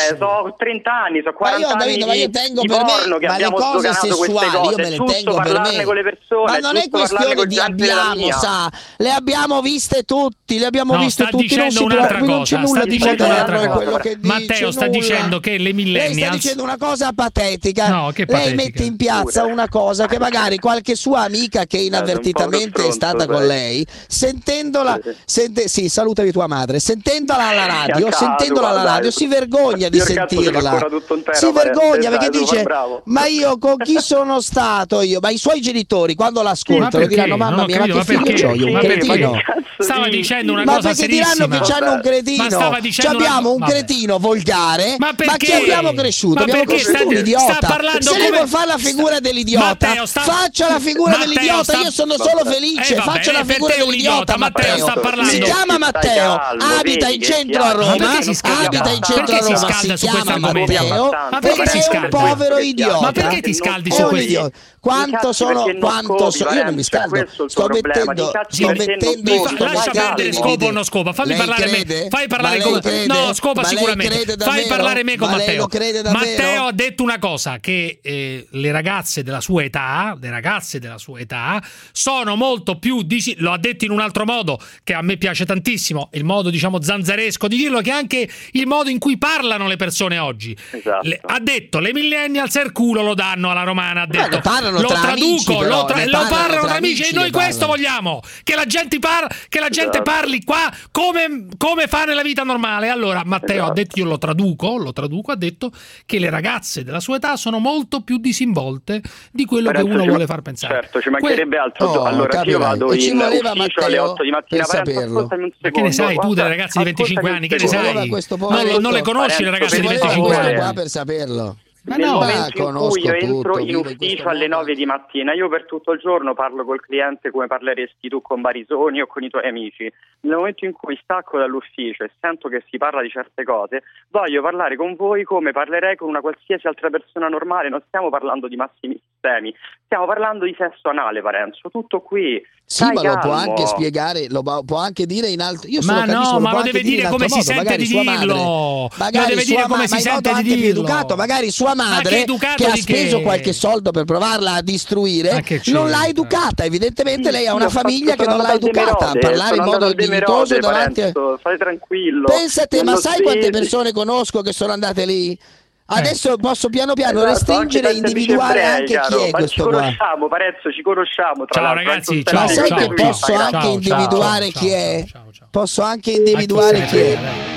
[SPEAKER 1] so trenta anni, so quaranta
[SPEAKER 12] ma io, Davide,
[SPEAKER 1] anni
[SPEAKER 12] ma io tengo
[SPEAKER 1] di
[SPEAKER 12] per me,
[SPEAKER 1] porno che
[SPEAKER 12] ma
[SPEAKER 1] abbiamo
[SPEAKER 12] le cose
[SPEAKER 1] sdoganato queste
[SPEAKER 12] sessuali
[SPEAKER 1] cose.
[SPEAKER 12] io me le
[SPEAKER 1] È giusto
[SPEAKER 12] tengo per
[SPEAKER 1] parlarne
[SPEAKER 12] me.
[SPEAKER 1] con le persone,
[SPEAKER 12] Ma non è questione di abbiamo, sa, le abbiamo viste tutti, le abbiamo
[SPEAKER 11] no,
[SPEAKER 12] viste
[SPEAKER 11] sta
[SPEAKER 12] tutti, non, si
[SPEAKER 11] un'altra
[SPEAKER 12] preoccupi, non c'è
[SPEAKER 11] cosa,
[SPEAKER 12] nulla
[SPEAKER 11] sta
[SPEAKER 12] di
[SPEAKER 11] dicendo un'altra
[SPEAKER 12] moderno,
[SPEAKER 11] cosa.
[SPEAKER 12] quello che
[SPEAKER 11] Matteo
[SPEAKER 12] dice,
[SPEAKER 11] sta
[SPEAKER 12] nulla.
[SPEAKER 11] dicendo che le millennials
[SPEAKER 12] Lei sta dicendo una cosa patetica.
[SPEAKER 11] No, che
[SPEAKER 12] Lei
[SPEAKER 11] patetica.
[SPEAKER 12] mette in piazza una cosa che magari qualche sua amica che inavvertitamente è stata con lei, sentendola, sente, sì, salutami tua madre, sentendola alla radio, sentendola alla radio, si vergogna di sentirla. Si vergogna perché dice: ma io con chi sono stato io? Ma i suoi genitori quando l'ascoltano diranno: mamma mia, ma che figlio c'ho io, un cretino.
[SPEAKER 11] Stava dicendo una
[SPEAKER 12] ma
[SPEAKER 11] cosa
[SPEAKER 12] perché
[SPEAKER 11] serissima.
[SPEAKER 12] diranno che c'hanno un cretino?
[SPEAKER 11] Ma stava dicendo
[SPEAKER 12] abbiamo
[SPEAKER 11] una...
[SPEAKER 12] un cretino volgare, ma, ma che abbiamo cresciuto?
[SPEAKER 11] Ma
[SPEAKER 12] abbiamo cresciuto
[SPEAKER 11] sta,
[SPEAKER 12] un idiota.
[SPEAKER 11] Sta parlando
[SPEAKER 12] Se
[SPEAKER 11] come...
[SPEAKER 12] lei vuol fare la figura dell'idiota,
[SPEAKER 11] Matteo, sta...
[SPEAKER 12] faccia la figura
[SPEAKER 11] Matteo,
[SPEAKER 12] dell'idiota.
[SPEAKER 11] sta...
[SPEAKER 12] Io sono solo felice.
[SPEAKER 11] Eh, vabbè,
[SPEAKER 12] faccia la
[SPEAKER 11] per
[SPEAKER 12] figura
[SPEAKER 11] te è un
[SPEAKER 12] dell'idiota.
[SPEAKER 11] Matteo,
[SPEAKER 12] Matteo
[SPEAKER 11] sta parlando.
[SPEAKER 12] si chiama Matteo,
[SPEAKER 1] calmo,
[SPEAKER 12] abita
[SPEAKER 1] vedi
[SPEAKER 12] in
[SPEAKER 1] che
[SPEAKER 12] centro a
[SPEAKER 1] chiama.
[SPEAKER 12] Roma,
[SPEAKER 11] Perché
[SPEAKER 12] abita in centro a Roma, si chiama Matteo perché è un povero idiota.
[SPEAKER 11] Ma perché ti scaldi
[SPEAKER 12] È
[SPEAKER 11] su
[SPEAKER 12] un
[SPEAKER 11] questo?
[SPEAKER 12] idiota. Quanto sono, quanto sono, io non mi scaldo, sto mettendo, sto mettendo, sto
[SPEAKER 11] lascia perdere Scopa o non Scopa, fammi
[SPEAKER 12] lei
[SPEAKER 11] parlare
[SPEAKER 12] crede?
[SPEAKER 11] me, fai parlare
[SPEAKER 12] Ma
[SPEAKER 11] con
[SPEAKER 12] lei crede?
[SPEAKER 11] no Scopa
[SPEAKER 12] Ma lei
[SPEAKER 11] sicuramente,
[SPEAKER 12] crede
[SPEAKER 11] fai
[SPEAKER 12] davvero?
[SPEAKER 11] parlare me con
[SPEAKER 12] Ma lei
[SPEAKER 11] Matteo.
[SPEAKER 12] lo crede davvero?
[SPEAKER 11] Matteo ha detto una cosa, che eh, le ragazze della sua età, le ragazze della sua età sono molto più, dici, lo ha detto in un altro modo che a me piace tantissimo, il modo diciamo zanzaresco di dirlo, che è anche il modo in cui parlano le persone oggi.
[SPEAKER 1] Esatto.
[SPEAKER 11] Le, ha detto le millennials il culo lo danno alla romana, ha detto.
[SPEAKER 12] Beh, parlano
[SPEAKER 11] lo
[SPEAKER 12] tra
[SPEAKER 11] traduco,
[SPEAKER 12] amici, però,
[SPEAKER 11] lo, tra-
[SPEAKER 12] ne
[SPEAKER 11] lo
[SPEAKER 12] parlano
[SPEAKER 11] parlano
[SPEAKER 12] tra
[SPEAKER 11] tra amici
[SPEAKER 12] amici,
[SPEAKER 11] e noi
[SPEAKER 12] ne
[SPEAKER 11] questo
[SPEAKER 12] parlano.
[SPEAKER 11] vogliamo, che la gente, par- che la gente
[SPEAKER 1] Esatto.
[SPEAKER 11] parli qua come, come fa nella vita normale. Allora Matteo
[SPEAKER 1] Esatto.
[SPEAKER 11] ha detto, io lo traduco, lo traduco, ha detto che le ragazze della sua età sono molto più disinvolte di quello
[SPEAKER 1] Parenzo,
[SPEAKER 11] che uno
[SPEAKER 1] ci
[SPEAKER 11] vuole
[SPEAKER 1] ma-
[SPEAKER 11] far pensare.
[SPEAKER 1] Certo, ci mancherebbe
[SPEAKER 11] Que-
[SPEAKER 1] altro.
[SPEAKER 12] Oh,
[SPEAKER 1] allora
[SPEAKER 12] capirai.
[SPEAKER 1] io vado
[SPEAKER 12] E ci
[SPEAKER 1] in
[SPEAKER 12] voleva
[SPEAKER 1] ufficio alle
[SPEAKER 12] Matteo
[SPEAKER 1] otto di mattina.
[SPEAKER 12] per
[SPEAKER 1] Parenzo,
[SPEAKER 12] saperlo.
[SPEAKER 1] ascoltami un
[SPEAKER 11] Ma che ne
[SPEAKER 1] secondo.
[SPEAKER 11] sai tu
[SPEAKER 1] Guarda,
[SPEAKER 11] delle ragazze di venticinque
[SPEAKER 1] ascoltami
[SPEAKER 11] anni?
[SPEAKER 1] un
[SPEAKER 11] Che ne
[SPEAKER 1] secondo.
[SPEAKER 11] sai?
[SPEAKER 12] questo
[SPEAKER 11] Non,
[SPEAKER 12] poveretto.
[SPEAKER 11] non le conosci le ragazze di
[SPEAKER 1] Parenzo,
[SPEAKER 11] venticinque
[SPEAKER 1] per
[SPEAKER 11] anni?
[SPEAKER 12] qua per saperlo.
[SPEAKER 11] Ma
[SPEAKER 1] Nel
[SPEAKER 11] no.
[SPEAKER 1] momento in
[SPEAKER 12] conosco
[SPEAKER 1] cui io entro
[SPEAKER 12] tutto,
[SPEAKER 1] in
[SPEAKER 12] vivo in questo
[SPEAKER 1] ufficio alle
[SPEAKER 12] mondo.
[SPEAKER 1] nove di mattina, io per tutto il giorno parlo col cliente come parleresti tu con Barisoni o con i tuoi amici. Nel momento in cui stacco dall'ufficio e sento che si parla di certe cose, voglio parlare con voi come parlerei con una qualsiasi altra persona normale. Non stiamo parlando di massimi sistemi, stiamo parlando di sesso anale, Parenzo, tutto qui.
[SPEAKER 12] Sì,
[SPEAKER 1] Stai
[SPEAKER 12] ma lo può
[SPEAKER 1] calmo.
[SPEAKER 12] anche spiegare, lo può anche dire in altro. Io se
[SPEAKER 11] Ma
[SPEAKER 12] lo capisco,
[SPEAKER 11] no,
[SPEAKER 12] lo
[SPEAKER 11] ma
[SPEAKER 12] può
[SPEAKER 11] lo
[SPEAKER 12] anche
[SPEAKER 11] deve dire
[SPEAKER 12] in
[SPEAKER 11] come
[SPEAKER 12] altro
[SPEAKER 11] si
[SPEAKER 12] modo.
[SPEAKER 11] sente
[SPEAKER 12] Magari
[SPEAKER 11] di
[SPEAKER 12] sua madre-
[SPEAKER 11] dirlo.
[SPEAKER 12] magari
[SPEAKER 11] Lo deve
[SPEAKER 12] sua
[SPEAKER 11] dire come
[SPEAKER 12] ma-
[SPEAKER 11] si
[SPEAKER 12] ma in
[SPEAKER 11] sente
[SPEAKER 12] modo
[SPEAKER 11] di
[SPEAKER 12] anche più
[SPEAKER 11] dirlo.
[SPEAKER 12] educato. Magari sua
[SPEAKER 11] che
[SPEAKER 12] madre
[SPEAKER 11] educato
[SPEAKER 12] che ha
[SPEAKER 11] di che?
[SPEAKER 12] speso qualche soldo per provarla a distruire
[SPEAKER 11] Ma che
[SPEAKER 12] non
[SPEAKER 11] c'entra?
[SPEAKER 12] l'ha educata. Evidentemente
[SPEAKER 1] Sì,
[SPEAKER 12] lei ha
[SPEAKER 1] sì,
[SPEAKER 12] una
[SPEAKER 1] ho fatto-
[SPEAKER 12] famiglia che
[SPEAKER 1] sono
[SPEAKER 12] non l'ha
[SPEAKER 1] andato al
[SPEAKER 12] educata a
[SPEAKER 1] Demerode,
[SPEAKER 12] parlare in
[SPEAKER 1] sono
[SPEAKER 12] modo
[SPEAKER 1] andato al
[SPEAKER 12] dignitoso
[SPEAKER 1] Demerode,
[SPEAKER 12] davanti a...
[SPEAKER 1] Parenzo, stai tranquillo.
[SPEAKER 12] Pensa te, ma
[SPEAKER 1] Non
[SPEAKER 12] sai
[SPEAKER 1] lo
[SPEAKER 12] quante
[SPEAKER 1] vedi?
[SPEAKER 12] persone conosco che sono andate lì? Adesso posso piano piano
[SPEAKER 1] Esatto,
[SPEAKER 12] restringere e
[SPEAKER 1] anche tanti
[SPEAKER 12] individuare
[SPEAKER 1] ebrei,
[SPEAKER 12] anche
[SPEAKER 1] caro.
[SPEAKER 12] chi è
[SPEAKER 1] Ma
[SPEAKER 12] questo
[SPEAKER 1] ci
[SPEAKER 12] qua.
[SPEAKER 1] conosciamo, Parenzo, ci conosciamo. Tra
[SPEAKER 11] Ciao,
[SPEAKER 1] l'altro,
[SPEAKER 11] ragazzi,
[SPEAKER 1] anche un
[SPEAKER 11] ciao,
[SPEAKER 12] Ma
[SPEAKER 1] tempo
[SPEAKER 12] sai
[SPEAKER 11] ciao,
[SPEAKER 12] che
[SPEAKER 1] su
[SPEAKER 11] ciao,
[SPEAKER 12] posso
[SPEAKER 1] Instagram.
[SPEAKER 12] anche
[SPEAKER 11] ciao,
[SPEAKER 12] individuare
[SPEAKER 11] ciao,
[SPEAKER 12] chi
[SPEAKER 11] ciao,
[SPEAKER 12] è?
[SPEAKER 11] ciao, ciao.
[SPEAKER 12] Posso anche
[SPEAKER 11] Ma chi
[SPEAKER 12] individuare
[SPEAKER 11] se
[SPEAKER 12] chi
[SPEAKER 11] ne
[SPEAKER 12] è?
[SPEAKER 11] frega?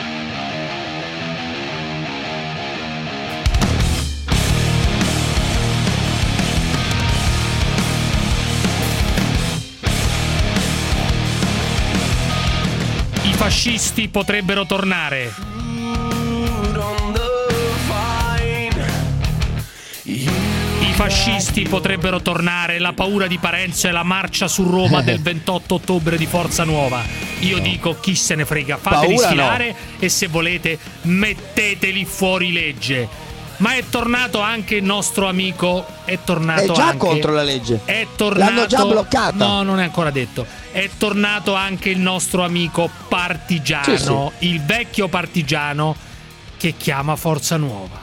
[SPEAKER 11] I fascisti potrebbero tornare. I fascisti potrebbero tornare, la paura di Parenzo è la marcia su Roma del ventotto ottobre di Forza Nuova. Io dico chi se ne frega, fateli
[SPEAKER 12] Paura
[SPEAKER 11] sfilare e se volete metteteli fuori legge. Ma è tornato anche il nostro amico, è tornato
[SPEAKER 12] È già
[SPEAKER 11] anche,
[SPEAKER 12] contro la legge.
[SPEAKER 11] È tornato,
[SPEAKER 12] L'hanno già bloccata.
[SPEAKER 11] No, non è ancora detto. È tornato anche il nostro amico partigiano,
[SPEAKER 12] Sì, sì.
[SPEAKER 11] il vecchio partigiano che chiama Forza Nuova.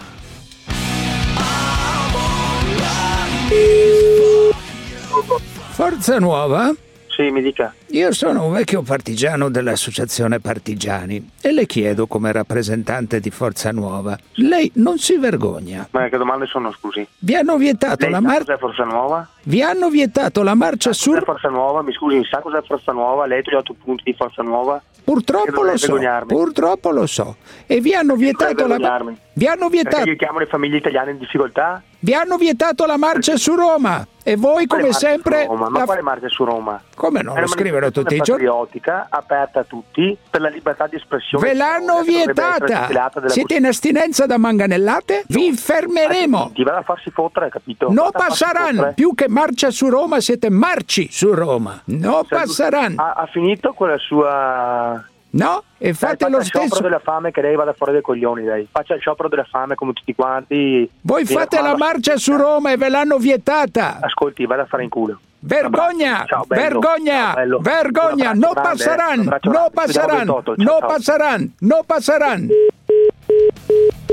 [SPEAKER 2] Forza Nuova?
[SPEAKER 9] Sì, mi dica.
[SPEAKER 2] Io sono un vecchio partigiano dell'associazione Partigiani e le chiedo come rappresentante di Forza Nuova, lei non si vergogna?
[SPEAKER 9] Ma che domande sono, scusi?
[SPEAKER 2] Vi hanno vietato
[SPEAKER 9] Lei
[SPEAKER 2] la
[SPEAKER 9] sa
[SPEAKER 2] marcia...
[SPEAKER 9] cos'è Forza Nuova?
[SPEAKER 2] Vi hanno vietato la marcia
[SPEAKER 9] Sa
[SPEAKER 2] su...
[SPEAKER 9] cos'è Forza Nuova? Mi scusi, sa cos'è Forza Nuova? Lei ha gli otto punti di Forza Nuova?
[SPEAKER 2] Purtroppo
[SPEAKER 9] Che
[SPEAKER 2] lo
[SPEAKER 9] dovrei
[SPEAKER 2] so,
[SPEAKER 9] vergognarmi.
[SPEAKER 2] purtroppo lo so. E vi hanno vietato la...
[SPEAKER 9] vergognarmi.
[SPEAKER 2] Vi hanno vietato...
[SPEAKER 9] Perché io chiamo le famiglie italiane in difficoltà?
[SPEAKER 2] Vi hanno vietato la marcia su Roma e voi
[SPEAKER 9] Quale
[SPEAKER 2] come
[SPEAKER 9] marcia
[SPEAKER 2] sempre...
[SPEAKER 9] su Roma? Ma
[SPEAKER 2] la-
[SPEAKER 9] quale marcia su Roma?
[SPEAKER 2] Come no?
[SPEAKER 9] È
[SPEAKER 2] Lo
[SPEAKER 9] una
[SPEAKER 2] scrivono tutti i giorni.
[SPEAKER 9] patriottica, aperta a tutti, per la libertà di espressione.
[SPEAKER 2] Ve l'hanno
[SPEAKER 9] che dovrebbe essere tutelata
[SPEAKER 2] vietata!
[SPEAKER 9] della
[SPEAKER 2] Siete in astinenza da manganellate? Vi fermeremo!
[SPEAKER 9] Ti va a farsi fottere, capito?
[SPEAKER 2] No
[SPEAKER 9] Vada a farsi
[SPEAKER 2] passaranno!
[SPEAKER 9] fottere.
[SPEAKER 2] Più che marcia su Roma siete marci su Roma! No
[SPEAKER 9] Cioè,
[SPEAKER 2] passaranno!
[SPEAKER 9] Ha, ha finito con la sua...
[SPEAKER 2] No? E fate lo
[SPEAKER 9] il sciopero
[SPEAKER 2] stesso!
[SPEAKER 9] della fame, che lei vada fuori dai coglioni, lei. Faccia il sciopero della fame come tutti quanti.
[SPEAKER 2] Voi
[SPEAKER 9] Mi
[SPEAKER 2] fate la
[SPEAKER 9] raccomando,
[SPEAKER 2] marcia su Roma e ve l'hanno vietata!
[SPEAKER 9] Ascolti, vada a fare in culo.
[SPEAKER 2] Vergogna!
[SPEAKER 9] Ciao, bello.
[SPEAKER 2] Vergogna!
[SPEAKER 9] Ciao, bello.
[SPEAKER 2] Vergogna!
[SPEAKER 9] Un
[SPEAKER 2] No
[SPEAKER 9] abbraccio grande,
[SPEAKER 2] passaran!
[SPEAKER 9] eh. Un abbraccio
[SPEAKER 2] No
[SPEAKER 9] grande. Ci vediamo
[SPEAKER 2] passaran!
[SPEAKER 9] ventotto. Ciao,
[SPEAKER 2] No
[SPEAKER 9] ciao.
[SPEAKER 2] passaran! No passaran!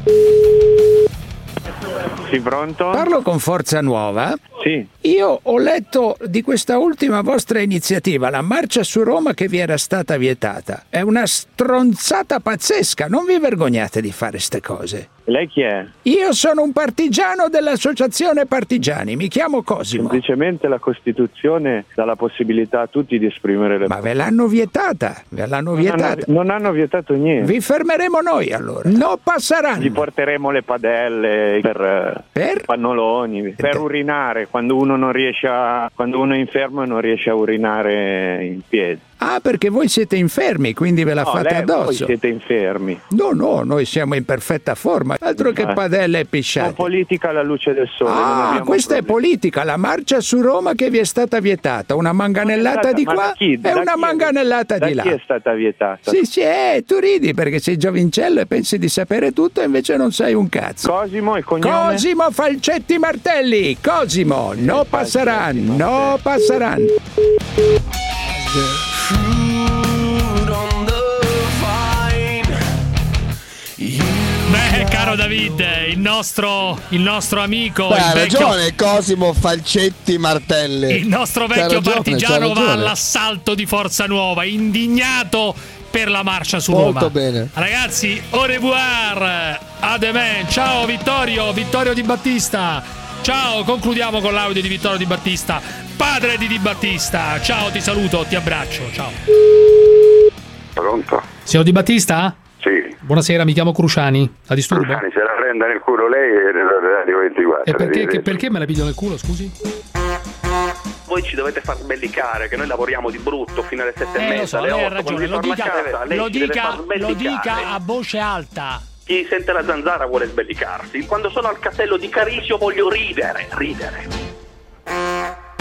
[SPEAKER 10] Sì, pronto?
[SPEAKER 2] Parlo con Forza Nuova?
[SPEAKER 10] Sì.
[SPEAKER 2] Io ho letto di questa ultima vostra iniziativa, la marcia su Roma che vi era stata vietata. È una stronzata pazzesca, non vi vergognate di fare ste cose?
[SPEAKER 10] Lei chi è?
[SPEAKER 2] Io sono un partigiano dell'associazione Partigiani, mi chiamo Cosimo.
[SPEAKER 10] Semplicemente la Costituzione dà la possibilità a tutti di esprimere le...
[SPEAKER 2] Ma ve l'hanno vietata, ve l'hanno
[SPEAKER 10] non
[SPEAKER 2] vietata.
[SPEAKER 10] Hanno, non hanno vietato niente.
[SPEAKER 2] Vi fermeremo noi allora, no passeranno.
[SPEAKER 10] Gli porteremo le padelle per,
[SPEAKER 2] per?
[SPEAKER 10] pannoloni, per, per urinare, quando uno non riesce a, quando uno è infermo e non riesce a urinare in piedi.
[SPEAKER 2] Ah, perché voi siete infermi, quindi ve la
[SPEAKER 10] no,
[SPEAKER 2] fate
[SPEAKER 10] lei,
[SPEAKER 2] addosso.
[SPEAKER 10] Voi siete infermi.
[SPEAKER 2] No, no, noi siamo in perfetta forma. Altro che padelle e pisciate.
[SPEAKER 10] È politica alla luce del sole.
[SPEAKER 2] Ah, questa problemi. È politica. La marcia su Roma che vi è stata vietata. Una manganellata di qua
[SPEAKER 10] chi,
[SPEAKER 2] e una manganellata
[SPEAKER 10] da
[SPEAKER 2] di là.
[SPEAKER 10] Chi è stata vietata?
[SPEAKER 2] Sì, sì, eh, tu ridi perché sei giovincello e pensi di sapere tutto e invece non sai un cazzo.
[SPEAKER 10] Cosimo, il cognome?
[SPEAKER 2] Cosimo Falcetti Martelli. Cosimo, no passeranno, no passeranno.
[SPEAKER 11] Beh, caro David, il nostro, il nostro amico.
[SPEAKER 12] Beh,
[SPEAKER 11] il
[SPEAKER 12] ha
[SPEAKER 11] vecchio,
[SPEAKER 12] ragione, Cosimo Falcetti Martelli.
[SPEAKER 11] Il nostro vecchio
[SPEAKER 12] ragione,
[SPEAKER 11] partigiano va all'assalto di Forza Nuova, indignato per la marcia su Roma.
[SPEAKER 12] Molto bene.
[SPEAKER 11] Ragazzi, au revoir, a demain. Ciao Vittorio, Vittorio Di Battista. Ciao, concludiamo con l'audio di Vittorio Di Battista, padre di Di Battista. Ciao, ti saluto, ti abbraccio. Ciao.
[SPEAKER 13] Pronto?
[SPEAKER 11] Signor Di Battista?
[SPEAKER 13] Sì.
[SPEAKER 11] Buonasera, mi chiamo Cruciani. La disturbo?
[SPEAKER 13] Cruciani, se la prenda nel culo lei e Radio ventiquattro.
[SPEAKER 11] E perché, che, perché me la piglio nel culo, scusi?
[SPEAKER 14] Voi ci dovete far sbellicare, che noi lavoriamo di brutto fino alle sette
[SPEAKER 11] eh,
[SPEAKER 14] e mezza,
[SPEAKER 11] lo so,
[SPEAKER 14] alle
[SPEAKER 11] lei ha
[SPEAKER 14] otto.
[SPEAKER 11] ragione, lo dica,
[SPEAKER 14] casa, lei
[SPEAKER 11] lo,
[SPEAKER 14] ci deve
[SPEAKER 11] dica,
[SPEAKER 14] far
[SPEAKER 11] lo dica
[SPEAKER 14] sbellicare.
[SPEAKER 11] a voce alta.
[SPEAKER 14] Chi sente la zanzara vuole sbellicarsi. Quando sono al castello di Carisio voglio ridere, ridere.